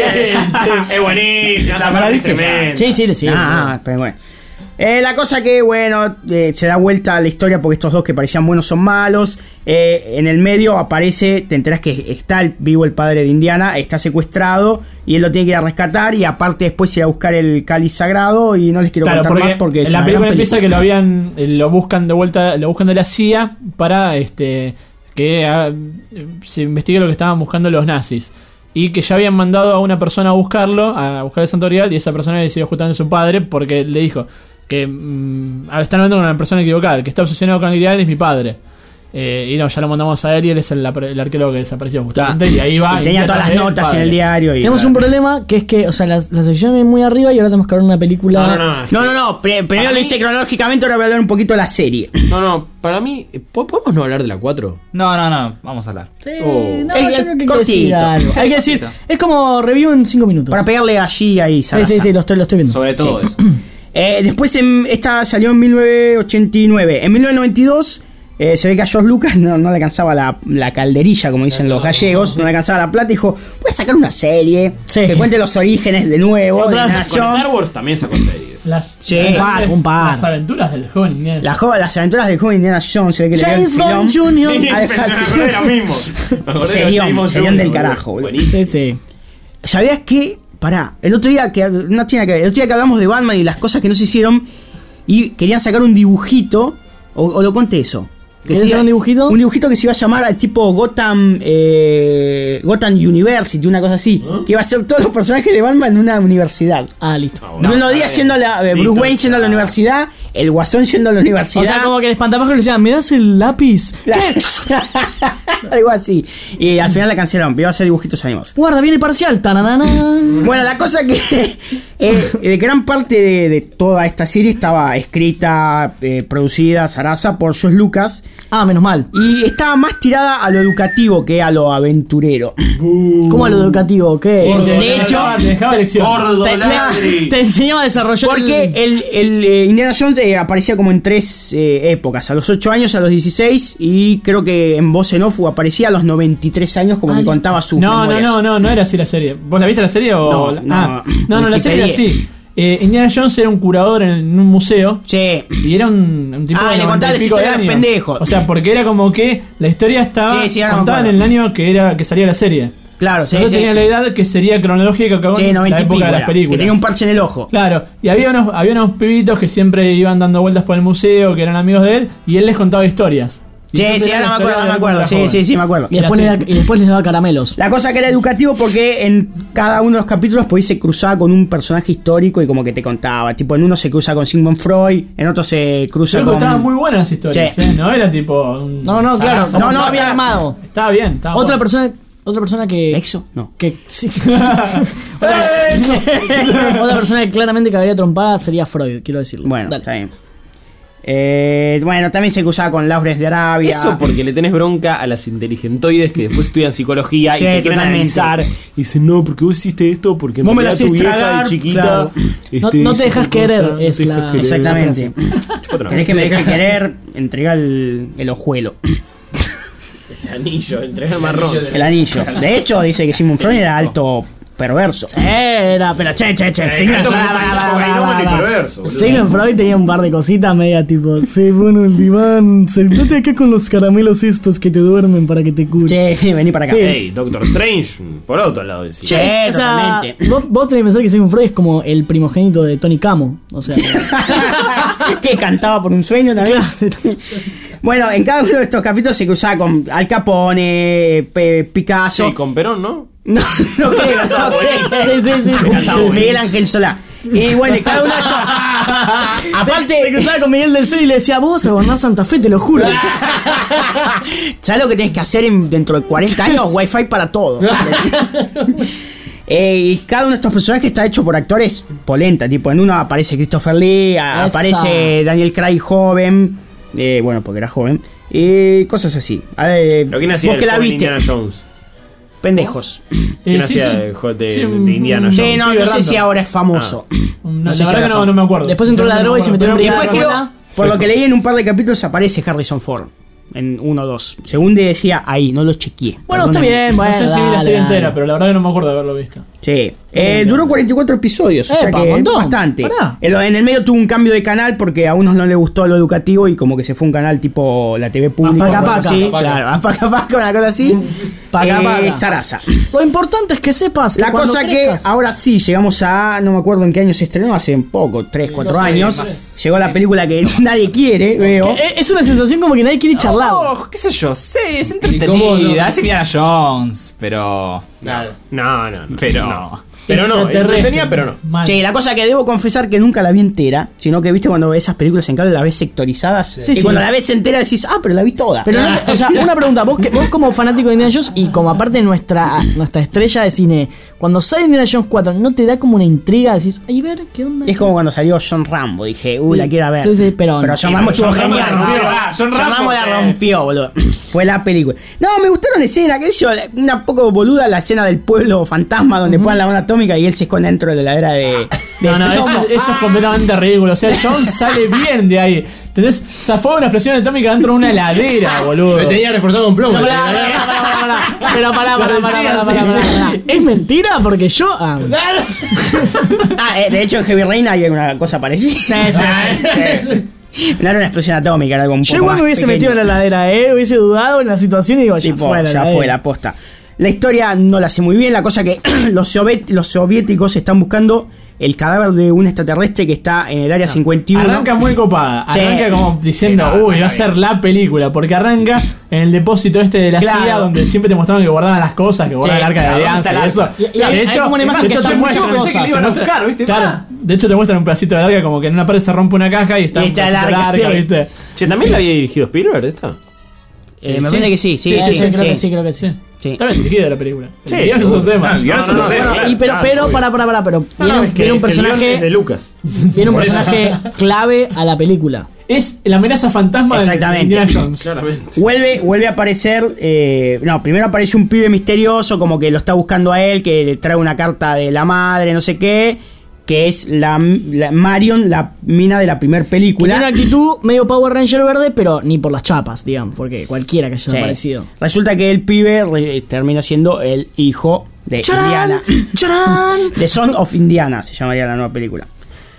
Es buenísima. Esa ¿La parte es viste? tremenda. Sí, sí, sí. Ah, pero bueno. Eh, la cosa que, bueno, eh, se da vuelta a la historia porque estos dos que parecían buenos son malos. Eh, en el medio aparece, te enteras que está el, vivo el padre de Indiana, está secuestrado y él lo tiene que ir a rescatar. Y aparte, después ir a buscar el cáliz sagrado. Y no les quiero Claro, contar porque, más porque es en la una película gran empieza que lo habían. eh, Lo buscan de vuelta. Lo buscan de la C I A para este. Que ah, se investigue lo que estaban buscando los nazis. Y que ya habían mandado a una persona a buscarlo, a buscar el Santo Grial, y esa persona había sido justamente su padre, porque le dijo que mm, están hablando con una persona equivocada, el que está obsesionado con el Grial es mi padre. Eh, y no, ya lo mandamos a él y él es el, el arqueólogo que desapareció justamente. Y ahí va. Y tenía todas las Indiana notas padre. en el diario. Y, Tenemos un problema que es que, o sea, la, la sección es muy arriba y ahora tenemos que ver una película. No, no, no. No, no, no. pre- primero Para lo mí- hice cronológicamente, ahora voy a hablar un poquito de la serie. No, no, para mí. ¿po- ¿Podemos no hablar de la cuatro? No, no, no, vamos a hablar. Sí, Oh. no, Es yo creo que hay que cortito. decir algo. Sí, Hay que decir, cortito. es como review en cinco minutos. Para pegarle allí ahí, sí, Sarasa. sí, sí, lo estoy, lo estoy viendo. Sobre todo eso. Eh, después en, esta salió en mil novecientos ochenta y nueve. En mil novecientos noventa y dos eh, se ve que a George Lucas no, no le alcanzaba la, la calderilla, como dicen los gallegos, no le alcanzaba la plata. Dijo, voy a sacar una serie Sí. que cuente los orígenes de nuevo. Otra de vez. Con Nación. Star Wars también sacó series. Las, Sí, las un par, grandes- un par. las aventuras del joven Indiana. La jo- las aventuras del joven Indiana Jones, se ve que le dio el James Bond filón. junior Sí, Ah, me acordé de lo mismo. Me acordé de Serión, James Bond serión junior, del boludo. carajo, boludo. Buenísimo. Sí, sí. ¿Sabías que? Pará, el otro día que no tiene que ver, el otro día que hablamos de Batman y las cosas que no se hicieron y querían sacar un dibujito, o, o lo conté eso. Que ¿Querían se sacar iba- un dibujito? Un dibujito que se iba a llamar al tipo Gotham eh, Gotham University, una cosa así. Que iba a ser todos los personajes de Batman en una universidad. Ah, listo. Bruno Díaz yendo a la, eh, Bruce Listo, Wayne yendo a la ya. universidad, el Guasón yendo a la universidad. O sea, como que el espantapájaros le decían, ¿me das el lápiz? algo así. Y al final la cancelaron, pero iba a ser dibujitos animados. Guarda, viene el parcial. Tananana. Bueno, la cosa que eh, eh, gran parte de, de toda esta serie estaba escrita, eh, producida, Sarasa, por George Lucas. Ah, menos mal. Y estaba más tirada a lo educativo que a lo aventurero. ¿Cómo a lo educativo? ¿Qué? Gordo, de te hecho, dejaba- te dejaba lección. Gordo, Te- ladri. Te enseñaba a desarrollar Porque el- el, el, eh, Indiana Jones eh, aparecía como en tres eh, épocas: a los ocho años, a los dieciséis, y creo que en voz en off aparecía a los noventa y tres años, como Ah, que listo. contaba su. No, no, no, no, no era así la serie. ¿Vos la viste la serie o.? No, no, ah, no, no, la serie era Wikipedia. así. Eh, Indiana Jones era un curador en un museo. Che. Y era un, un tipo Ah, de y le noventa contaba y las pico de historias de los años. pendejos. O sea, porque era como que la historia estaba Sí, sí, ahora me contada en acuerdo. el año que era que salía la serie. Claro, sí, Nosotros sí. teníamos la edad que sería cronológica con Sí, la noventa y época pico de las era, películas. que tenía un parche en el ojo. Claro, y había unos, había unos pibitos que siempre iban dando vueltas por el museo, que eran amigos de él, y él les contaba historias. Y Sí, esas sí, eran ahora me las acuerdo, historias me de acuerdo. cuando Sí, era sí, joven. sí, me acuerdo. Y después, le da- y después les daba caramelos. La cosa que era educativo porque en cada uno de los capítulos podéis se cruzaba con un personaje histórico y como que te contaba. Tipo, en uno se cruza con Sigmund Freud, en otro se cruza Creo que con... estaban muy buenas las historias, Sí. ¿eh? No era tipo. Un No, no, claro. zarazo. No, no, estaba bien está- armado. Estaba bien, estaba Otra bueno. persona, otra persona que. ¿Exo? No. que sí. otra, otra persona que claramente cagaría trompada sería Freud, quiero decirlo. Bueno, Dale. está bien. Eh, bueno, también se cruzaba con Laures de Arabia. Eso porque le tenés bronca a las inteligentoides que después estudian psicología Sí, y te quieren totalmente. analizar. Y dicen, no, porque vos hiciste esto, porque en Vos me la realidad tu hacés vieja tragar, de chiquita. claro. este, No- no te hizo dejas tal querer, cosa, no es te dejas la- querer. Exactamente. Chúpate una Tenés que me dejes querer entregar el, el ojuelo, El anillo, entrega el marrón. el anillo. De hecho, dice que Sigmund Freud era alto perverso. Era, pero che, che, che. Sigmund alto Freud, para, para, cocainómano y para, para. perverso, boludo. Sigmund Freud tenía un par de cositas media tipo, sí, bueno, el diván, sentate acá con los caramelos estos que te duermen para que te curen. Che, sí, vení para acá. Sí. Hey, Doctor Strange, por otro lado. Decís. Che, O sea, totalmente. vos, vos tenés que pensar que Sigmund Freud es como el primogénito de Tony Camo. O sea, Que cantaba por un sueño también. Bueno, en cada uno de estos capítulos se cruzaba con Al Capone, Pe- Picasso. Sí, con Perón, ¿no? No, no creo, no creo. sí, sí, sí. Miguel Ángel Solá. Y bueno, y cada uno de estos. Aparte, se cruzaba con Miguel del Cel y le decía, vos vas a gobernar Santa Fe, te lo juro. ¿Sabes lo que tenés que hacer en- dentro de cuarenta años? Wi-Fi para todos. Eh, y cada uno de estos personajes está hecho por actores polenta. Tipo, en uno aparece Christopher Lee, a- Esa. aparece Daniel Craig joven. Eh, bueno, porque era joven. Y cosas así. Eh, ¿Pero quién hacía vos el que la joven viste, Indiana Jones? pendejos. ¿Quién Eh, sí, hacía sí. el jo- de, Sí, de un- Indiana un- Sí, Jones? no, pibe no sé random. si ahora es famoso. No, sé si la verdad era que no, fan. no me acuerdo. Después entró la No me droga y se metió en acuerdo, un Después Brian creo, Ramona. por lo que leí en un par de capítulos, aparece Harrison Ford. En uno o dos. Según decía ahí, no lo chequeé. Bueno, está Perdónenme. bien, bueno. No sé si vi la dale, serie dale. entera, pero la verdad que no me acuerdo de haberlo visto. Sí. Eh, duró cuarenta y cuatro episodios, o sea Epa, que montón. bastante. Pará. En, lo- en el medio tuvo un cambio de canal porque a unos no les gustó lo educativo y como que se fue un canal tipo la T V pública. Paca, o algo paca. así. Paca, Claro, a paca paca, una cosa así. Paca, Eh, paca. Sarasa. Lo importante es que sepas que La cuando cosa crezcas- que ahora sí, llegamos a, no me acuerdo en qué año se estrenó, hace poco, tres, cuatro años. Llegó la película que nadie quiere, veo. Eh, Es una sensación como que nadie quiere charlar. Oh, qué sé yo, sí, es cómo no? entretenida. Es Indiana Jones, pero. No, no, no. Pero. no. Pero no, es Extraterrestre. entretenida, pero no. Mal. Sí, la cosa que debo confesar que nunca la vi entera, sino que viste cuando esas películas en cable la ves sectorizadas Sí, y sí. cuando la ves entera decís, ah, pero la vi toda. Pero, no te- o sea, una pregunta, vos, que, vos como fanático de Indiana Jones y como aparte nuestra, nuestra estrella de cine, cuando sale Indiana Jones cuatro, ¿no te da como una intriga? Decís, ay, ver, ¿qué onda? Es como cuando salió John Rambo, dije, uy, la Sí, quiero ver. sí, sí, pero no. John Rambo estuvo John Rambo genial. la rompió. ¿no? Ah, John John Rambo Rambo, la sí. rompió, boludo. Fue la película. No, me gustaron escenas, qué sé yo, una poco boluda la escena del pueblo fantasma donde ponen la bomba atómica y él se esconde dentro de la heladera de... de No, no, plomo. eso, eso es completamente ridículo. O sea, John sale bien de ahí. ¿Entendés? Zafó una explosión atómica dentro de una heladera, boludo. Me tenía reforzado con plomo. Pará, pará, pará, pará. Pero pará, pará, Lo pará, decía, pará, pará, sí, pará, sí. pará. ¿Es mentira? Porque yo. ah, Ah, eh, de hecho en Heavy Rain hay una cosa parecida. Sí. No era una explosión atómica, era algo un yo poco igual más me hubiese pequeño. metido en la heladera, ¿eh? Hubiese dudado en la situación y digo, ya Tipo, fue la ya heladera. fue la posta. La historia no la sé muy bien, la cosa que los, soviet- los soviéticos están buscando el cadáver de un extraterrestre que está en el área cincuenta y uno. Arranca muy copada. Sí. Arranca como diciendo, Sí, no, uy, va a está ser la película. Porque arranca en el depósito este de la Claro. C I A, donde siempre te mostraban que guardaban las cosas, que guardaban Sí, el arca de claro, alianza ¿dónde y está eso. el arca? Y- y hay- de hay hecho, como una imagen de que hecho está te muy muestran. borrosa. Pensé que le iban a buscar, ¿viste? Claro, Ah. de hecho te muestran un pedacito del arca como que en una parte se rompe una caja y está Y un está el pedacito del arca, arca, sí. ¿viste? Che, ¿también la había dirigido Spielberg esta? Eh, me Sí. parece que sí, sí, Sí, sí, sí, sí, creo que sí. sí, creo que sí. Sí. Sí. Está bien dirigida la película. El Sí, guión es seguro. otro tema. Ah, el guión es otro tema. Bueno, y pero, Ah, pero, muy para, para, para, pero No, viene, no, es que, viene un es que el guión personaje. es de Lucas. Viene un Por eso. personaje clave a la película. Es la amenaza fantasma de Exactamente. Indiana Jones. Claramente. Vuelve, vuelve a aparecer. eh, no, primero aparece un pibe misterioso, como que lo está buscando a él, que le trae una carta de la madre, no sé qué. Que es la, la Marion, la mina de la primer Que película. tiene una actitud medio Power Ranger verde, pero ni por las chapas, digamos, porque cualquiera que haya Sí. aparecido. Resulta que el pibe re- termina siendo el hijo de Indiana. ¡Charán! The Son of Indiana se llamaría la nueva película.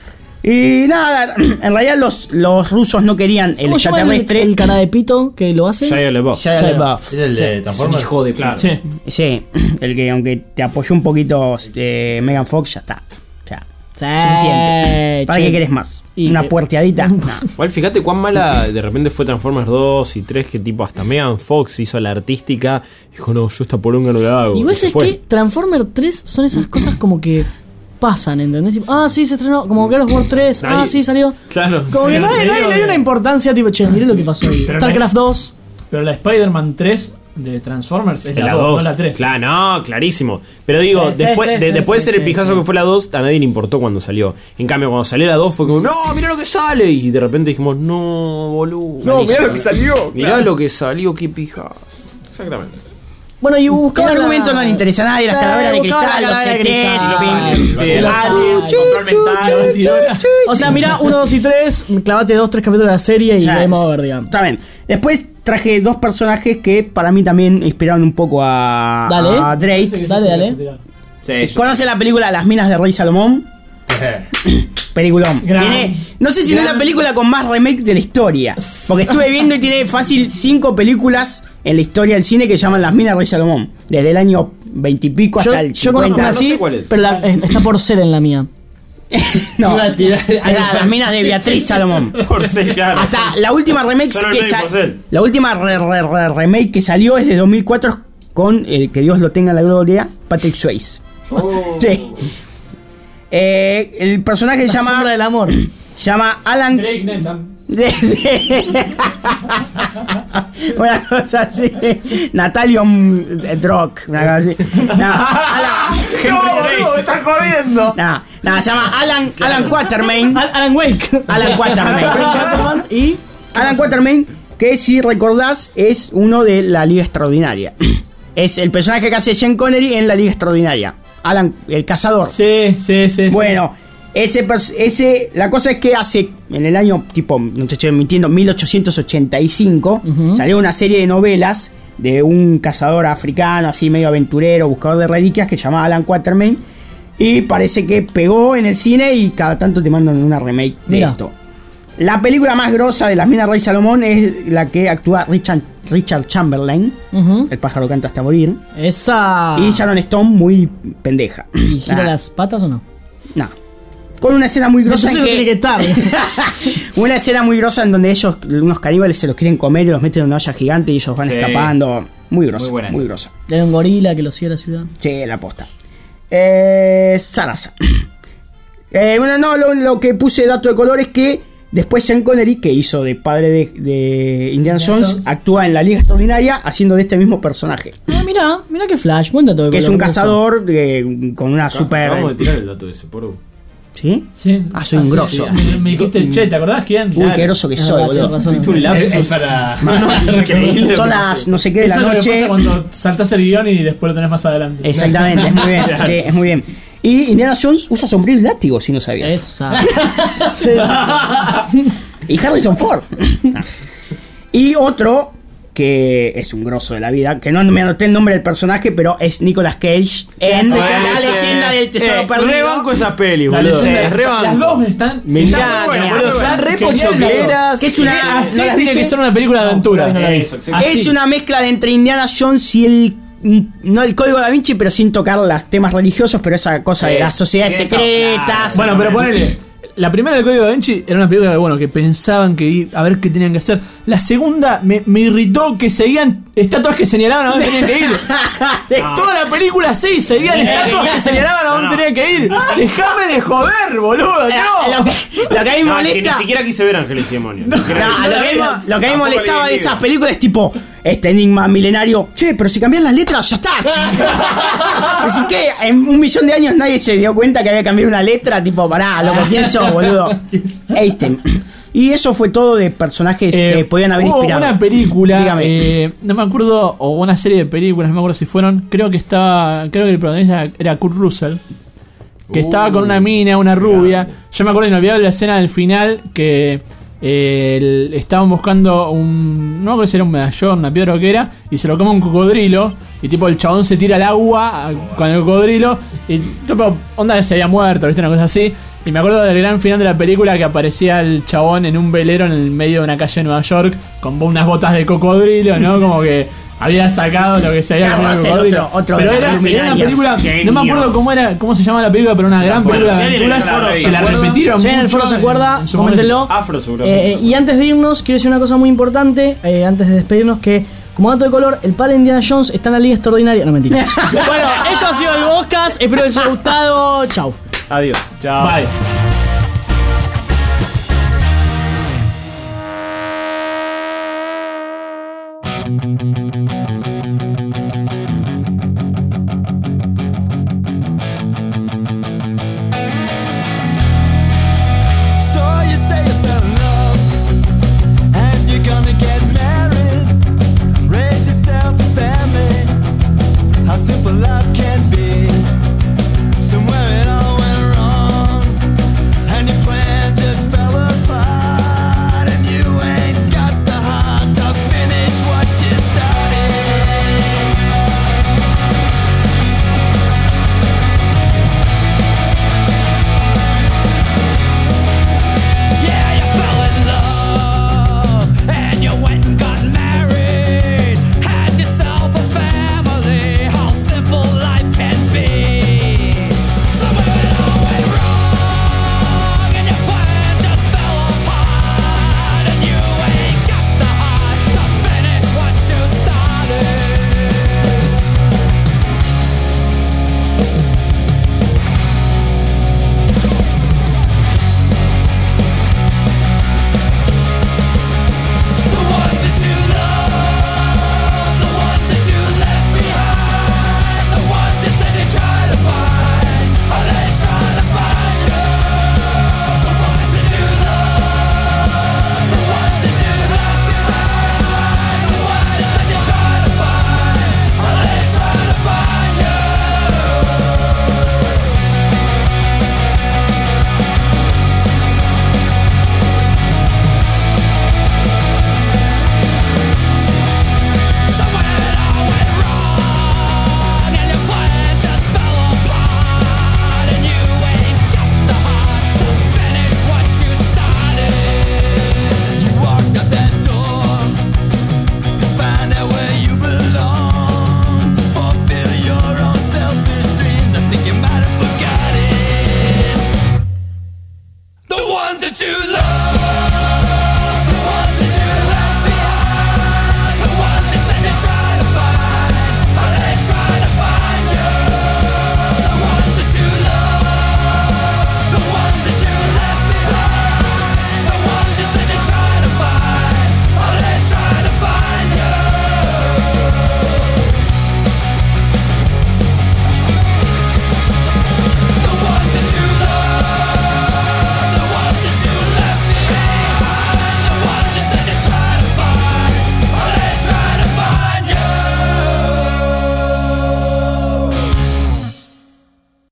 Y nada, en realidad los, los rusos no querían el ¿Cómo se llama el, extraterrestre. el cara de pito que lo hace? Shia LaBeouf. Shia LaBeouf. ¿Es el de Transformers? Hijo de claro. Sí. Sí, el que aunque te apoyó un poquito eh, Megan Fox, ya está. O sea, Sí, suficiente. ¿Para che. qué querés más? Y ¿Una que- puerteadita? No. Igual fíjate cuán mala de repente fue Transformers dos y tres, que tipo hasta Megan Fox hizo la artística. Dijo, no, yo esta poronga no la hago. Igual Y se es fue. que Transformer tres son esas cosas como que pasan, ¿entendés? Tipo, ah, sí, se estrenó. Como God of War tres. Ah, Nadie- sí, salió. Claro. Como sí, que sí. nadie, nadie le dio una importancia, tipo, che, miré lo que pasó ahí. Pero StarCraft dos. Pero la Spider-Man tres de Transformers es De la, la dos, dos. no la tres. Claro, no, clarísimo. Pero digo, Sí, sí, después, sí, de, sí, después sí, de ser el sí, pijazo sí. que fue la dos, a nadie le importó cuando salió. En cambio, cuando salió la dos fue como, no, mirá lo que sale. Y de repente dijimos, no, boludo. No, mirá lo que salió. Mirá Claro. lo que salió, qué pijazo. Exactamente. Bueno, y El buscaba. argumento no le interesa a nadie, las calaveras de cristal, los calavera de C Ts, cristal. pim. Sí, el Los alien, aliens. control mental. O sea, mirá, uno, dos y tres, clavate dos, tres capítulos de la serie y Ya game es. over, digamos. Está bien. Después traje dos personajes que para mí también inspiraron un poco a, Dale. a Drake. Dale, dale. Sí, yo- ¿Conoce la película Las Minas de Rey Salomón? Peliculón. Gran. Tiene, no sé si no es la película con más remake de la historia. Porque estuve viendo y tiene fácil cinco películas en la historia del cine que llaman Las Minas de Rey Salomón. Desde el año veintipico Yo, hasta el yo conozco cincuenta. una no sé así, cuál es. pero la- eh, está por ser en la mía. No, era Las Minas de Beatriz Salomón. Por ser claro. Hasta la última remake Son el que médico, sa- Cel. la última re- re- re- remake que salió es de dos mil cuatro con el que Dios lo tenga en la gloria, Patrick Swayze. Sí. Eh, el personaje se La sombra llama del amor. se llama Alan Drake Nathan. una cosa así. Natalion Drock, una cosa así. No, Alan, No, boludo, me estás jodiendo. no, no, se llama Alan, Alan Quatermain. Al- Alan Wake. Alan Quatermain. Gentleman y. Alan Quatermain, que si recordás es uno de la Liga Extraordinaria. Es el personaje que hace Sean Connery en la Liga Extraordinaria. Alan, el cazador. Sí, sí, sí. Bueno, ese, pers- ese, la cosa es que hace, en el año, tipo, no te estoy mintiendo, mil ochocientos ochenta y cinco, salió una serie de novelas de un cazador africano, así medio aventurero, buscador de reliquias, que se llamaba Alan Quatermain. Y parece que pegó en el cine y cada tanto te mandan una remake de Mira. esto. La película más grosa de Las Minas Rey Salomón es la que actúa Richard, Richard Chamberlain, Ujú. el pájaro canta hasta morir. Esa. Y Sharon Stone muy pendeja. ¿Y gira Nah, las patas o no? nah. Con una escena muy grosa Entonces en no tiene que estar. una escena muy grosa en donde ellos, unos caníbales, se los quieren comer y los meten en una olla gigante y ellos van Sí. escapando. Muy grosa, Muy muy, buena esa. grosa. Le da un gorila que lo sigue a la ciudad. Sí, la posta. Eh, Sarasa. Eh, bueno, no, lo, lo que puse de dato de color es que después Sean Connery, que hizo de padre de, de Indiana Jones, Jones. actúa en la Liga Extraordinaria haciendo de este mismo personaje. Ah, mira, mira qué flash. Buen dato de Que es color, un me gusta. cazador de- con una super... Acabamos de tirar el dato ese, por ¿Sí? Sí. Ah, soy un sí, grosso. sí. Me, me dijiste, che, ¿te acordás quién? Uy, qué groso que Ah, soy, razón, boludo. razón. Tuviste un lapsus. Es, es para. Increíble. Son las no sé qué de Eso la es lo que noche. pasa cuando saltás el guión y después lo tenés más adelante. Exactamente, es muy bien. Sí, es muy bien. Y Indiana Jones usa sombrero y látigo, si no sabías. Esa. Sí. Y Harrison Ford. Y otro que es un grosso de la vida, que no me anoté el nombre del personaje, pero es Nicolas Cage en hace La Cage? leyenda del tesoro Eh, perdido. rebanco esas pelis, La boludo. leyenda Eh, es- rebanco. Las dos están. Me están encanta, muy buenas, boludo. muy Son buenas. re Genial, pochocleras. Que es una- Así ¿no las tiene viste? que ser una película de aventura. No, no la vi. Eso, exacto. Así. Es una mezcla de entre Indiana Jones y el no el código da Vinci, pero sin tocar los temas religiosos, pero esa cosa de Sí. las sociedades Eso, secretas. claro. Bueno, pero ponele. La primera del Código Da Vinci era una película que, bueno, que pensaban que i- a ver qué tenían que hacer. La segunda me, me irritó que seguían estatuas que señalaban a dónde tenían que ir. Toda la película sí, seguían estatuas que señalaban a dónde tenían que ir. Déjame de joder, boludo. Eh, No. Lo que, lo que a mí me No, es que ni molesta. siquiera quise ver Ángeles y Demonios. Ni siquiera No, quise lo, que a ver. mí, mo- lo que a mí Tampoco molestaba leí de el esas libro. películas es tipo este enigma milenario. Che, pero si cambias las letras, ya está. Así que en un millón de años nadie se dio cuenta que había cambiado una letra. Tipo, pará, lo que pienso, boludo. Einstein. Y eso fue todo de personajes Eh, que podían haber hubo inspirado. una película, Dígame. eh, no me acuerdo, o una serie de películas, no me acuerdo si fueron. Creo que estaba, creo que el protagonista era Kurt Russell, que Uh, estaba con una mina, una rubia. Yo me acuerdo inolvidable la escena del final que eh, el- estaban buscando un, no me acuerdo si era un medallón, una piedra o qué era, y se lo come un cocodrilo. Y tipo el chabón se tira al agua a- con el cocodrilo y tipo onda se había muerto, viste, una cosa así. Y me acuerdo del gran final de la película que aparecía el chabón en un velero en el medio de una calle de Nueva York con unas botas de cocodrilo, ¿no? Como que había sacado lo que se había comido el cocodrilo. Otro, otro pero era, era una película, no me acuerdo cómo era, cómo se llama la película, pero una gran Bueno, película si de alguien en el aventuras foro que se la acuerda, repetieron Si en el mucho foro se acuerda, en su coméntenlo. momento. Afro seguramente. Eh, y antes de irnos, quiero decir una cosa muy importante, eh, antes de despedirnos, que como dato de color, el padre de Indiana Jones está en la Liga Extraordinaria. No, mentira. Bueno, esto ha sido el podcast, espero que les haya gustado. Chau. Adiós. Bye.